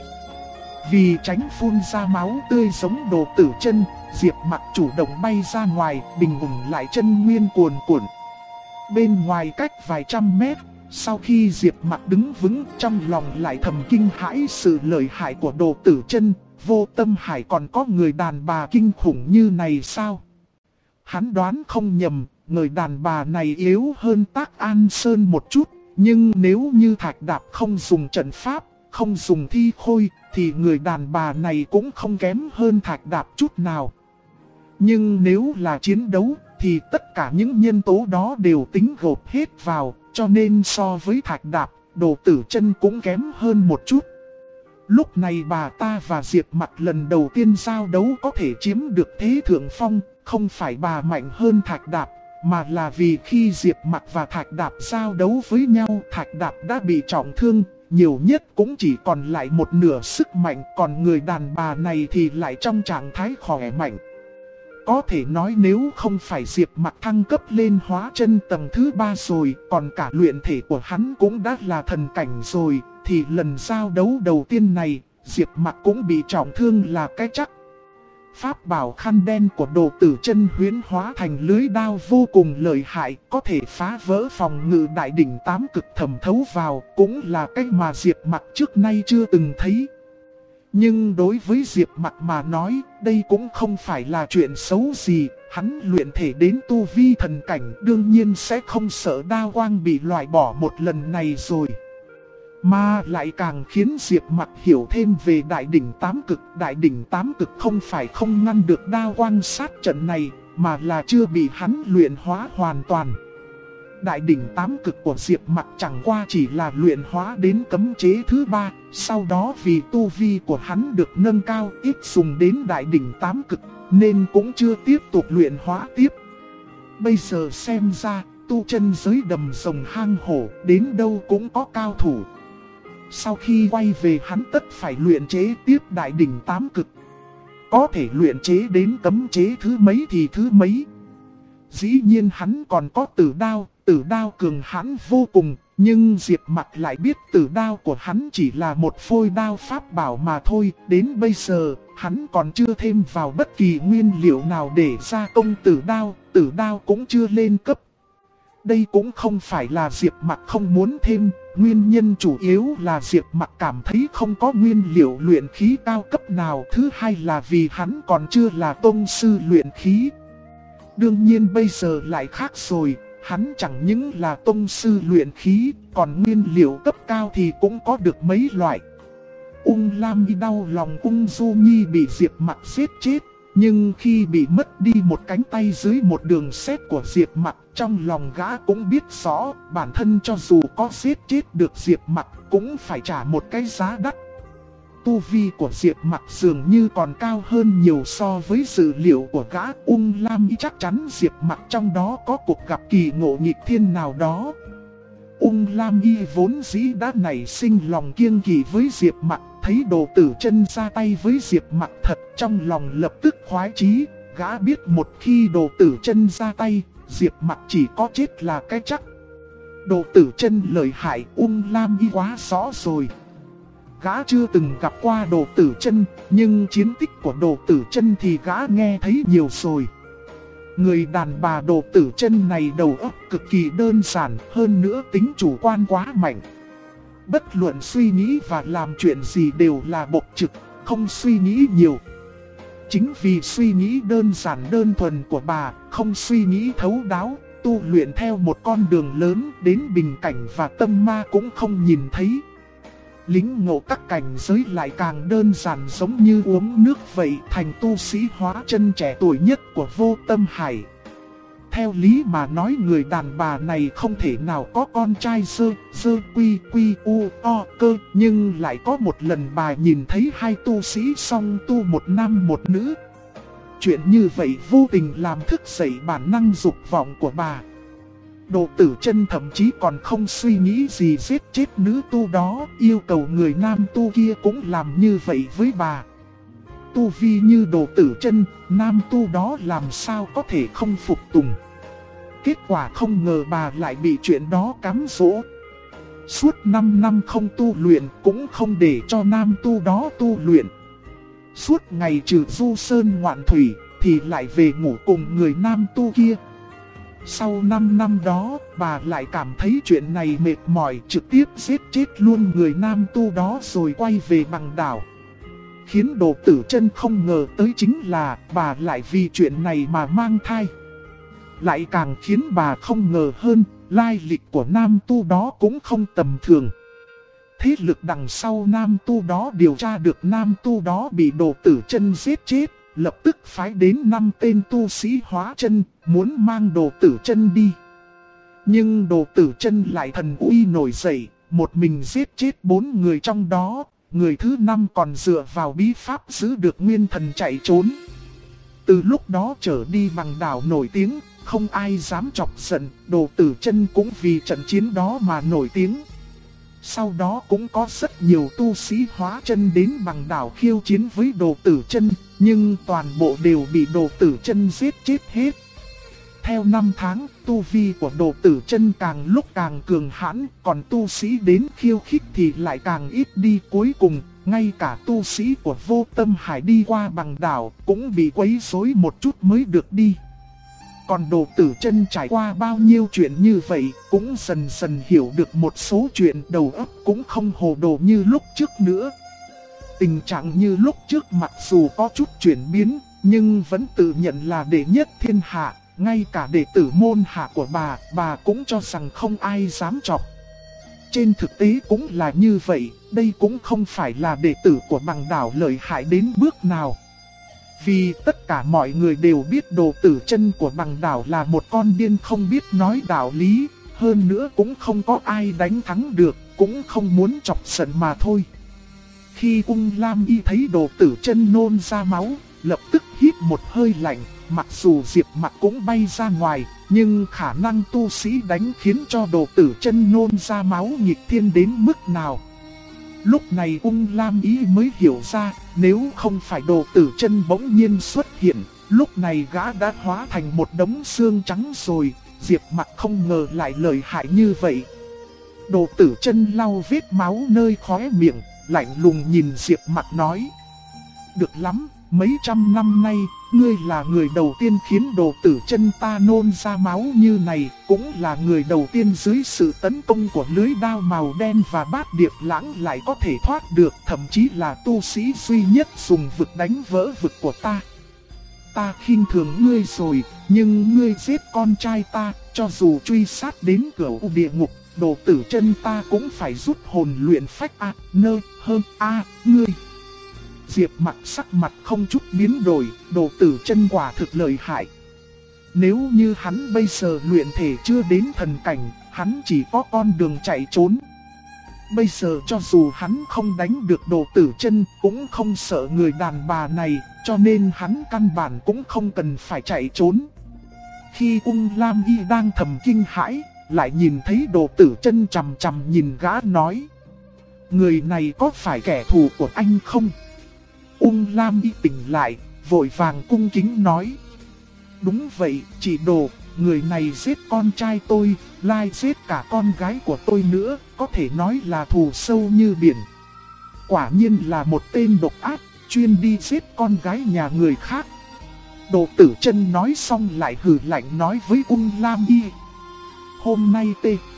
Vì tránh phun ra máu tươi giống Đồ Tử Chân, Diệp Mặc chủ động bay ra ngoài, bình ổn lại chân nguyên cuồn cuộn. Bên ngoài cách vài trăm mét, sau khi Diệp Mặc đứng vững, trong lòng lại thầm kinh hãi sự lợi hại của Đồ Tử Chân. Vô Tâm Hải còn có người đàn bà kinh khủng như này sao? Hắn đoán không nhầm, người đàn bà này yếu hơn Tác An Sơn một chút, nhưng nếu như Thạch Đạp không dùng trận pháp, không dùng thi khôi, thì người đàn bà này cũng không kém hơn Thạch Đạp chút nào. Nhưng nếu là chiến đấu, thì tất cả những nhân tố đó đều tính gộp hết vào, cho nên so với Thạch Đạp, Đồ Tử Chân cũng kém hơn một chút. Lúc này bà ta và Diệp Mặc lần đầu tiên giao đấu có thể chiếm được thế thượng phong, không phải bà mạnh hơn Thạch Đạp, mà là vì khi Diệp Mặc và Thạch Đạp giao đấu với nhau, Thạch Đạp đã bị trọng thương, nhiều nhất cũng chỉ còn lại một nửa sức mạnh, còn người đàn bà này thì lại trong trạng thái khỏe mạnh. Có thể nói nếu không phải Diệp Mặc thăng cấp lên hóa chân tầng thứ 3 rồi, còn cả luyện thể của hắn cũng đã là thần cảnh rồi, thì lần giao đấu đầu tiên này, Diệp Mặc cũng bị trọng thương là cái chắc. Pháp bảo khăn đen của Đồ Tử Chân huyễn hóa thành lưới đao vô cùng lợi hại, có thể phá vỡ phòng ngự đại đỉnh tám cực thẩm thấu vào, cũng là cách mà Diệp Mặc trước nay chưa từng thấy. Nhưng đối với Diệp Mặc mà nói, đây cũng không phải là chuyện xấu gì, hắn luyện thể đến tu vi thần cảnh đương nhiên sẽ không sợ đao quang bị loại bỏ một lần này rồi. Mà lại càng khiến Diệp Mặc hiểu thêm về đại đỉnh tám cực. Đại đỉnh tám cực không phải không ngăn được đao quang sát trận này, mà là chưa bị hắn luyện hóa hoàn toàn. Đại đỉnh tám cực của Diệp Mặc chẳng qua chỉ là luyện hóa đến cấm chế thứ 3, sau đó vì tu vi của hắn được nâng cao ít dùng đến đại đỉnh tám cực, nên cũng chưa tiếp tục luyện hóa tiếp. Bây giờ xem ra, tu chân giới đầm rồng hang hổ, đến đâu cũng có cao thủ. Sau khi quay về hắn tất phải luyện chế tiếp đại đỉnh tám cực. Có thể luyện chế đến cấm chế thứ mấy thì thứ mấy. Dĩ nhiên hắn còn có tử đao cường hãn vô cùng, nhưng Diệp Mặc lại biết tử đao của hắn chỉ là một phôi đao pháp bảo mà thôi. Đến bây giờ, hắn còn chưa thêm vào bất kỳ nguyên liệu nào để gia công tử đao cũng chưa lên cấp. Đây cũng không phải là Diệp Mặc không muốn thêm, nguyên nhân chủ yếu là Diệp Mặc cảm thấy không có nguyên liệu luyện khí cao cấp nào. Thứ hai là vì hắn còn chưa là tông sư luyện khí. Đương nhiên bây giờ lại khác rồi, hắn chẳng những là tông sư luyện khí, còn nguyên liệu cấp cao thì cũng có được mấy loại. Ung Lam Y đau lòng Ung Du Nhi bị Diệp Mặc giết chết, nhưng khi bị mất đi một cánh tay dưới một đường sét của Diệp Mặc, trong lòng gã cũng biết rõ, bản thân cho dù có giết chết được Diệp Mặc cũng phải trả một cái giá đắt. Tu vi của Diệp Mặc dường như còn cao hơn nhiều so với dự liệu của gã. Ung Lam Y chắc chắn Diệp Mặc trong đó có cuộc gặp kỳ ngộ nghịch thiên nào đó. Ung Lam Y vốn dĩ đã nảy sinh lòng kiêng kỵ với Diệp Mặc, thấy Đồ Tử Chân ra tay với Diệp Mặc thật, trong lòng lập tức khoái chí. Gã biết một khi Đồ Tử Chân ra tay, Diệp Mặc chỉ có chết là cái chắc. Đồ Tử Chân lợi hại, Ung Lam Y quá rõ rồi. Gã chưa từng gặp qua Đồ Tử Chân, nhưng chiến tích của Đồ Tử Chân thì gã nghe thấy nhiều rồi. Người đàn bà Đồ Tử Chân này đầu óc cực kỳ đơn giản, hơn nữa tính chủ quan quá mạnh. Bất luận suy nghĩ và làm chuyện gì đều là bộc trực, không suy nghĩ nhiều. Chính vì suy nghĩ đơn giản đơn thuần của bà, không suy nghĩ thấu đáo, tu luyện theo một con đường lớn, đến bình cảnh và tâm ma cũng không nhìn thấy. Lính ngộ các cảnh giới lại càng đơn giản giống như uống nước vậy, thành tu sĩ hóa chân trẻ tuổi nhất của Vô Tâm Hải. Theo lý mà nói người đàn bà này không thể nào có con trai sơ quy u o cơ, nhưng lại có một lần bà nhìn thấy hai tu sĩ song tu một nam một nữ. Chuyện như vậy vô tình làm thức dậy bản năng dục vọng của bà. Đồ Tử Chân thậm chí còn không suy nghĩ gì giết chết nữ tu đó, yêu cầu người nam tu kia cũng làm như vậy với bà. Tu vi như Đồ Tử Chân, nam tu đó làm sao có thể không phục tùng. Kết quả không ngờ bà lại bị chuyện đó cám dỗ. Suốt 5 năm không tu luyện cũng không để cho nam tu đó tu luyện. Suốt ngày trừ du sơn ngoạn thủy thì lại về ngủ cùng người nam tu kia. Sau 5 năm đó, bà lại cảm thấy chuyện này mệt mỏi, trực tiếp giết chết luôn người nam tu đó rồi quay về bằng đảo. Khiến Đồ Tử Chân không ngờ tới chính là bà lại vì chuyện này mà mang thai. Lại càng khiến bà không ngờ hơn, lai lịch của nam tu đó cũng không tầm thường. Thế lực đằng sau nam tu đó điều tra được nam tu đó bị Đồ Tử Chân giết chết, lập tức phái đến 5 tên tu sĩ hóa chân, muốn mang Đồ Tử Chân đi. Nhưng Đồ Tử Chân lại thần uy nổi dậy, một mình giết chết 4 người trong đó, người thứ 5 còn dựa vào bí pháp giữ được nguyên thần chạy trốn. Từ lúc đó trở đi bằng đảo nổi tiếng, không ai dám chọc giận, Đồ Tử Chân cũng vì trận chiến đó mà nổi tiếng. Sau đó cũng có rất nhiều tu sĩ hóa chân đến bằng đảo khiêu chiến với Đồ Tử Chân, nhưng toàn bộ đều bị Đồ Tử Chân giết chết hết. Theo năm tháng, tu vi của Đồ Tử Chân càng lúc càng cường hãn, còn tu sĩ đến khiêu khích thì lại càng ít đi. Cuối cùng, ngay cả tu sĩ của Vô Tâm Hải đi qua bằng đảo cũng bị quấy rối một chút mới được đi. Còn Đồ Tử Chân trải qua bao nhiêu chuyện như vậy, cũng dần dần hiểu được một số chuyện, đầu óc cũng không hồ đồ như lúc trước nữa. Tình trạng như lúc trước mặc dù có chút chuyển biến, nhưng vẫn tự nhận là đệ nhất thiên hạ. Ngay cả đệ tử môn hạ của bà cũng cho rằng không ai dám chọc. Trên thực tế cũng là như vậy, đây cũng không phải là đệ tử của bằng đảo lợi hại đến bước nào. Vì tất cả mọi người đều biết Đồ Tử Chân của bằng đảo là một con điên không biết nói đạo lý, hơn nữa cũng không có ai đánh thắng được, cũng không muốn chọc giận mà thôi. Khi Ung Lam Y thấy Đồ Tử Chân nôn ra máu, lập tức hít một hơi lạnh, mặc dù Diệp Mặc cũng bay ra ngoài, nhưng khả năng tu sĩ đánh khiến cho Đồ Tử Chân nôn ra máu nghịch thiên đến mức nào. Lúc này Ung Lam Y mới hiểu ra, nếu không phải Đồ Tử Chân bỗng nhiên xuất hiện, lúc này gã đã hóa thành một đống xương trắng rồi. Diệp Mặc không ngờ lại lợi hại như vậy. Đồ Tử Chân lau vết máu nơi khóe miệng, lạnh lùng nhìn Diệp Mặc nói: được lắm, mấy trăm năm nay, ngươi là người đầu tiên khiến Đồ Tử Chân ta nôn ra máu như này, cũng là người đầu tiên dưới sự tấn công của lưới đao màu đen và Bát Điệp Lãng lại có thể thoát được, thậm chí là tu sĩ duy nhất dùng vực đánh vỡ vực của ta. Ta khinh thường ngươi rồi, nhưng ngươi giết con trai ta, cho dù truy sát đến cửa địa ngục, Đồ Tử Chân ta cũng phải rút hồn luyện phách ngươi. Diệp Mặc sắc mặt không chút biến đổi, Đồ Tử Chân quả thực lợi hại. Nếu như hắn bây giờ luyện thể chưa đến thần cảnh, hắn chỉ có con đường chạy trốn. Bây giờ cho dù hắn không đánh được Đồ Tử Chân, cũng không sợ người đàn bà này, cho nên hắn căn bản cũng không cần phải chạy trốn. Khi Ung Lam Y đang thầm kinh hãi, lại nhìn thấy Đồ Tử Chân chằm chằm nhìn gã nói: người này có phải kẻ thù của anh không? Ung Lam Y tỉnh lại, vội vàng cung kính nói: đúng vậy, chị Đồ, người này giết con trai tôi, lại giết cả con gái của tôi nữa, có thể nói là thù sâu như biển. Quả nhiên là một tên độc ác, chuyên đi giết con gái nhà người khác. Đồ Tử Chân nói xong lại hừ lạnh nói với Ung Lam Y: hôm nay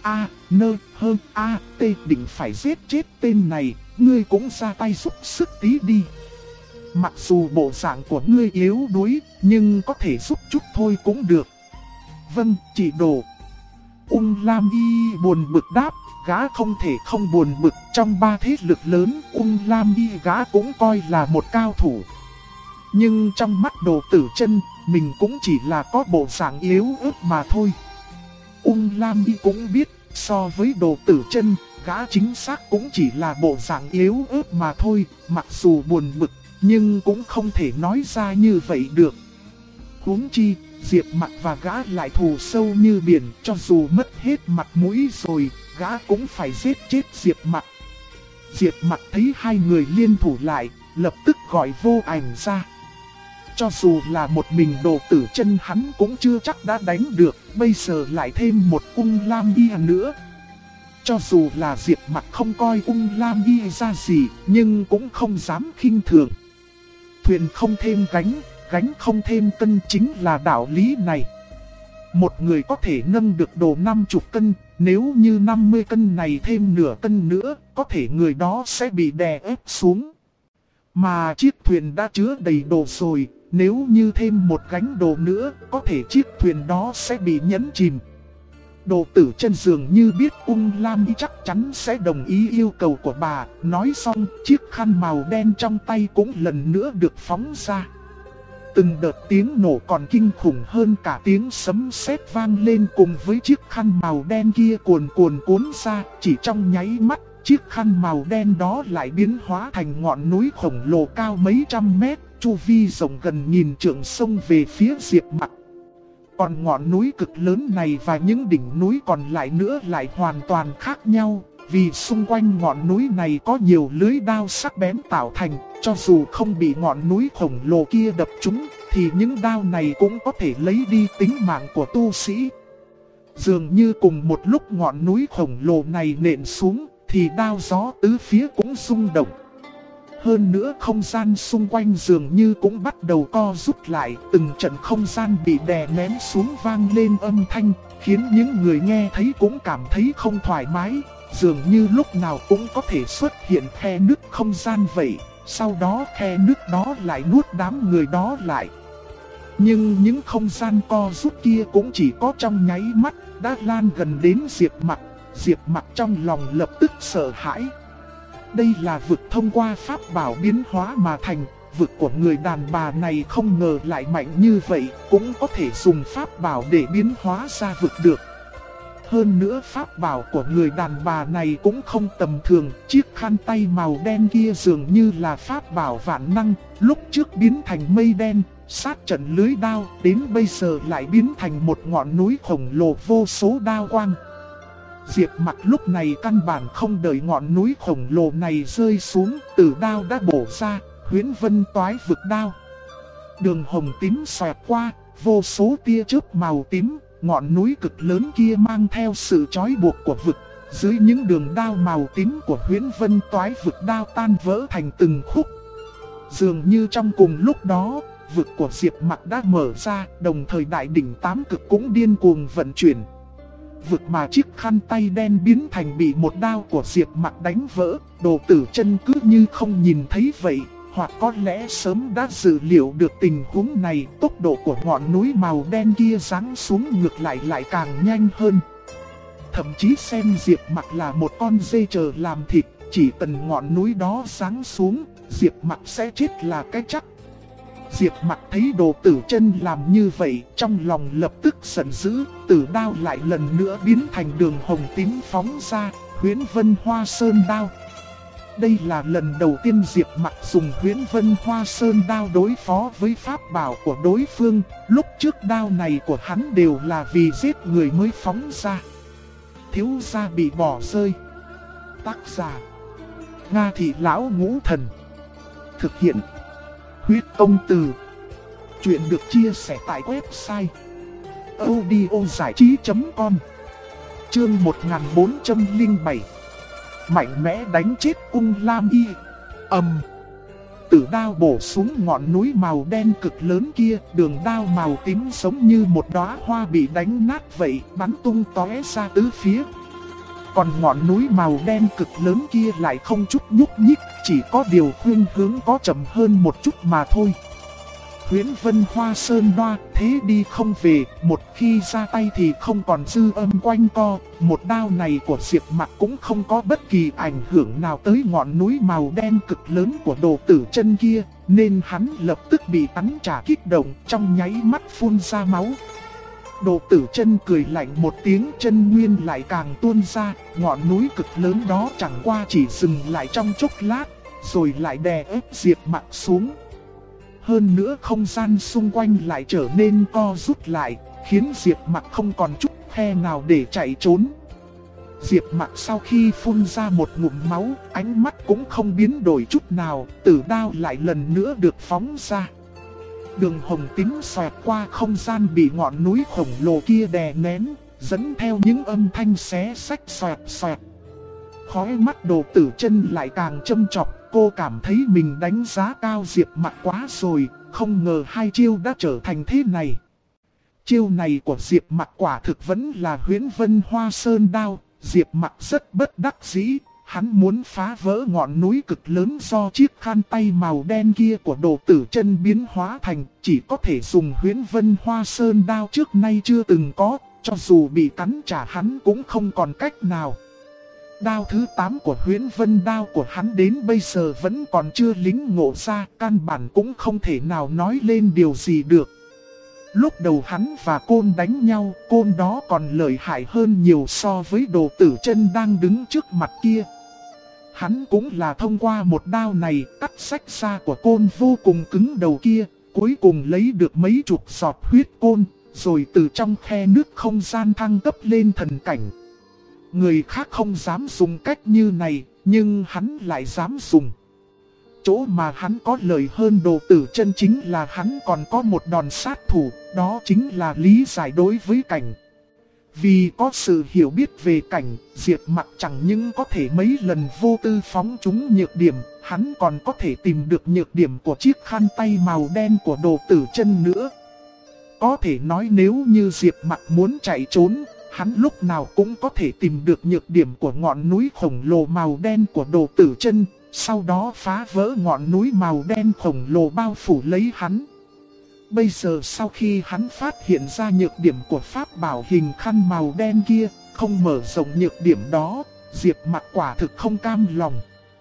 T định phải giết chết tên này, ngươi cũng ra tay giúp sức tí đi. Mặc dù bộ dạng của ngươi yếu đuối, nhưng có thể giúp chút thôi cũng được. Vâng, chị Đồ. Ung Lam Y buồn bực đáp, gã không thể không buồn bực, trong ba thế lực lớn, Ung Lam Y gã cũng coi là một cao thủ. Nhưng trong mắt Đồ Tử Chân, mình cũng chỉ là có bộ dạng yếu ớt mà thôi. Ung Lam Y cũng biết, so với Đồ Tử Chân, gã chính xác cũng chỉ là bộ dạng yếu ớt mà thôi, mặc dù buồn bực, nhưng cũng không thể nói ra như vậy được. Huống chi, Diệp Mặc và gã lại thù sâu như biển, cho dù mất hết mặt mũi rồi, gã cũng phải giết chết Diệp Mặc. Diệp Mặc thấy hai người liên thủ lại, lập tức gọi Vô Ảnh ra. Cho dù là một mình Đồ Tử Chân hắn cũng chưa chắc đã đánh được, bây giờ lại thêm một Ung Lam Y nữa. Cho dù là Diệp Mặc không coi Ung Lam Y ra gì, nhưng cũng không dám khinh thường. Thuyền không thêm gánh, gánh không thêm cân, chính là đạo lý này. Một người có thể nâng được đồ 50 cân, nếu như 50 cân này thêm nửa cân nữa, có thể người đó sẽ bị đè ép xuống. Mà chiếc thuyền đã chứa đầy đồ rồi, nếu như thêm một gánh đồ nữa, có thể chiếc thuyền đó sẽ bị nhấn chìm. Đồ Tử Chân dường như biết Ung Lam Y chắc chắn sẽ đồng ý yêu cầu của bà, nói xong chiếc khăn màu đen trong tay cũng lần nữa được phóng ra. Từng đợt tiếng nổ còn kinh khủng hơn cả tiếng sấm sét vang lên, cùng với chiếc khăn màu đen kia cuồn cuộn cuốn ra, chỉ trong nháy mắt, chiếc khăn màu đen đó lại biến hóa thành ngọn núi khổng lồ cao mấy trăm mét, chu vi rộng gần nghìn trượng xông về phía Diệp Mặc. Còn ngọn núi cực lớn này và những đỉnh núi còn lại nữa lại hoàn toàn khác nhau, vì xung quanh ngọn núi này có nhiều lưới đao sắc bén tạo thành, cho dù không bị ngọn núi khổng lồ kia đập trúng, thì những đao này cũng có thể lấy đi tính mạng của tu sĩ. Dường như cùng một lúc ngọn núi khổng lồ này nện xuống, thì đao gió tứ phía cũng rung động. Hơn nữa không gian xung quanh dường như cũng bắt đầu co rút lại, từng trận không gian bị đè nén xuống vang lên âm thanh, khiến những người nghe thấy cũng cảm thấy không thoải mái, dường như lúc nào cũng có thể xuất hiện khe nứt không gian vậy, sau đó khe nứt đó lại nuốt đám người đó lại. Nhưng những không gian co rút kia cũng chỉ có trong nháy mắt, đã lan gần đến Diệp Mặc. Diệp Mặc trong lòng lập tức sợ hãi. Đây là vực thông qua pháp bảo biến hóa mà thành, vực của người đàn bà này không ngờ lại mạnh như vậy, cũng có thể dùng pháp bảo để biến hóa ra vực được. Hơn nữa pháp bảo của người đàn bà này cũng không tầm thường, chiếc khăn tay màu đen kia dường như là pháp bảo vạn năng, lúc trước biến thành mây đen, sát trận lưới đao, đến bây giờ lại biến thành một ngọn núi khổng lồ vô số đao quang. Diệp Mặc lúc này căn bản không đợi ngọn núi khổng lồ này rơi xuống, tử đao đã bổ ra, Huyễn Vân Toái Vực Đao. Đường hồng tím xoẹt qua, vô số tia chớp màu tím, ngọn núi cực lớn kia mang theo sự trói buộc của vực. Dưới những đường đao màu tím của Huyễn Vân Toái Vực Đao tan vỡ thành từng khúc. Dường như trong cùng lúc đó, vực của Diệp Mặc đã mở ra, đồng thời đại đỉnh tám cực cũng điên cuồng vận chuyển. Vực mà chiếc khăn tay đen biến thành bị một đao của Diệp Mặc đánh vỡ, Đồ Tử Chân cứ như không nhìn thấy vậy, hoặc có lẽ sớm đã dự liệu được tình huống này. Tốc độ của ngọn núi màu đen kia giáng xuống ngược lại càng nhanh hơn. Thậm chí xem Diệp Mặc là một con dê chờ làm thịt, chỉ cần ngọn núi đó giáng xuống, Diệp Mặc sẽ chết là cái chắc. Diệp Mặc thấy Đồ Tử Chân làm như vậy, trong lòng lập tức giận dữ, tử đao lại lần nữa biến thành đường hồng tím phóng ra, Huyễn Vân Hoa Sơn Đao. Đây là lần đầu tiên Diệp Mặc dùng Huyễn Vân Hoa Sơn Đao đối phó với pháp bảo của đối phương, lúc trước đao này của hắn đều là vì giết người mới phóng ra. Thiếu gia bị bỏ rơi. Tác giả: Nga Thị Lão Ngũ Thần. Thực hiện: Huyết Công Từ. Chuyện được chia sẻ tại website audiozảichí.com. Chương 1407. Mạnh mẽ đánh chết Ung Lam Y. Tử đao bổ xuống ngọn núi màu đen cực lớn kia, đường đao màu tím giống như một đóa hoa bị đánh nát vậy, bắn tung tóe ra tứ phía. Còn ngọn núi màu đen cực lớn kia lại không chút nhúc nhích, chỉ có điều khuynh hướng có chậm hơn một chút mà thôi. Huyễn Vân Hoa Sơn Đoa, thế đi không về, một khi ra tay thì không còn dư âm quanh co. Một đao này của Diệp Mặc cũng không có bất kỳ ảnh hưởng nào tới ngọn núi màu đen cực lớn của Đồ Tử Chân kia, nên hắn lập tức bị bắn trả kích động, trong nháy mắt phun ra máu. Đồ Tử Chân cười lạnh một tiếng, chân nguyên lại càng tuôn ra, ngọn núi cực lớn đó chẳng qua chỉ dừng lại trong chốc lát, rồi lại đè ép Diệp Mặc xuống. Hơn nữa không gian xung quanh lại trở nên co rút lại, khiến Diệp Mặc không còn chút khe nào để chạy trốn. Diệp Mặc sau khi phun ra một ngụm máu, ánh mắt cũng không biến đổi chút nào, tử đao lại lần nữa được phóng ra. Đường hồng tím xoẹt qua không gian bị ngọn núi khổng lồ kia đè nén, dẫn theo những âm thanh xé xách xoẹt xoẹt. Khóe mắt Đồ Tử Chân lại càng châm chọc, cô cảm thấy mình đánh giá cao Diệp Mặc quá rồi, không ngờ hai chiêu đã trở thành thế này. Chiêu này của Diệp Mặc quả thực vẫn là Huyễn Vân Hoa Sơn Đao, Diệp Mặc rất bất đắc dĩ, hắn muốn phá vỡ ngọn núi cực lớn do chiếc khăn tay màu đen kia của Đồ Tử Chân biến hóa thành, chỉ có thể dùng Huyễn Vân Hoa Sơn Đao trước nay chưa từng có, cho dù bị cắn trả hắn cũng không còn cách nào. Đao thứ 8 của Huyễn Vân Đao của hắn đến bây giờ vẫn còn chưa lĩnh ngộ ra, căn bản cũng không thể nào nói lên điều gì được. Lúc đầu hắn và Côn đánh nhau, Côn đó còn lợi hại hơn nhiều so với Đồ Tử Chân đang đứng trước mặt kia. Hắn cũng là thông qua một đao này cắt sách da của Côn vô cùng cứng đầu kia, cuối cùng lấy được mấy chục giọt huyết Côn, rồi từ trong khe nước không gian thăng cấp lên thần cảnh. Người khác không dám dùng cách như này, nhưng hắn lại dám dùng. Chỗ mà hắn có lợi hơn Đồ Tử Chân chính là hắn còn có một đòn sát thủ, đó chính là lý giải đối với cảnh. Vì có sự hiểu biết về cảnh, Diệp Mặc chẳng những có thể mấy lần vô tư phóng trúng nhược điểm, hắn còn có thể tìm được nhược điểm của chiếc khăn tay màu đen của Đồ Tử Chân nữa. Có thể nói nếu như Diệp Mặc muốn chạy trốn, hắn lúc nào cũng có thể tìm được nhược điểm của ngọn núi khổng lồ màu đen của Đồ Tử Chân, sau đó phá vỡ ngọn núi màu đen khổng lồ bao phủ lấy hắn. Bây giờ sau khi hắn phát hiện ra nhược điểm của pháp bảo hình khăn màu đen kia, không mở rộng nhược điểm đó, Diệp Mặc quả thực không cam lòng.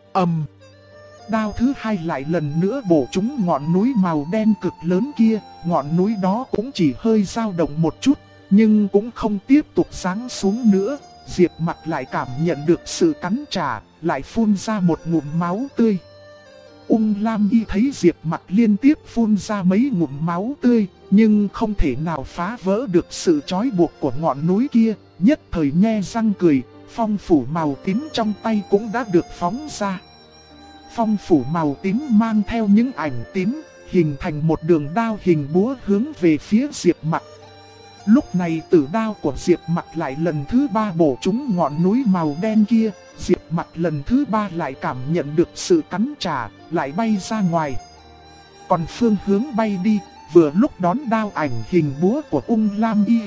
Đao thứ 2 lại lần nữa bổ trúng ngọn núi màu đen cực lớn kia, ngọn núi đó cũng chỉ hơi dao động một chút, nhưng cũng không tiếp tục giáng xuống nữa. Diệp Mặc lại cảm nhận được sự cắn trả, lại phun ra một ngụm máu tươi. Ung Lam Y thấy Diệp Mặc liên tiếp phun ra mấy ngụm máu tươi, nhưng không thể nào phá vỡ được sự trói buộc của ngọn núi kia, nhất thời nhe răng cười, phong phủ màu tím trong tay cũng đã được phóng ra. Phong phủ màu tím mang theo những ảnh tím, hình thành một đường đao hình búa hướng về phía Diệp Mặc. Lúc này tử đao của Diệp Mặc lại lần thứ 3 bổ trúng ngọn núi màu đen kia. Diệp Mặc lần thứ 3 lại cảm nhận được sự cắn trả, lại bay ra ngoài. Còn phương hướng bay đi, vừa lúc đón đao ảnh hình búa của Ung Lam Y.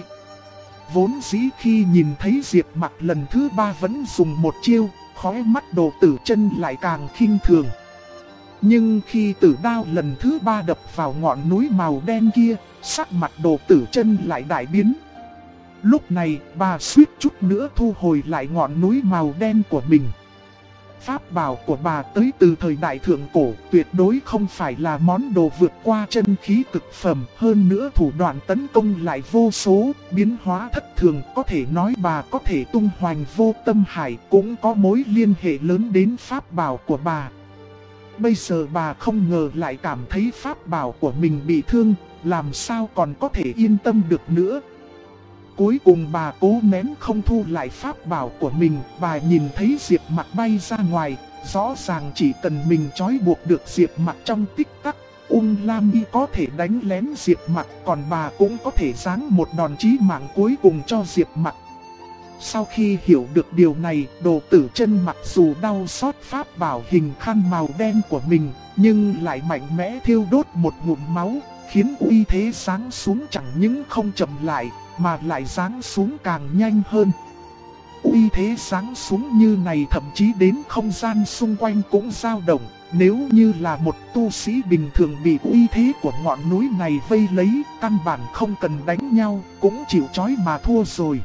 Vốn dĩ khi nhìn thấy Diệp Mặc lần thứ 3 vẫn dùng một chiêu, khóe mắt Đồ Tử Chân lại càng khinh thường. Nhưng khi tử đao lần thứ 3 đập vào ngọn núi màu đen kia, sắc mặt Đồ Tử Chân lại đại biến. Lúc này bà suýt chút nữa thu hồi lại ngọn núi màu đen của mình. Pháp bảo của bà tới từ thời đại thượng cổ, tuyệt đối không phải là món đồ vượt qua chân khí cực phẩm. Hơn nữa thủ đoạn tấn công lại vô số, biến hóa thất thường. Có thể nói bà có thể tung hoành vô tâm hải, cũng có mối liên hệ lớn đến pháp bảo của bà. Bây giờ bà không ngờ lại cảm thấy pháp bảo của mình bị thương, làm sao còn có thể yên tâm được nữa. Cuối cùng bà cố nén không thu lại pháp bảo của mình. Bà nhìn thấy Diệp Mặc bay ra ngoài, rõ ràng chỉ cần mình trói buộc được Diệp Mặc trong tích tắc, Ung Lam Y có thể đánh lén Diệp Mặc, còn bà cũng có thể giáng một đòn chí mạng cuối cùng cho Diệp Mặc. Sau khi hiểu được điều này, Đồ Tử Chân mặc dù đau xót pháp bảo hình khăn màu đen của mình, nhưng lại mạnh mẽ thiêu đốt một ngụm máu, khiến uy thế giáng xuống chẳng những không chậm lại, mà lại giáng xuống càng nhanh hơn. Uy thế giáng xuống như này thậm chí đến không gian xung quanh cũng dao động. Nếu như là một tu sĩ bình thường bị uy thế của ngọn núi này vây lấy, căn bản không cần đánh nhau, cũng chịu trói mà thua rồi.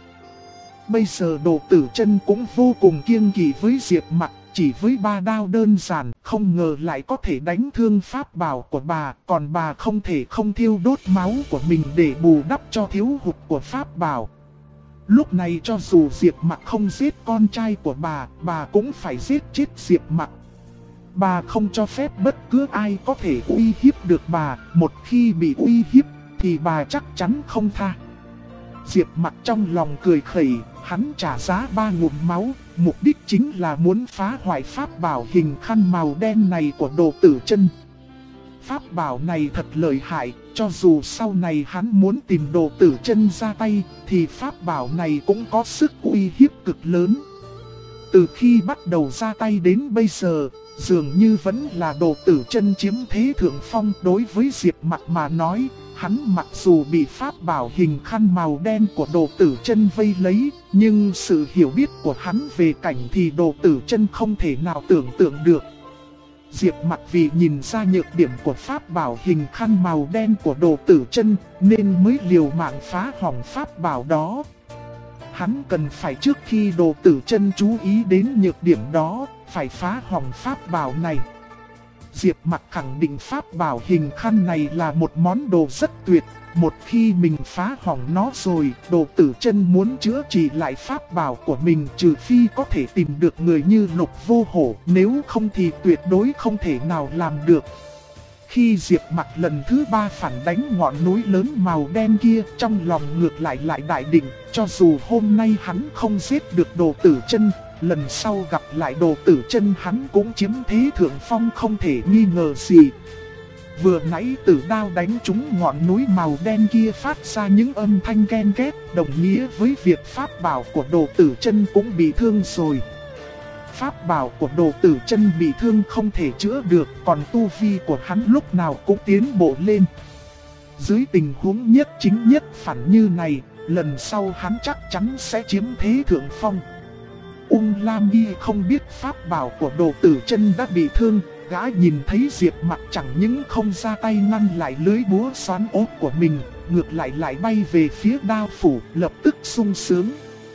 Bây giờ Đồ Tử Chân cũng vô cùng kiêng kỵ với Diệp Mặc, chỉ với 3 đao đơn giản, không ngờ lại có thể đánh thương pháp bảo của bà, còn bà không thể không thiêu đốt máu của mình để bù đắp cho thiếu hụt của pháp bảo. Lúc này cho dù Diệp Mặc không giết con trai của bà cũng phải giết chết Diệp Mặc. Bà không cho phép bất cứ ai có thể uy hiếp được bà, một khi bị uy hiếp thì bà chắc chắn không tha. Diệp Mặc trong lòng cười khẩy, hắn trả giá 3 ngụm máu, mục đích chính là muốn phá hoại pháp bảo hình khăn màu đen này của Đồ Tử Chân. Pháp bảo này thật lợi hại, cho dù sau này hắn muốn tìm Đồ Tử Chân ra tay, thì pháp bảo này cũng có sức uy hiếp cực lớn. Từ khi bắt đầu ra tay đến bây giờ, dường như vẫn là Đồ Tử Chân chiếm thế thượng phong. Đối với Diệp Mặc mà nói, hắn mặc dù bị pháp bảo hình khăn màu đen của Đồ Tử Chân vây lấy, nhưng sự hiểu biết của hắn về cảnh thì Đồ Tử Chân không thể nào tưởng tượng được. Diệp Mặc vì nhìn ra nhược điểm của pháp bảo hình khăn màu đen của Đồ Tử Chân nên mới liều mạng phá hỏng pháp bảo đó. Hắn cần phải trước khi Đồ Tử Chân chú ý đến nhược điểm đó, phải phá hỏng pháp bảo này. Diệp Mặc khẳng định pháp bảo hình khăn này là một món đồ rất tuyệt. Một khi mình phá hỏng nó rồi, Đồ Tử Chân muốn chữa trị lại pháp bảo của mình, trừ phi có thể tìm được người như Lục Vô Hổ, nếu không thì tuyệt đối không thể nào làm được. Khi Diệp Mặc lần thứ 3 phản đánh ngọn núi lớn màu đen kia, trong lòng ngược lại đại định, cho dù hôm nay hắn không giết được Đồ Tử Chân, lần sau gặp lại Đồ Tử Chân hắn cũng chiếm thế thượng phong không thể nghi ngờ gì. Vừa nãy tử đao đánh trúng ngọn núi màu đen kia phát ra những âm thanh ken két, đồng nghĩa với việc pháp bảo của Đồ Tử Chân cũng bị thương rồi. Pháp bảo của Đồ Tử Chân bị thương không thể chữa được, còn tu vi của hắn lúc nào cũng tiến bộ lên. Dưới tình huống nhất chính nhất phản như này, lần sau hắn chắc chắn sẽ chiếm thế thượng phong. Ung Lam Y không biết pháp bảo của Đồ Tử Chân đã bị thương, gã nhìn thấy Diệp Mặc chẳng những không ra tay ngăn lại lưới búa xoắn ốt của mình, ngược lại bay về phía đao phủ, lập tức sung sướng.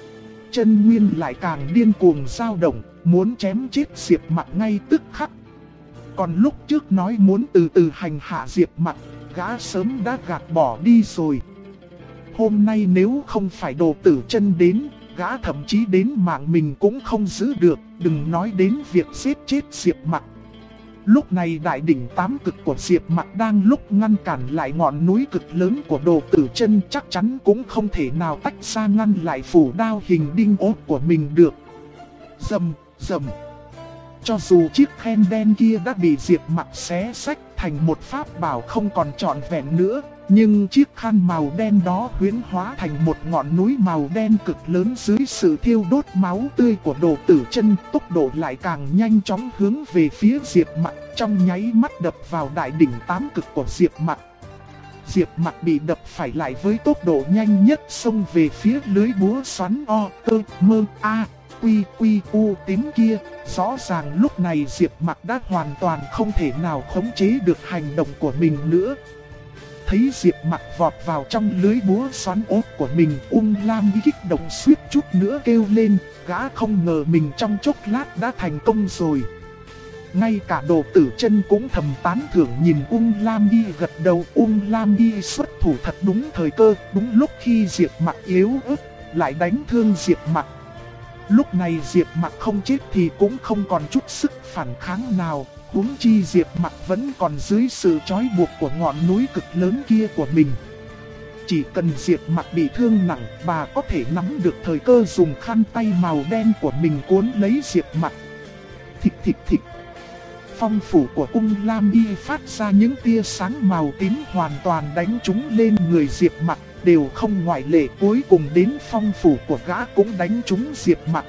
Chân nguyên lại càng điên cuồng dao động, muốn chém chết Diệp Mặc ngay tức khắc. Còn lúc trước nói muốn từ từ hành hạ Diệp Mặc, gã sớm đã gạt bỏ đi rồi. Hôm nay nếu không phải Đồ Tử Chân đến, gã thậm chí đến mạng mình cũng không giữ được, đừng nói đến việc giết chết Diệp Mặc. Lúc này đại đỉnh tám cực của Diệp Mặc đang lúc ngăn cản lại ngọn núi cực lớn của Đồ Tử Chân, chắc chắn cũng không thể nào tách ra ngăn lại phủ đao hình đinh ốt của mình được. Rầm, rầm. Cho dù chiếc khen đen kia đã bị Diệp Mặc xé xách thành một pháp bảo không còn trọn vẹn nữa, nhưng chiếc khăn màu đen đó huyễn hóa thành một ngọn núi màu đen cực lớn dưới sự thiêu đốt máu tươi của Đồ Tử Chân, tốc độ lại càng nhanh chóng hướng về phía Diệp Mặc, trong nháy mắt đập vào đại đỉnh tám cực của Diệp Mặc. Diệp Mặc bị đập phải lại với tốc độ nhanh nhất xông về phía lưới búa xoắn quy u tím kia. Rõ ràng lúc này Diệp Mặc đã hoàn toàn không thể nào khống chế được hành động của mình nữa. Thấy Diệp Mặc vọt vào trong lưới búa xoắn ốt của mình, Ung Lam kích động suýt chút nữa kêu lên, gã không ngờ mình trong chốc lát đã thành công rồi. Ngay cả Đồ Tử Chân cũng thầm tán thưởng nhìn Ung Lam Y gật đầu. Ung Lam Y xuất thủ thật đúng thời cơ, đúng lúc khi Diệp Mặc yếu ớt, lại đánh thương Diệp Mặc. Lúc này Diệp Mặc không chết thì cũng không còn chút sức phản kháng nào, huống chi Diệp Mặc vẫn còn dưới sự trói buộc của ngọn núi cực lớn kia của mình. Chỉ cần Diệp Mặc bị thương nặng, bà có thể nắm được thời cơ dùng khăn tay màu đen của mình cuốn lấy Diệp Mặc. Thịch thịch thịch. Phong phủ của Ung Lam Y phát ra những tia sáng màu tím hoàn toàn đánh trúng lên người Diệp Mặc, đều không ngoại lệ. Cuối cùng đến phong phủ của gã cũng đánh trúng Diệp Mặc.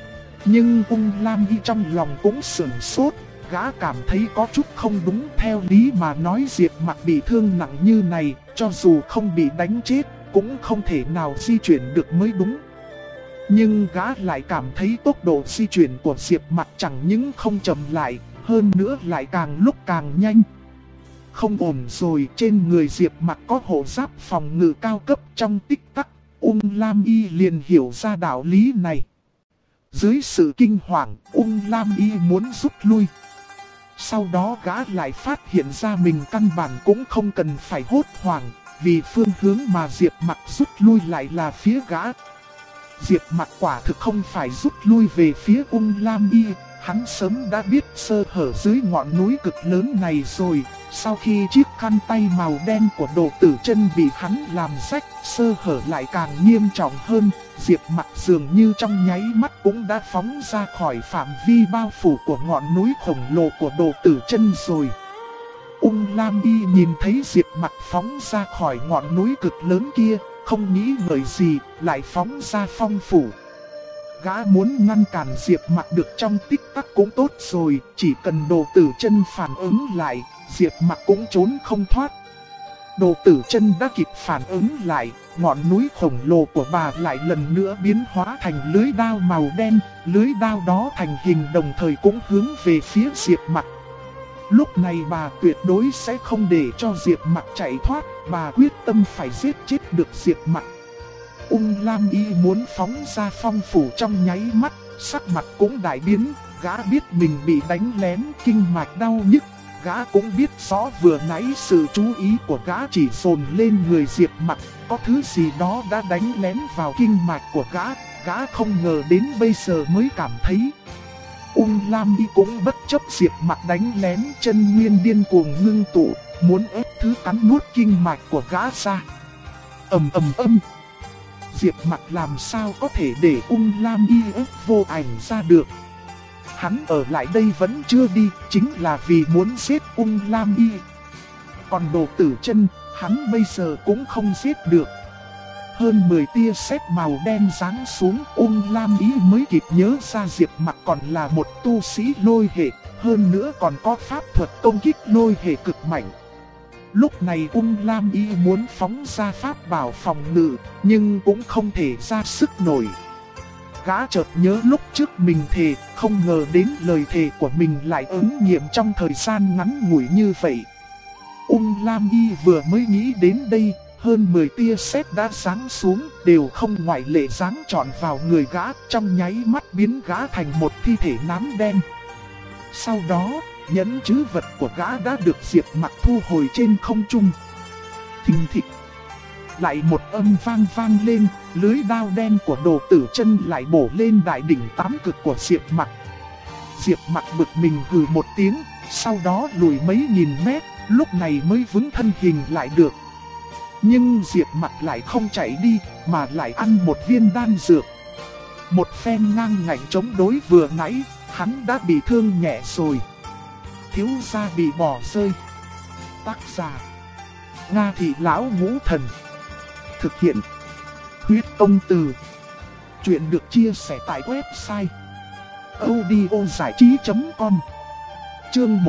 Nhưng Ung Lam Y trong lòng cũng sửng sốt, gã cảm thấy có chút không đúng. Theo lý mà nói Diệp Mặc bị thương nặng như này, cho dù không bị đánh chết, cũng không thể nào di chuyển được mới đúng. Nhưng gã lại cảm thấy tốc độ di chuyển của Diệp Mặc chẳng những không chậm lại, hơn nữa lại càng lúc càng nhanh. Không ổn rồi, trên người Diệp Mặc có hộ giáp phòng ngự cao cấp. Trong tích tắc, Ung Lam Y liền hiểu ra đạo lý này. Dưới sự kinh hoàng, Ung Lam Y muốn rút lui. Sau đó gã lại phát hiện ra mình căn bản cũng không cần phải hốt hoảng, vì phương hướng mà Diệp Mặc rút lui lại là phía gã. Diệp Mặc quả thực không phải rút lui về phía Ung Lam Y, hắn sớm đã biết sơ hở dưới ngọn núi cực lớn này rồi. Sau khi chiếc khăn tay màu đen của Đồ Tử Chân bị hắn làm rách, sơ hở lại càng nghiêm trọng hơn. Diệp Mặc dường như trong nháy mắt cũng đã phóng ra khỏi phạm vi bao phủ của ngọn núi khổng lồ của Đồ Tử Chân rồi. Ung Lam Y nhìn thấy Diệp Mặc phóng ra khỏi ngọn núi cực lớn kia, không nghĩ ngợi gì, lại phóng ra phong phủ. Gã muốn ngăn cản Diệp Mặc được trong tích tắc cũng tốt rồi, chỉ cần Đồ Tử Chân phản ứng lại, Diệp Mặc cũng trốn không thoát. Đồ Tử Chân đã kịp phản ứng lại, ngọn núi khổng lồ của bà lại lần nữa biến hóa thành lưới đao màu đen, lưới đao đó thành hình đồng thời cũng hướng về phía Diệp Mặc. Lúc này bà tuyệt đối sẽ không để cho Diệp Mặc chạy thoát, bà quyết tâm phải giết chết được Diệp Mặc. Ung Lam Y muốn phóng ra phong phủ trong nháy mắt, sắc mặt cũng đại biến, gã biết mình bị đánh lén, kinh mạch đau nhức. Gã cũng biết rõ vừa nãy sự chú ý của gã chỉ dồn lên người Diệp Mặc, có thứ gì đó đã đánh lén vào kinh mạch của gã không ngờ đến bây giờ mới cảm thấy. Ung Lam Y cũng bất chấp Diệp Mặc đánh lén, chân nguyên điên cuồng ngưng tụ, muốn ép thứ cắn nuốt kinh mạch của gã ra. Ầm ầm ầm. Diệp Mặc làm sao có thể để Ung Lam Y ép vô ảnh ra được. Hắn ở lại đây vẫn chưa đi, chính là vì muốn giết Ung Lam Y. Còn Đồ Tử Chân, hắn bây giờ cũng không giết được. Hơn 10 tia sét màu đen giáng xuống, Ung Lam Y mới kịp nhớ ra Diệp Mặc còn là một tu sĩ lôi hệ, hơn nữa còn có pháp thuật công kích lôi hệ cực mạnh. Lúc này Ung Lam Y muốn phóng ra pháp bảo phòng ngự, nhưng cũng không thể ra sức nổi. Gã chợt nhớ lúc trước mình thề, không ngờ đến lời thề của mình lại ứng nghiệm trong thời gian ngắn ngủi như vậy. Ung Lam Y vừa mới nghĩ đến đây, hơn 10 tia sét đã giáng xuống, đều không ngoại lệ giáng trọn vào người gã, trong nháy mắt biến gã thành một thi thể nám đen. Sau đó, nhẫn trữ vật của gã đã được Diệp Mặc thu hồi trên không trung. Thình thịch. Lại một âm vang vang lên, lưới đao đen của Đồ Tử Chân lại bổ lên đại đỉnh tám cực của Diệp Mặc. Diệp Mặc bực mình hừ một tiếng, sau đó lùi mấy nghìn mét, lúc này mới vững thân hình lại được. Nhưng Diệp Mặc lại không chạy đi, mà lại ăn một viên đan dược. Một phen ngang ngạnh chống đối vừa nãy, hắn đã bị thương nhẹ rồi. Thiếu gia bị bỏ rơi. Tác giả: Nga Thị Lão Ngũ Thần. Thực hiện: Huyết Công Từ. Chuyện được chia sẻ tại website audiozảichí.com. Chương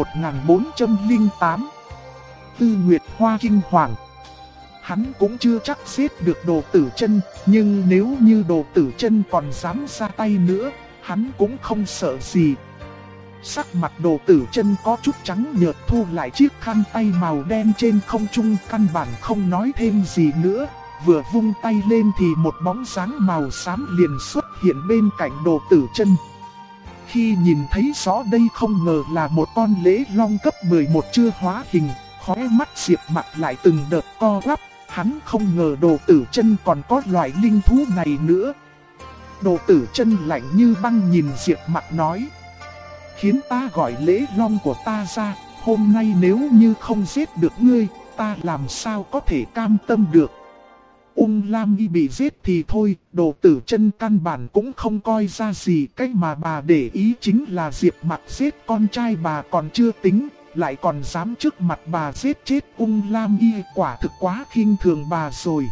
1408. Tư Nguyệt Hoa Kinh Hoàng. Hắn cũng chưa chắc giết được Đồ Tử Chân, nhưng nếu như Đồ Tử Chân còn dám ra tay nữa, hắn cũng không sợ gì. Sắc mặt Đồ Tử Chân có chút trắng nhợt, thu lại chiếc khăn tay màu đen trên không trung, căn bản không nói thêm gì nữa. Vừa vung tay lên thì một bóng dáng màu xám liền xuất hiện bên cạnh Đồ Tử Chân. Khi nhìn thấy rõ đây không ngờ là một con lễ long cấp 11 chưa hóa hình, khóe mắt Diệp Mặc lại từng đợt co quắp. Hắn không ngờ Đồ Tử Chân còn có loại linh thú này nữa. Đồ Tử Chân lạnh như băng nhìn Diệp Mặc nói: khiến ta gọi lễ long của ta ra, hôm nay nếu như không giết được ngươi, ta làm sao có thể cam tâm được. Ung Lam Y bị giết thì thôi, Đồ Tử Chân căn bản cũng không coi ra gì. Cái mà bà để ý chính là Diệp Mặc giết con trai bà còn chưa tính, lại còn dám trước mặt bà giết chết Ung Lam Y, quả thực quá khinh thường bà rồi.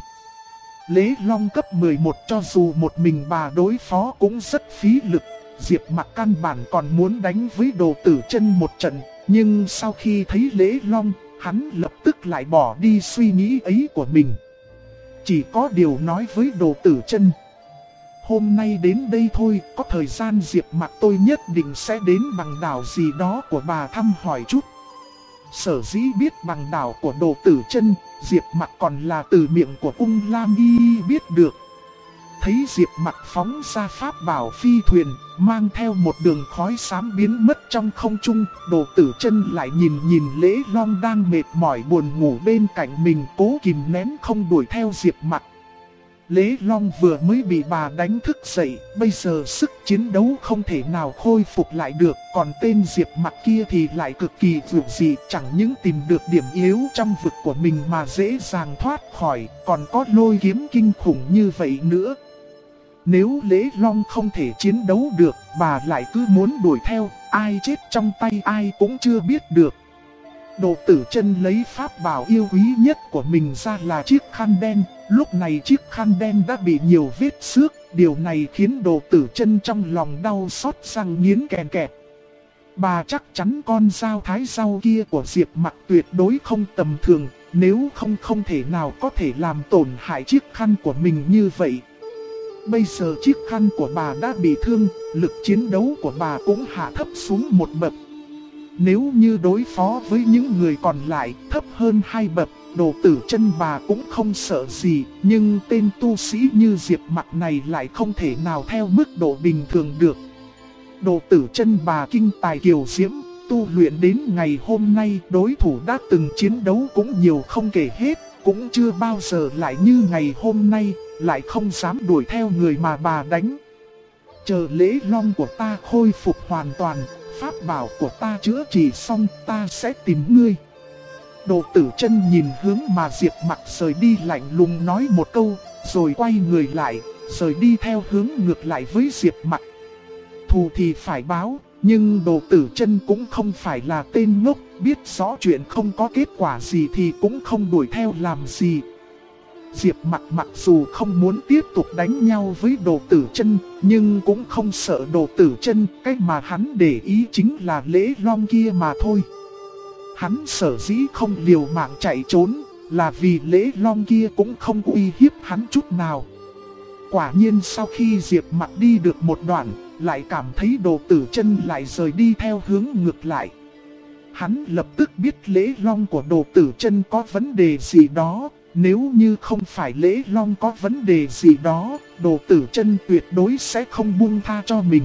Lễ long cấp 11 cho dù một mình bà đối phó cũng rất phí lực. Diệp Mặc căn bản còn muốn đánh với Đồ Tử Chân một trận, nhưng sau khi thấy lễ long, hắn lập tức lại bỏ đi suy nghĩ ấy của mình. Chỉ có điều nói với Đồ Tử Chân: hôm nay đến đây thôi, có thời gian Diệp Mặc tôi nhất định sẽ đến bằng đảo gì đó của bà thăm hỏi chút. Sở dĩ biết bằng đảo của Đồ Tử Chân, Diệp Mặc còn là từ miệng của Ung Lam Y biết được. Thấy Diệp Mặc phóng ra pháp bảo phi thuyền, mang theo một đường khói xám biến mất trong không trung, Đồ Tử Chân lại nhìn lễ long đang mệt mỏi buồn ngủ bên cạnh mình, cố kìm nén không đuổi theo Diệp Mặc. Lễ long vừa mới bị bà đánh thức dậy, bây giờ sức chiến đấu không thể nào khôi phục lại được, còn tên Diệp Mặc kia thì lại cực kỳ dữ dị, chẳng những tìm được điểm yếu trong vực của mình mà dễ dàng thoát khỏi, còn có lôi kiếm kinh khủng như vậy nữa. Nếu lễ long không thể chiến đấu được, bà lại cứ muốn đuổi theo, ai chết trong tay ai cũng chưa biết được. Đồ Tử Chân lấy pháp bảo yêu quý nhất của mình ra là chiếc khăn đen, lúc này chiếc khăn đen đã bị nhiều vết xước, điều này khiến Đồ Tử Chân trong lòng đau xót răng nghiến kèn kẹt. Bà chắc chắn con dao thái rau kia của Diệp Mặc tuyệt đối không tầm thường, nếu không thể nào có thể làm tổn hại chiếc khăn của mình như vậy. Bây giờ chiếc khăn của bà đã bị thương, lực chiến đấu của bà cũng hạ thấp xuống một bậc. Nếu như đối phó với những người còn lại thấp hơn 2 bậc, Đồ Tử Chân bà cũng không sợ gì, nhưng tên tu sĩ như Diệp Mặc này lại không thể nào theo mức độ bình thường được. Đồ Tử Chân bà kinh tài kiều diễm, tu luyện đến ngày hôm nay đối thủ đã từng chiến đấu cũng nhiều không kể hết, cũng chưa bao giờ lại như ngày hôm nay, lại không dám đuổi theo người mà bà đánh. Chờ lễ long của ta khôi phục hoàn toàn, pháp bảo của ta chữa trị xong, ta sẽ tìm ngươi. Đồ Tử Chân nhìn hướng mà Diệp Mặc rời đi lạnh lùng nói một câu, rồi quay người lại, rời đi theo hướng ngược lại với Diệp Mặc. Thù thì phải báo, nhưng Đồ Tử Chân cũng không phải là tên ngốc, biết rõ chuyện không có kết quả gì thì cũng không đuổi theo làm gì. Diệp Mặc mặc dù không muốn tiếp tục đánh nhau với Đồ Tử Chân, nhưng cũng không sợ Đồ Tử Chân, cái mà hắn để ý chính là lễ long kia mà thôi. Hắn sở dĩ không liều mạng chạy trốn, là vì lễ long kia cũng không uy hiếp hắn chút nào. Quả nhiên sau khi Diệp Mặc đi được một đoạn, lại cảm thấy Đồ Tử Chân lại rời đi theo hướng ngược lại. Hắn lập tức biết lễ long của Đồ Tử Chân có vấn đề gì đó. Nếu như không phải lễ long có vấn đề gì đó, Đồ Tử Chân tuyệt đối sẽ không buông tha cho mình.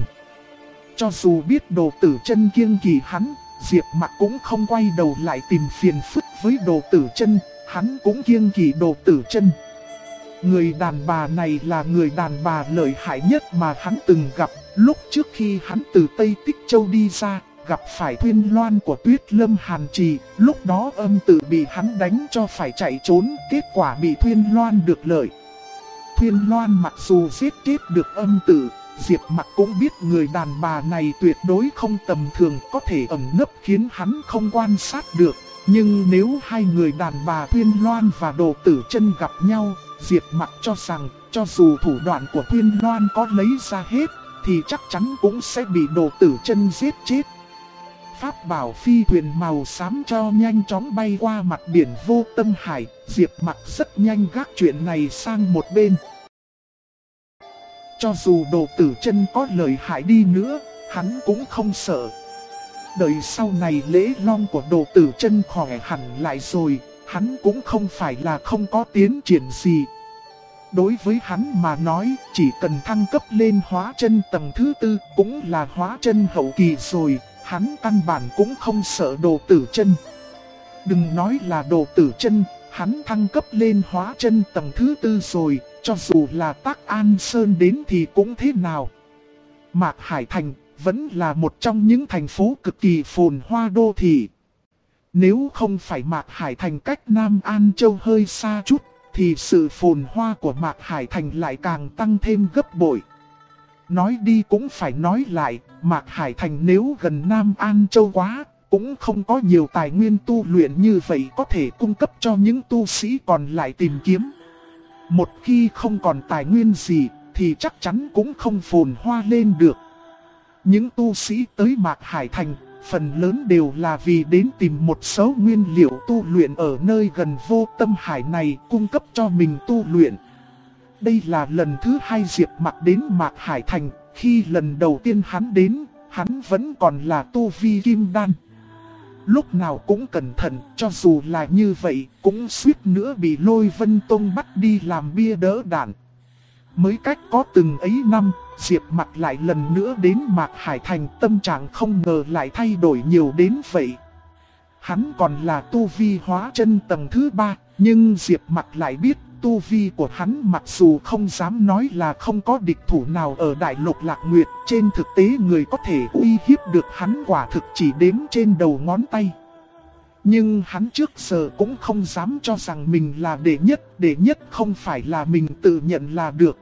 Cho dù biết Đồ Tử Chân kiêng kỵ hắn, Diệp Mặc cũng không quay đầu lại tìm phiền phức với Đồ Tử Chân, hắn cũng kiêng kỵ Đồ Tử Chân. Người đàn bà này là người đàn bà lợi hại nhất mà hắn từng gặp. Lúc trước khi hắn từ Tây Tích Châu đi ra, gặp phải Thuyên Loan của Tuyết Lâm Hàn Trì. Lúc đó Âm Tử bị hắn đánh cho phải chạy trốn, kết quả bị Thuyên Loan được lợi. Thuyên Loan mặc dù giết chết được Âm Tử, Diệp Mặc cũng biết người đàn bà này tuyệt đối không tầm thường, có thể ẩn nấp khiến hắn không quan sát được. Nhưng nếu hai người đàn bà Thuyên Loan và Đồ Tử Chân gặp nhau, Diệp Mặc cho rằng cho dù thủ đoạn của Thuyên Loan có lấy ra hết, thì chắc chắn cũng sẽ bị Đồ Tử Chân giết chết. Pháp bảo phi thuyền màu xám cho nhanh chóng bay qua mặt biển Vô Tâm Hải, Diệp Mặc rất nhanh gác chuyện này sang một bên. Cho dù Đồ Tử Chân có lợi hại đi nữa, hắn cũng không sợ. Đợi sau này lễ long của Đồ Tử Chân khỏe hẳn lại rồi, hắn cũng không phải là không có tiến triển gì. Đối với hắn mà nói, chỉ cần thăng cấp lên hóa chân tầng thứ 4 cũng là hóa chân hậu kỳ rồi, hắn căn bản cũng không sợ Đồ Tử Chân. Đừng nói là Đồ Tử Chân, hắn thăng cấp lên hóa chân tầng thứ 4 rồi, cho dù là Tắc An Sơn đến thì cũng thế nào. Mạc Hải Thành vẫn là một trong những thành phố cực kỳ phồn hoa đô thị. Nếu không phải Mạc Hải Thành cách Nam An Châu hơi xa chút, thì sự phồn hoa của Mạc Hải Thành lại càng tăng thêm gấp bội. Nói đi cũng phải nói lại, Mạc Hải Thành nếu gần Nam An Châu quá, cũng không có nhiều tài nguyên tu luyện như vậy có thể cung cấp cho những tu sĩ còn lại tìm kiếm. Một khi không còn tài nguyên gì, thì chắc chắn cũng không phồn hoa lên được. Những tu sĩ tới Mạc Hải Thành, phần lớn đều là vì đến tìm một số nguyên liệu tu luyện ở nơi gần Vô Tâm Hải này cung cấp cho mình tu luyện. Đây là lần thứ 2 Diệp Mặc đến Mạc Hải Thành, khi lần đầu tiên hắn đến, hắn vẫn còn là tu vi kim đan. Lúc nào cũng cẩn thận, cho dù là như vậy, cũng suýt nữa bị Lôi Vân Tông bắt đi làm bia đỡ đạn. Mới cách có từng ấy năm, Diệp Mặc lại lần nữa đến Mạc Hải Thành, tâm trạng không ngờ lại thay đổi nhiều đến vậy. Hắn còn là tu vi hóa chân tầng thứ 3, nhưng Diệp Mặc lại biết tu vi của hắn mặc dù không dám nói là không có địch thủ nào ở Đại Lục Lạc Nguyệt, trên thực tế người có thể uy hiếp được hắn quả thực chỉ đếm trên đầu ngón tay. Nhưng hắn trước giờ cũng không dám cho rằng mình là đệ nhất không phải là mình tự nhận là được.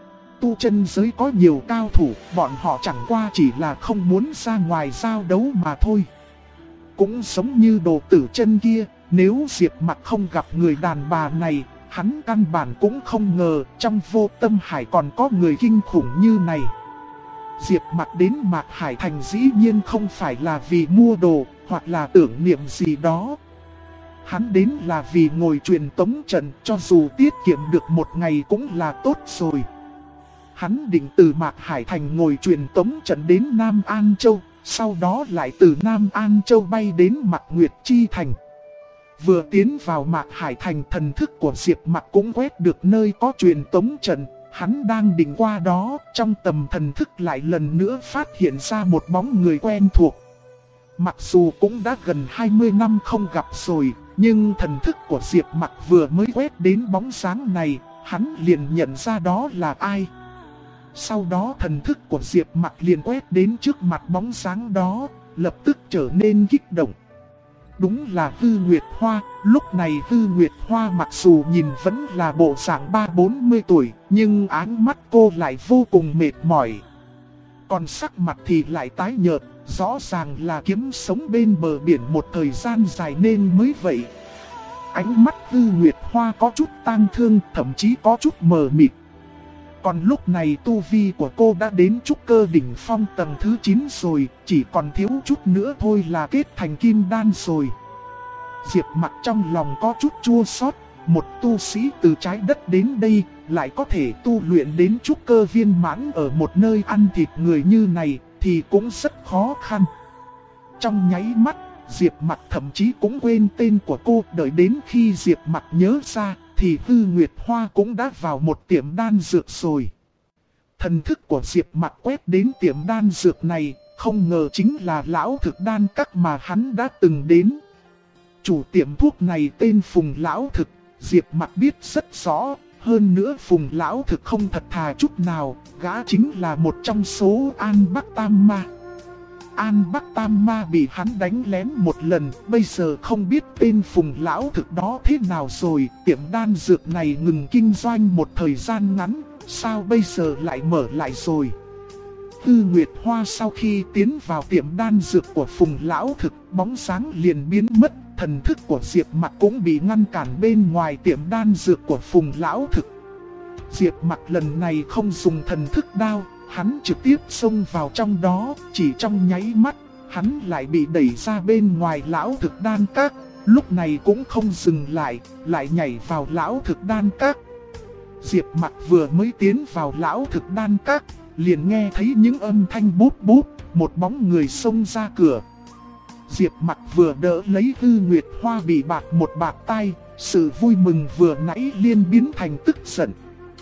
Tu chân giới có nhiều cao thủ, bọn họ chẳng qua chỉ là không muốn ra ngoài giao đấu mà thôi. Cũng giống như Đồ Tử Chân kia, nếu Diệp Mặc không gặp người đàn bà này, hắn căn bản cũng không ngờ trong Vô Tâm Hải còn có người kinh khủng như này. Diệp Mặc đến Mạc Hải Thành dĩ nhiên không phải là vì mua đồ hoặc là tưởng niệm gì đó. Hắn đến là vì ngồi truyền tống trận, cho dù tiết kiệm được một ngày cũng là tốt rồi. Hắn định từ Mạc Hải Thành ngồi truyền tống trận đến Nam An Châu, sau đó lại từ Nam An Châu bay đến Mạc Nguyệt Chi Thành. Vừa tiến vào Mạc Hải Thành, thần thức của Diệp Mặc cũng quét được nơi có truyền tống trận. Hắn đang định qua đó, trong tầm thần thức lại lần nữa phát hiện ra một bóng người quen thuộc. Mặc dù cũng đã gần 20 năm không gặp rồi, nhưng thần thức của Diệp Mặc vừa mới quét đến bóng dáng này, hắn liền nhận ra đó là ai. Sau đó thần thức của Diệp Mặc liền quét đến trước mặt bóng dáng đó, lập tức trở nên kích động. Đúng là Hư Nguyệt Hoa. Lúc này Hư Nguyệt Hoa mặc dù nhìn vẫn là bộ dạng 30-40 tuổi, nhưng ánh mắt cô lại vô cùng mệt mỏi. Còn sắc mặt thì lại tái nhợt, rõ ràng là kiếm sống bên bờ biển một thời gian dài nên mới vậy. Ánh mắt Hư Nguyệt Hoa có chút tang thương, thậm chí có chút mờ mịt. Còn lúc này tu vi của cô đã đến trúc cơ đỉnh phong tầng thứ 9 rồi, chỉ còn thiếu chút nữa thôi là kết thành kim đan rồi. Diệp Mặc trong lòng có chút chua xót, một tu sĩ từ trái đất đến đây, lại có thể tu luyện đến trúc cơ viên mãn ở một nơi ăn thịt người như này, thì cũng rất khó khăn. Trong nháy mắt, Diệp Mặc thậm chí cũng quên tên của cô, đợi đến khi Diệp Mặc nhớ ra, thì Hư Nguyệt Hoa cũng đã vào một tiệm đan dược rồi. Thần thức của Diệp Mặc quét đến tiệm đan dược này, không ngờ chính là lão thực đan các mà hắn đã từng đến. Chủ tiệm thuốc này tên Phùng Lão Thực, Diệp Mặc biết rất rõ, Hơn nữa Phùng Lão Thực không thật thà chút nào, gã chính là một trong số An Bắc Tam Ma. An Bắc Tam Ma bị hắn đánh lén một lần, bây giờ không biết tên Phùng Lão Thực đó thế nào rồi. Tiệm đan dược này ngừng kinh doanh một thời gian ngắn, sao bây giờ lại mở lại rồi? Tư Nguyệt Hoa sau khi tiến vào tiệm đan dược của Phùng Lão Thực, bóng sáng liền biến mất. Thần thức của Diệp Mặc cũng bị ngăn cản bên ngoài tiệm đan dược của Phùng Lão Thực. Diệp Mặc lần này không dùng thần thức đao, hắn trực tiếp xông vào trong đó, chỉ trong nháy mắt, hắn lại bị đẩy ra bên ngoài Lão Thực đan các, lúc này cũng không dừng lại, lại nhảy vào Lão Thực đan các. Diệp Mặc vừa mới tiến vào Lão Thực đan các, liền nghe thấy những âm thanh búp búp, một bóng người xông ra cửa. Diệp Mặc vừa đỡ lấy Tư Nguyệt Hoa bị bạc một bạt tay, sự vui mừng vừa nãy liền biến thành tức giận.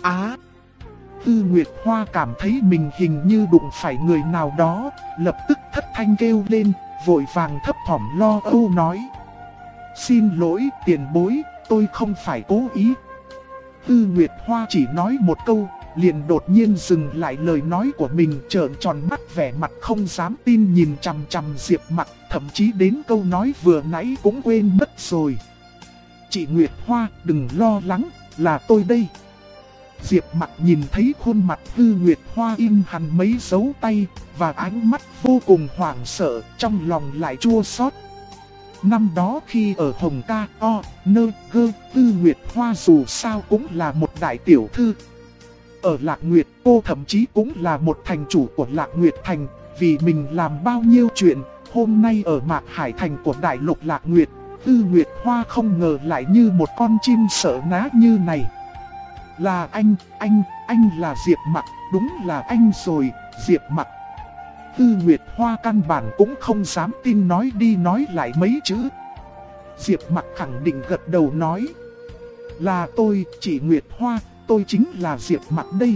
Tư Nguyệt Hoa cảm thấy mình hình như đụng phải người nào đó, lập tức thất thanh kêu lên, vội vàng thấp thỏm lo âu nói: "Xin lỗi tiền bối, tôi không phải cố ý." Tư Nguyệt Hoa chỉ nói một câu, liền đột nhiên dừng lại lời nói của mình, trợn tròn mắt vẻ mặt không dám tin nhìn chằm chằm Diệp Mặc, thậm chí đến câu nói vừa nãy cũng quên mất rồi. "Chị Nguyệt Hoa, đừng lo lắng, là tôi đây." Diệp Mặc nhìn thấy khuôn mặt Tư Nguyệt Hoa in hằn mấy dấu tay, và ánh mắt vô cùng hoảng sợ, trong lòng lại chua xót. Năm đó khi ở Hồng Ca O, Nơ, Gơ, Tư Nguyệt Hoa dù sao cũng là một đại tiểu thư. Ở Lạc Nguyệt cô thậm chí cũng là một thành chủ của Lạc Nguyệt Thành, vì mình làm bao nhiêu chuyện, hôm nay ở Mạc Hải Thành của đại lục Lạc Nguyệt, Tư Nguyệt Hoa không ngờ lại như một con chim sợ ná như này. "Là anh là Diệp Mặc, đúng là anh rồi, Diệp Mặc." Tư Nguyệt Hoa căn bản cũng không dám tin, nói đi nói lại mấy chữ. Diệp Mặc khẳng định gật đầu nói: "Là tôi, chị Nguyệt Hoa, tôi chính là Diệp Mặc đây."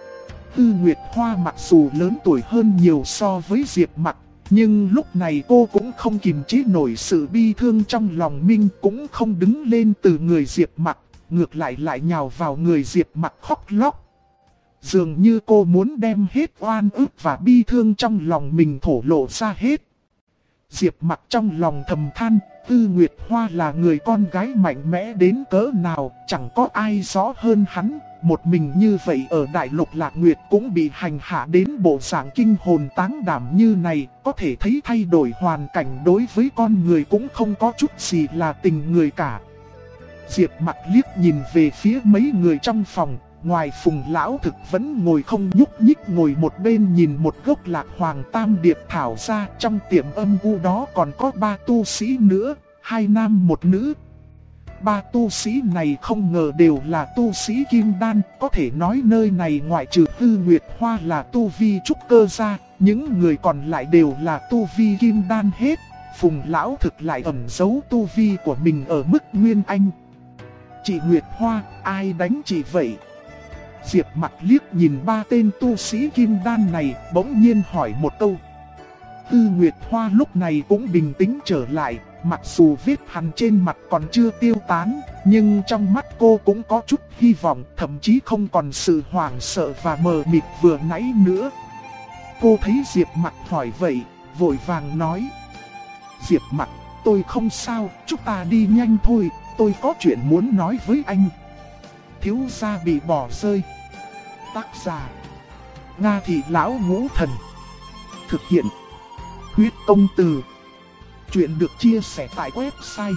Tư Nguyệt Hoa mặc dù lớn tuổi hơn nhiều so với Diệp Mặc, nhưng lúc này cô cũng không kiềm chế nổi sự bi thương trong lòng mình, cũng không đứng lên từ người Diệp Mặc, ngược lại nhào vào người Diệp Mặc khóc lóc. Dường như cô muốn đem hết oan ức và bi thương trong lòng mình thổ lộ ra hết. Diệp Mặc trong lòng thầm than, Tư Nguyệt Hoa là người con gái mạnh mẽ đến cỡ nào, chẳng có ai rõ hơn hắn. Một mình như vậy ở đại lục Lạc Nguyệt cũng bị hành hạ đến bộ dạng kinh hồn táng đảm như này, có thể thấy thay đổi hoàn cảnh đối với con người cũng không có chút gì là tình người cả. Diệp Mặc liếc nhìn về phía mấy người trong phòng, ngoài Phùng Lão Thực vẫn ngồi không nhúc nhích ngồi một bên nhìn một gốc Lạc Hoàng Tam Điệp Thảo ra, trong tiệm âm u đó còn có 3 tu sĩ nữa, 2 nam 1 nữ. 3 tu sĩ này không ngờ đều là tu sĩ kim đan, có thể nói nơi này ngoại trừ Tư Nguyệt Hoa là tu vi trúc cơ ra, những người còn lại đều là tu vi kim đan hết. Phùng Lão Thực lại ẩn giấu tu vi của mình ở mức nguyên anh. "Chị Nguyệt Hoa, ai đánh chị vậy?" Diệp Mặc liếc nhìn 3 tên tu sĩ kim đan này, bỗng nhiên hỏi một câu. Tư Nguyệt Hoa lúc này cũng bình tĩnh trở lại, mặc dù vết hằn trên mặt còn chưa tiêu tán, nhưng trong mắt cô cũng có chút hy vọng, thậm chí không còn sự hoảng sợ và mờ mịt vừa nãy nữa. Cô thấy Diệp Mặc hỏi vậy, vội vàng nói: "Diệp Mặc, tôi không sao, chúng ta đi nhanh thôi, tôi có chuyện muốn nói với anh." Thiếu gia bị bỏ rơi. Tác giả: Nga Thị Lão Ngũ Thần. Thực hiện: Huyết Công Từ. Chuyện được chia sẻ tại website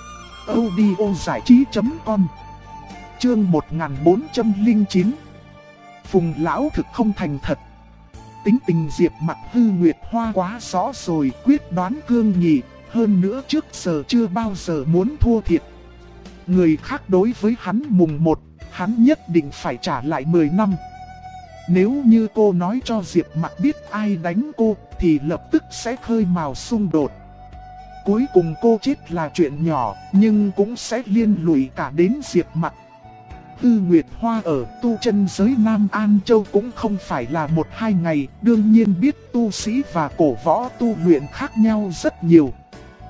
audiozảichí.com. Chương 1409. Phùng Lão Thực không thành thật. Tính tình Diệp Mặc Tư Nguyệt Hoa quá rõ rồi, quyết đoán cương nghị, hơn nữa trước giờ chưa bao giờ muốn thua thiệt. Người khác đối với hắn mùng 1, hắn nhất định phải trả lại 10 năm. Nếu như cô nói cho Diệp Mặc biết ai đánh cô, thì lập tức sẽ khơi mào xung đột. Cuối cùng cô chết là chuyện nhỏ, nhưng cũng sẽ liên lụy cả đến Diệp Mặc. Tư Nguyệt Hoa ở tu chân giới Nam An Châu cũng không phải là 1-2 ngày, đương nhiên biết tu sĩ và cổ võ tu luyện khác nhau rất nhiều.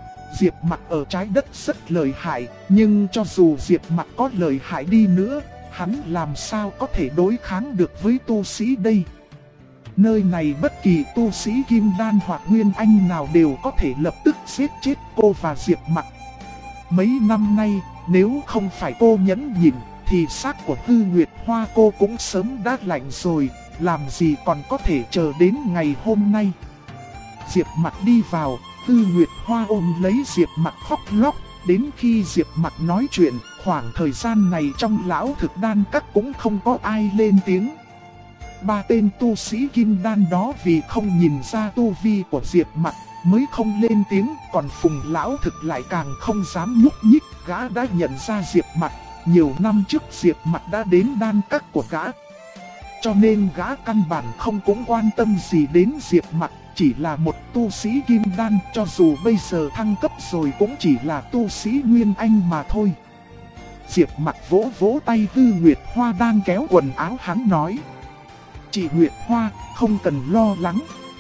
Diệp Mặc ở trái đất rất lợi hại, nhưng cho dù Diệp Mặc có lợi hại đi nữa, Hắn làm sao có thể đối kháng được với tu sĩ đây? Nơi này bất kỳ tu sĩ kim đan hoặc nguyên anh nào đều có thể lập tức giết chết cô và Diệp Mặc. Mấy năm nay, nếu không phải cô nhẫn nhịn, thì xác của Tư Nguyệt Hoa cô cũng sớm đã lạnh rồi, làm gì còn có thể chờ đến ngày hôm nay. Diệp Mặc đi vào, Tư Nguyệt Hoa ôm lấy Diệp Mặc khóc lóc, đến khi Diệp Mặc nói chuyện, khoảng thời gian này trong lão thực đan các cũng không có ai lên tiếng. Ba tên tu sĩ kim đan đó vì không nhìn ra tu vi của Diệp Mặc mới không lên tiếng, còn Phùng lão thực lại càng không dám nhúc nhích, gã đã nhận ra Diệp Mặc, nhiều năm trước Diệp Mặc đã đến đan các của gã. Cho nên gã căn bản không cũng quan tâm gì đến Diệp Mặc, chỉ là một tu sĩ kim đan, cho dù bây giờ thăng cấp rồi cũng chỉ là tu sĩ nguyên anh mà thôi. Diệp Mặc vỗ vỗ tay Tư Nguyệt Hoa đang kéo quần áo hắn nói: "Chị Nguyệt Hoa, không cần lo lắng."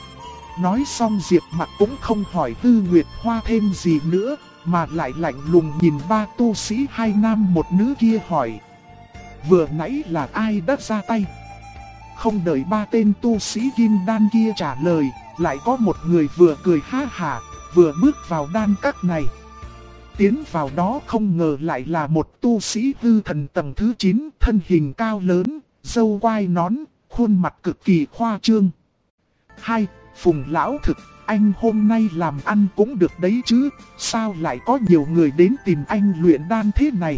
Nói xong Diệp Mặc cũng không hỏi Tư Nguyệt Hoa thêm gì nữa, mà lại lạnh lùng nhìn ba tu sĩ hai nam một nữ kia hỏi: "Vừa nãy là ai đã ra tay?" Không đợi ba tên tu sĩ kim đan kia trả lời, lại có một người vừa cười ha hả, vừa bước vào đan các này. Tiến vào đó không ngờ lại là một tu sĩ hư thần tầng thứ 9, thân hình cao lớn, râu quai nón, khuôn mặt cực kỳ khoa trương. "Hai, Phùng lão thực, anh hôm nay làm ăn cũng được đấy chứ, sao lại có nhiều người đến tìm anh luyện đan thế này?"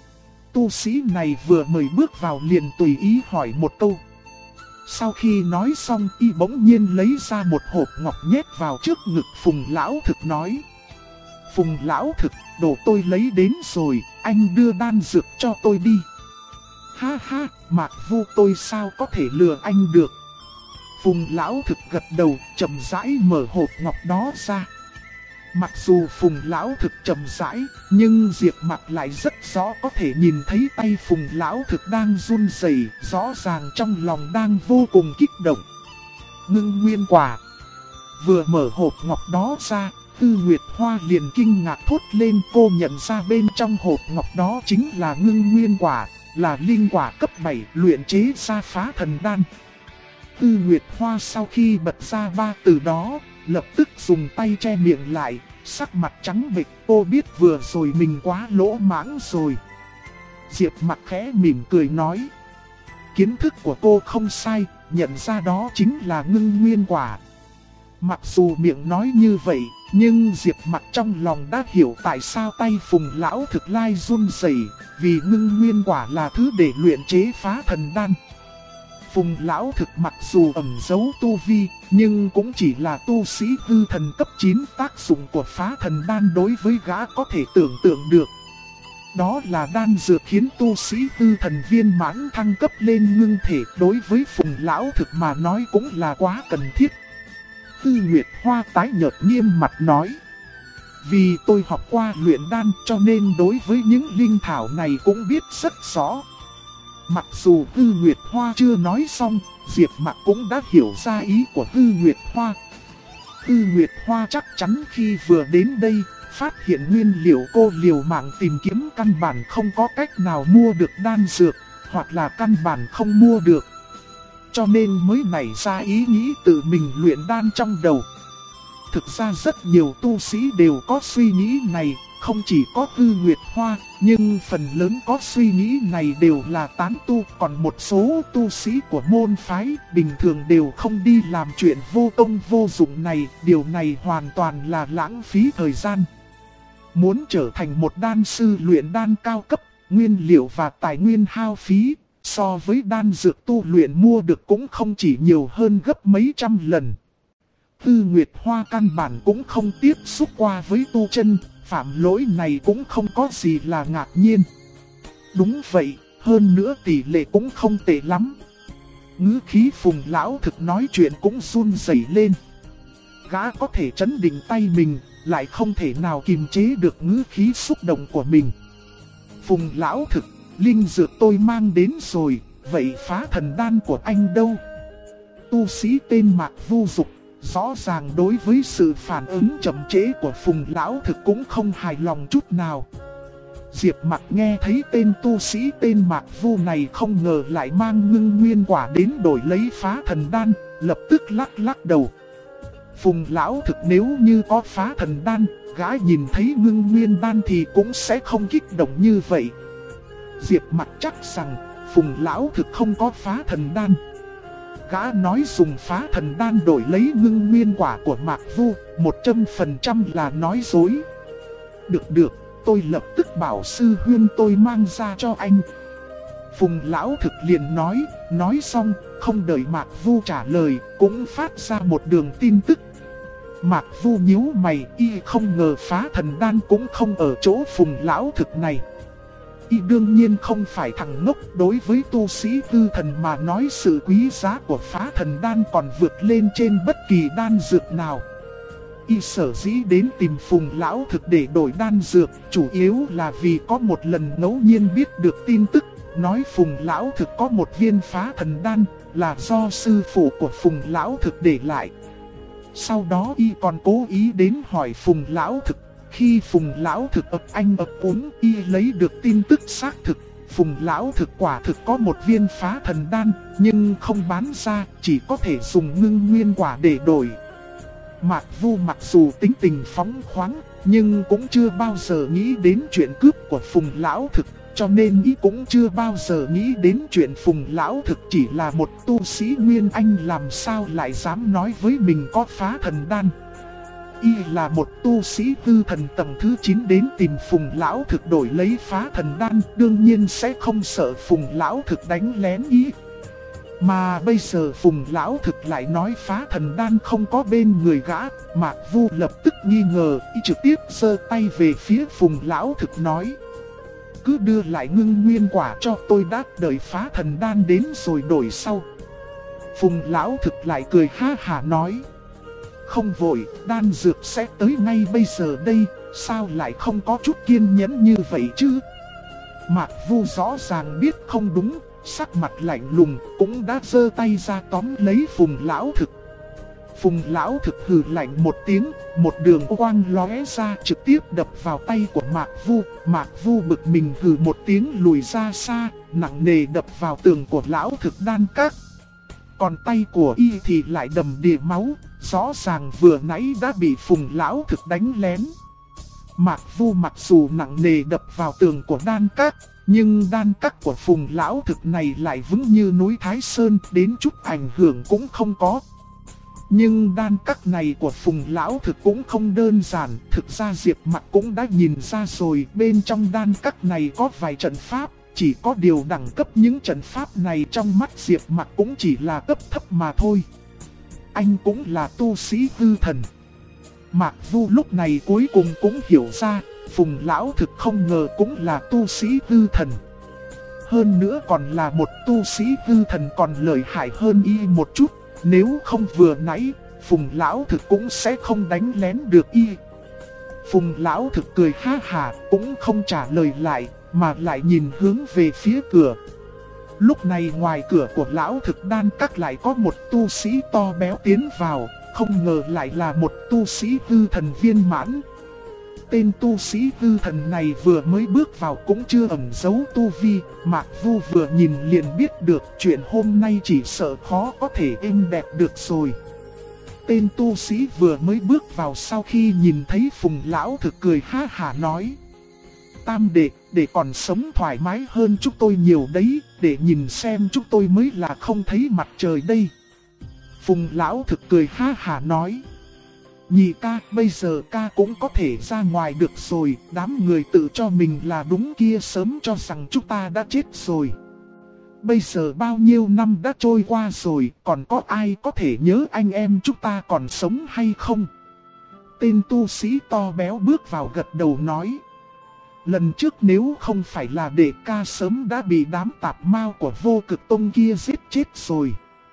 Tu sĩ này vừa mới bước vào liền tùy ý hỏi một câu. Sau khi nói xong y bỗng nhiên lấy ra một hộp ngọc nhét vào trước ngực Phùng lão thực nói: "Phùng lão thực, đồ tôi lấy đến rồi, anh đưa đan dược cho tôi đi." "Ha ha, Mạc Vu tôi sao có thể lừa anh được." Phùng lão thực gật đầu, chậm rãi mở hộp ngọc đó ra. Mặc dù Phùng lão thực chậm rãi, nhưng Diệp Mặc lại rất rõ có thể nhìn thấy tay Phùng lão thực đang run rẩy, rõ ràng trong lòng đang vô cùng kích động. Ngưng nguyên quả. Vừa mở hộp ngọc đó ra, Tư Nguyệt Hoa liền kinh ngạc thốt lên, cô nhận ra bên trong hộp ngọc đó chính là ngưng nguyên quả, là linh quả cấp 7 luyện chế ra phá thần đan. Tư Nguyệt Hoa sau khi bật ra ba từ đó, lập tức dùng tay che miệng lại, sắc mặt trắng bệch, cô biết vừa rồi mình quá lỗ mãng rồi. Diệp Mặc khẽ mỉm cười nói: "Kiến thức của cô không sai, nhận ra đó chính là ngưng nguyên quả." Mặc dù miệng nói như vậy, nhưng Diệp Mặc trong lòng đã hiểu tại sao tay Phùng lão thực lai run rẩy, vì ngưng nguyên quả là thứ để luyện chế phá thần đan. Phùng lão thực mặc dù ẩn giấu tu vi, nhưng cũng chỉ là tu sĩ hư thần cấp 9, tác dụng của phá thần đan đối với gã có thể tưởng tượng được. Đó là đan dược khiến tu sĩ hư thần viên mãn thăng cấp lên ngưng thể, đối với Phùng lão thực mà nói cũng là quá cần thiết. Tư Nguyệt Hoa tái nhợt nghiêm mặt nói: "Vì tôi học qua luyện đan cho nên đối với những linh thảo này cũng biết rất rõ." Mặc dù Tư Nguyệt Hoa chưa nói xong, Diệp Mặc cũng đã hiểu ra ý của Tư Nguyệt Hoa. Tư Nguyệt Hoa chắc chắn khi vừa đến đây, phát hiện nguyên liệu cô liều mạng tìm kiếm căn bản không có cách nào mua được đan dược, hoặc là căn bản không mua được. Cho nên mới nảy ra ý nghĩ tự mình luyện đan trong đầu. Thực ra rất nhiều tu sĩ đều có suy nghĩ này, không chỉ có Tư Nguyệt Hoa, nhưng phần lớn có suy nghĩ này đều là tán tu, còn một số tu sĩ của môn phái bình thường đều không đi làm chuyện vô công vô dụng này, điều này hoàn toàn là lãng phí thời gian. Muốn trở thành một đan sư luyện đan cao cấp, nguyên liệu và tài nguyên hao phí, so với đan dược tu luyện mua được cũng không chỉ nhiều hơn gấp mấy trăm lần. Tư Nguyệt Hoa căn bản cũng không tiếp xúc qua với tu chân, phạm lỗi này cũng không có gì là ngạc nhiên. Đúng vậy, hơn nữa tỷ lệ cũng không tệ lắm. Ngữ khí Phùng lão thực nói chuyện cũng run rẩy lên. Gã có thể trấn định tay mình, lại không thể nào kiềm chế được ngữ khí xúc động của mình. Phùng lão thực, linh dược tôi mang đến rồi, vậy phá thần đan của anh đâu? Tu sĩ tên Mạc Vu Dục rõ ràng đối với sự phản ứng chậm trễ của Phùng lão thực cũng không hài lòng chút nào. Diệp Mặc nghe thấy tên tu sĩ tên Mạc Vu này không ngờ lại mang ngưng nguyên quả đến đổi lấy phá thần đan, lập tức lắc lắc đầu. Phùng lão thực nếu như có phá thần đan, gã nhìn thấy ngưng nguyên đan thì cũng sẽ không kích động như vậy. Diệp Mặc chắc rằng Phùng lão thực không có phá thần đan. Gã nói dùng phá thần đan đổi lấy ngưng nguyên quả của Mạc Vu, 100% là nói dối. Được, tôi lập tức bảo sư huynh tôi mang ra cho anh. Phùng lão thực liền nói xong, không đợi Mạc Vu trả lời, cũng phát ra một đường tin tức. Mạc Vu nhíu mày, y không ngờ phá thần đan cũng không ở chỗ Phùng lão thực này. Y đương nhiên không phải thằng ngốc, đối với tu sĩ hư thần mà nói sự quý giá của phá thần đan còn vượt lên trên bất kỳ đan dược nào. Y sở dĩ đến tìm Phùng lão thực để đổi đan dược, chủ yếu là vì có một lần ngẫu nhiên biết được tin tức, nói Phùng lão thực có một viên phá thần đan, là do sư phụ của Phùng lão thực để lại. Sau đó y còn cố ý đến hỏi Phùng lão thực. Khi Phùng lão thực ập anh ập uống, y lấy được tin tức xác thực. Phùng lão thực quả thực có một viên phá thần đan, nhưng không bán ra, chỉ có thể dùng ngưng nguyên quả để đổi. Mạc Vu mặc dù tính tình phóng khoáng, nhưng cũng chưa bao giờ nghĩ đến chuyện cướp của Phùng lão thực, cho nên y cũng chưa bao giờ nghĩ đến chuyện Phùng lão thực chỉ là một tu sĩ Nguyên Anh, làm sao lại dám nói với mình có phá thần đan. Y là một tu sĩ hư thần tầng thứ 9 đến tìm Phùng lão thực đổi lấy phá thần đan, đương nhiên sẽ không sợ Phùng lão thực đánh lén y. Mà bây giờ Phùng lão thực lại nói phá thần đan không có bên người gã, Mạc Vu lập tức nghi ngờ, y trực tiếp giơ tay về phía Phùng lão thực nói: cứ đưa lại ngưng nguyên quả cho tôi, đã đợi phá thần đan đến rồi đổi sau. Phùng lão thực lại cười ha hả nói: không vội, đan dược sẽ tới ngay bây giờ đây, sao lại không có chút kiên nhẫn như vậy chứ? Mạc Vu rõ ràng biết không đúng, sắc mặt lạnh lùng, cũng đã giơ tay ra tóm lấy Phùng lão thực. Phùng lão thực hừ lạnh một tiếng, một đường quang lóe ra trực tiếp đập vào tay của Mạc Vu. Mạc Vu bực mình hừ một tiếng lùi ra xa, nặng nề đập vào tường của lão thực đan các. Còn tay của y thì lại đầm đìa máu, rõ ràng vừa nãy đã bị Phùng lão thực đánh lén. Mạc Vu mặc dù nặng nề đập vào tường của đan các, nhưng đan các của Phùng lão thực này lại vững như núi Thái Sơn, đến chút ảnh hưởng cũng không có. Nhưng đan các này của Phùng lão thực cũng không đơn giản, thực ra Diệp Mặc cũng đã nhìn ra rồi, bên trong đan các này có vài trận pháp, chỉ có điều đẳng cấp những trận pháp này trong mắt Diệp Mặc cũng chỉ là cấp thấp mà thôi. Anh cũng là tu sĩ hư thần. Mạc Vu lúc này cuối cùng cũng hiểu ra, Phùng lão thực không ngờ cũng là tu sĩ hư thần. Hơn nữa còn là một tu sĩ hư thần còn lợi hại hơn y một chút. Nếu không vừa nãy, Phùng lão thực cũng sẽ không đánh lén được y. Phùng lão thực cười ha hả, cũng không trả lời lại, mà lại nhìn hướng về phía cửa. Lúc này ngoài cửa của lão thực đan các lại có một tu sĩ to béo tiến vào, không ngờ lại là một tu sĩ hư thần viên mãn. Tên tu sĩ hư thần này vừa mới bước vào cũng chưa ẩn giấu tu vi, Mạc Vu vừa nhìn liền biết được chuyện hôm nay chỉ sợ khó có thể êm đẹp được rồi. Tên tu sĩ vừa mới bước vào sau khi nhìn thấy Phùng lão thực cười ha hả nói: Tam đệ, để còn sống thoải mái hơn chúng tôi nhiều đấy, để nhìn xem chúng tôi mới là không thấy mặt trời đây. Phùng lão thực cười ha hả nói: Nhị ca, bây giờ ca cũng có thể ra ngoài được rồi, đám người tự cho mình là đúng kia sớm cho rằng chúng ta đã chết rồi. Bây giờ bao nhiêu năm đã trôi qua rồi, còn có ai có thể nhớ anh em chúng ta còn sống hay không? Tên tu sĩ to béo bước vào gật đầu nói: Lần trước nếu không phải là đệ ca sớm đã bị đám tạp mao của Vô Cực Tông kia giết chết rồi.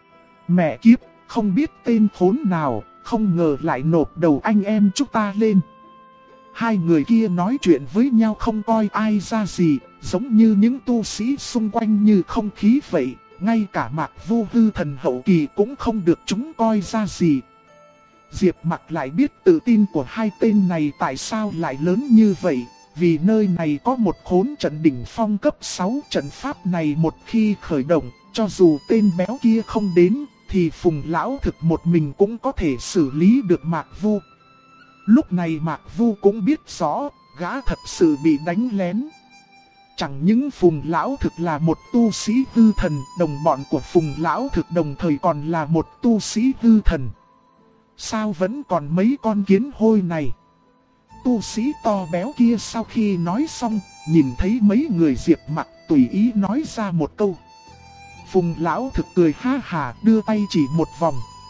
Mẹ kiếp, không biết tên khốn nào, không ngờ lại nộp đầu anh em chúng ta lên. Hai người kia nói chuyện với nhau không coi ai ra gì, giống như những tu sĩ xung quanh như không khí vậy. Ngay cả Mạc Vu hư thần hậu kỳ cũng không được chúng coi ra gì. Diệp Mặc lại biết tự tin của hai tên này tại sao lại lớn như vậy. vì nơi này có một khốn trận đỉnh phong cấp 6. Trận pháp này một khi khởi động, cho dù tên béo kia không đến, thì Phùng Lão Thực một mình cũng có thể xử lý được Mạc Vu. Lúc này Mạc Vu cũng biết rõ, gã thật sự bị đánh lén. Chẳng những Phùng Lão Thực là một tu sĩ hư thần, đồng bọn của Phùng Lão Thực đồng thời còn là một tu sĩ hư thần. Sao vẫn còn mấy con kiến hôi này? Tu sĩ to béo kia sau khi nói xong, nhìn thấy mấy người Diệp Mặc tùy ý nói ra một câu. Phùng Lão Thực cười ha hà đưa tay chỉ một vòng.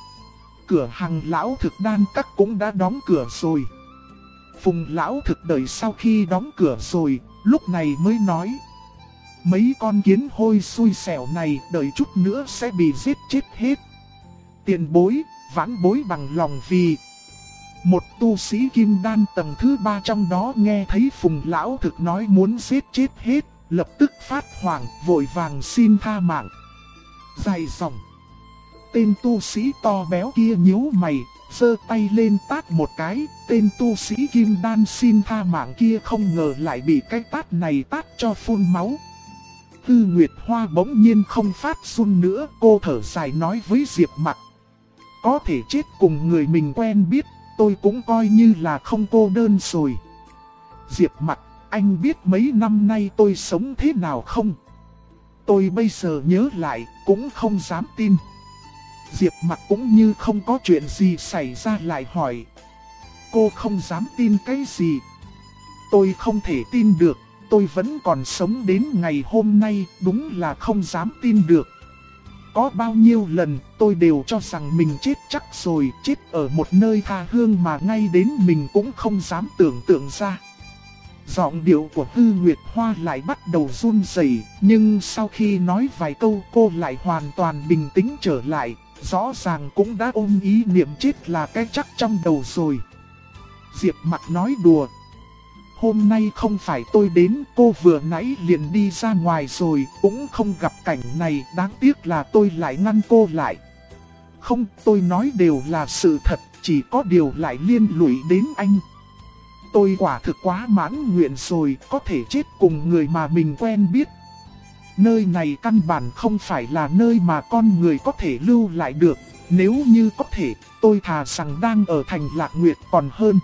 Cửa hàng Lão Thực đan các cũng đã đóng cửa rồi. Phùng Lão Thực đợi sau khi đóng cửa rồi, lúc này mới nói. Mấy con kiến hôi xui xẻo này đợi chút nữa sẽ bị giết chết hết. Tiền bối, vãn bối bằng lòng vì... Một tu sĩ kim đan tầng thứ 3 trong đó nghe thấy Phùng Lão Thực nói muốn giết chết hết, lập tức phát hoảng, vội vàng xin tha mạng. Dài dòng. Tên tu sĩ to béo kia nhíu mày, giơ tay lên tát một cái, tên tu sĩ kim đan xin tha mạng kia không ngờ lại bị cái tát này tát cho phun máu. Tư Nguyệt Hoa bỗng nhiên không phát run nữa, cô thở dài nói với Diệp Mặc. Có thể chết cùng người mình quen biết, tôi cũng coi như là không cô đơn rồi. Diệp Mặc, anh biết mấy năm nay tôi sống thế nào không? Tôi bây giờ nhớ lại, cũng không dám tin. Diệp Mặc cũng như không có chuyện gì xảy ra lại hỏi. Cô không dám tin cái gì? Tôi không thể tin được, tôi vẫn còn sống đến ngày hôm nay, đúng là không dám tin được. Có bao nhiêu lần tôi đều cho rằng mình chết chắc rồi, chết ở một nơi tha hương mà ngay đến mình cũng không dám tưởng tượng ra. Giọng điệu của Tư Nguyệt Hoa lại bắt đầu run rẩy, nhưng sau khi nói vài câu cô lại hoàn toàn bình tĩnh trở lại, rõ ràng cũng đã ôm ý niệm chết là cái chắc trong đầu rồi. Diệp Mặc nói đùa. Hôm nay không phải tôi đến, cô vừa nãy liền đi ra ngoài rồi, cũng không gặp cảnh này, đáng tiếc là tôi lại ngăn cô lại. Không, tôi nói đều là sự thật, chỉ có điều lại liên lụy đến anh. Tôi quả thực quá mãn nguyện rồi, có thể chết cùng người mà mình quen biết. Nơi này căn bản không phải là nơi mà con người có thể lưu lại được, nếu như có thể, tôi thà rằng đang ở thành Lạc Nguyệt còn hơn.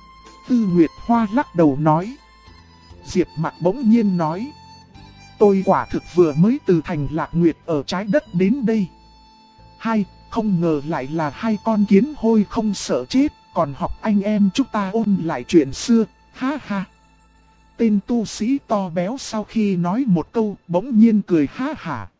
Tư Nguyệt Hoa lắc đầu nói. Diệp Mặc bỗng nhiên nói. Tôi quả thực vừa mới từ thành Lạc Nguyệt ở trái đất đến đây. Không ngờ lại là hai con kiến hôi không sợ chết, còn học anh em chúng ta ôn lại chuyện xưa, ha ha. Tên tu sĩ to béo sau khi nói một câu bỗng nhiên cười ha hả.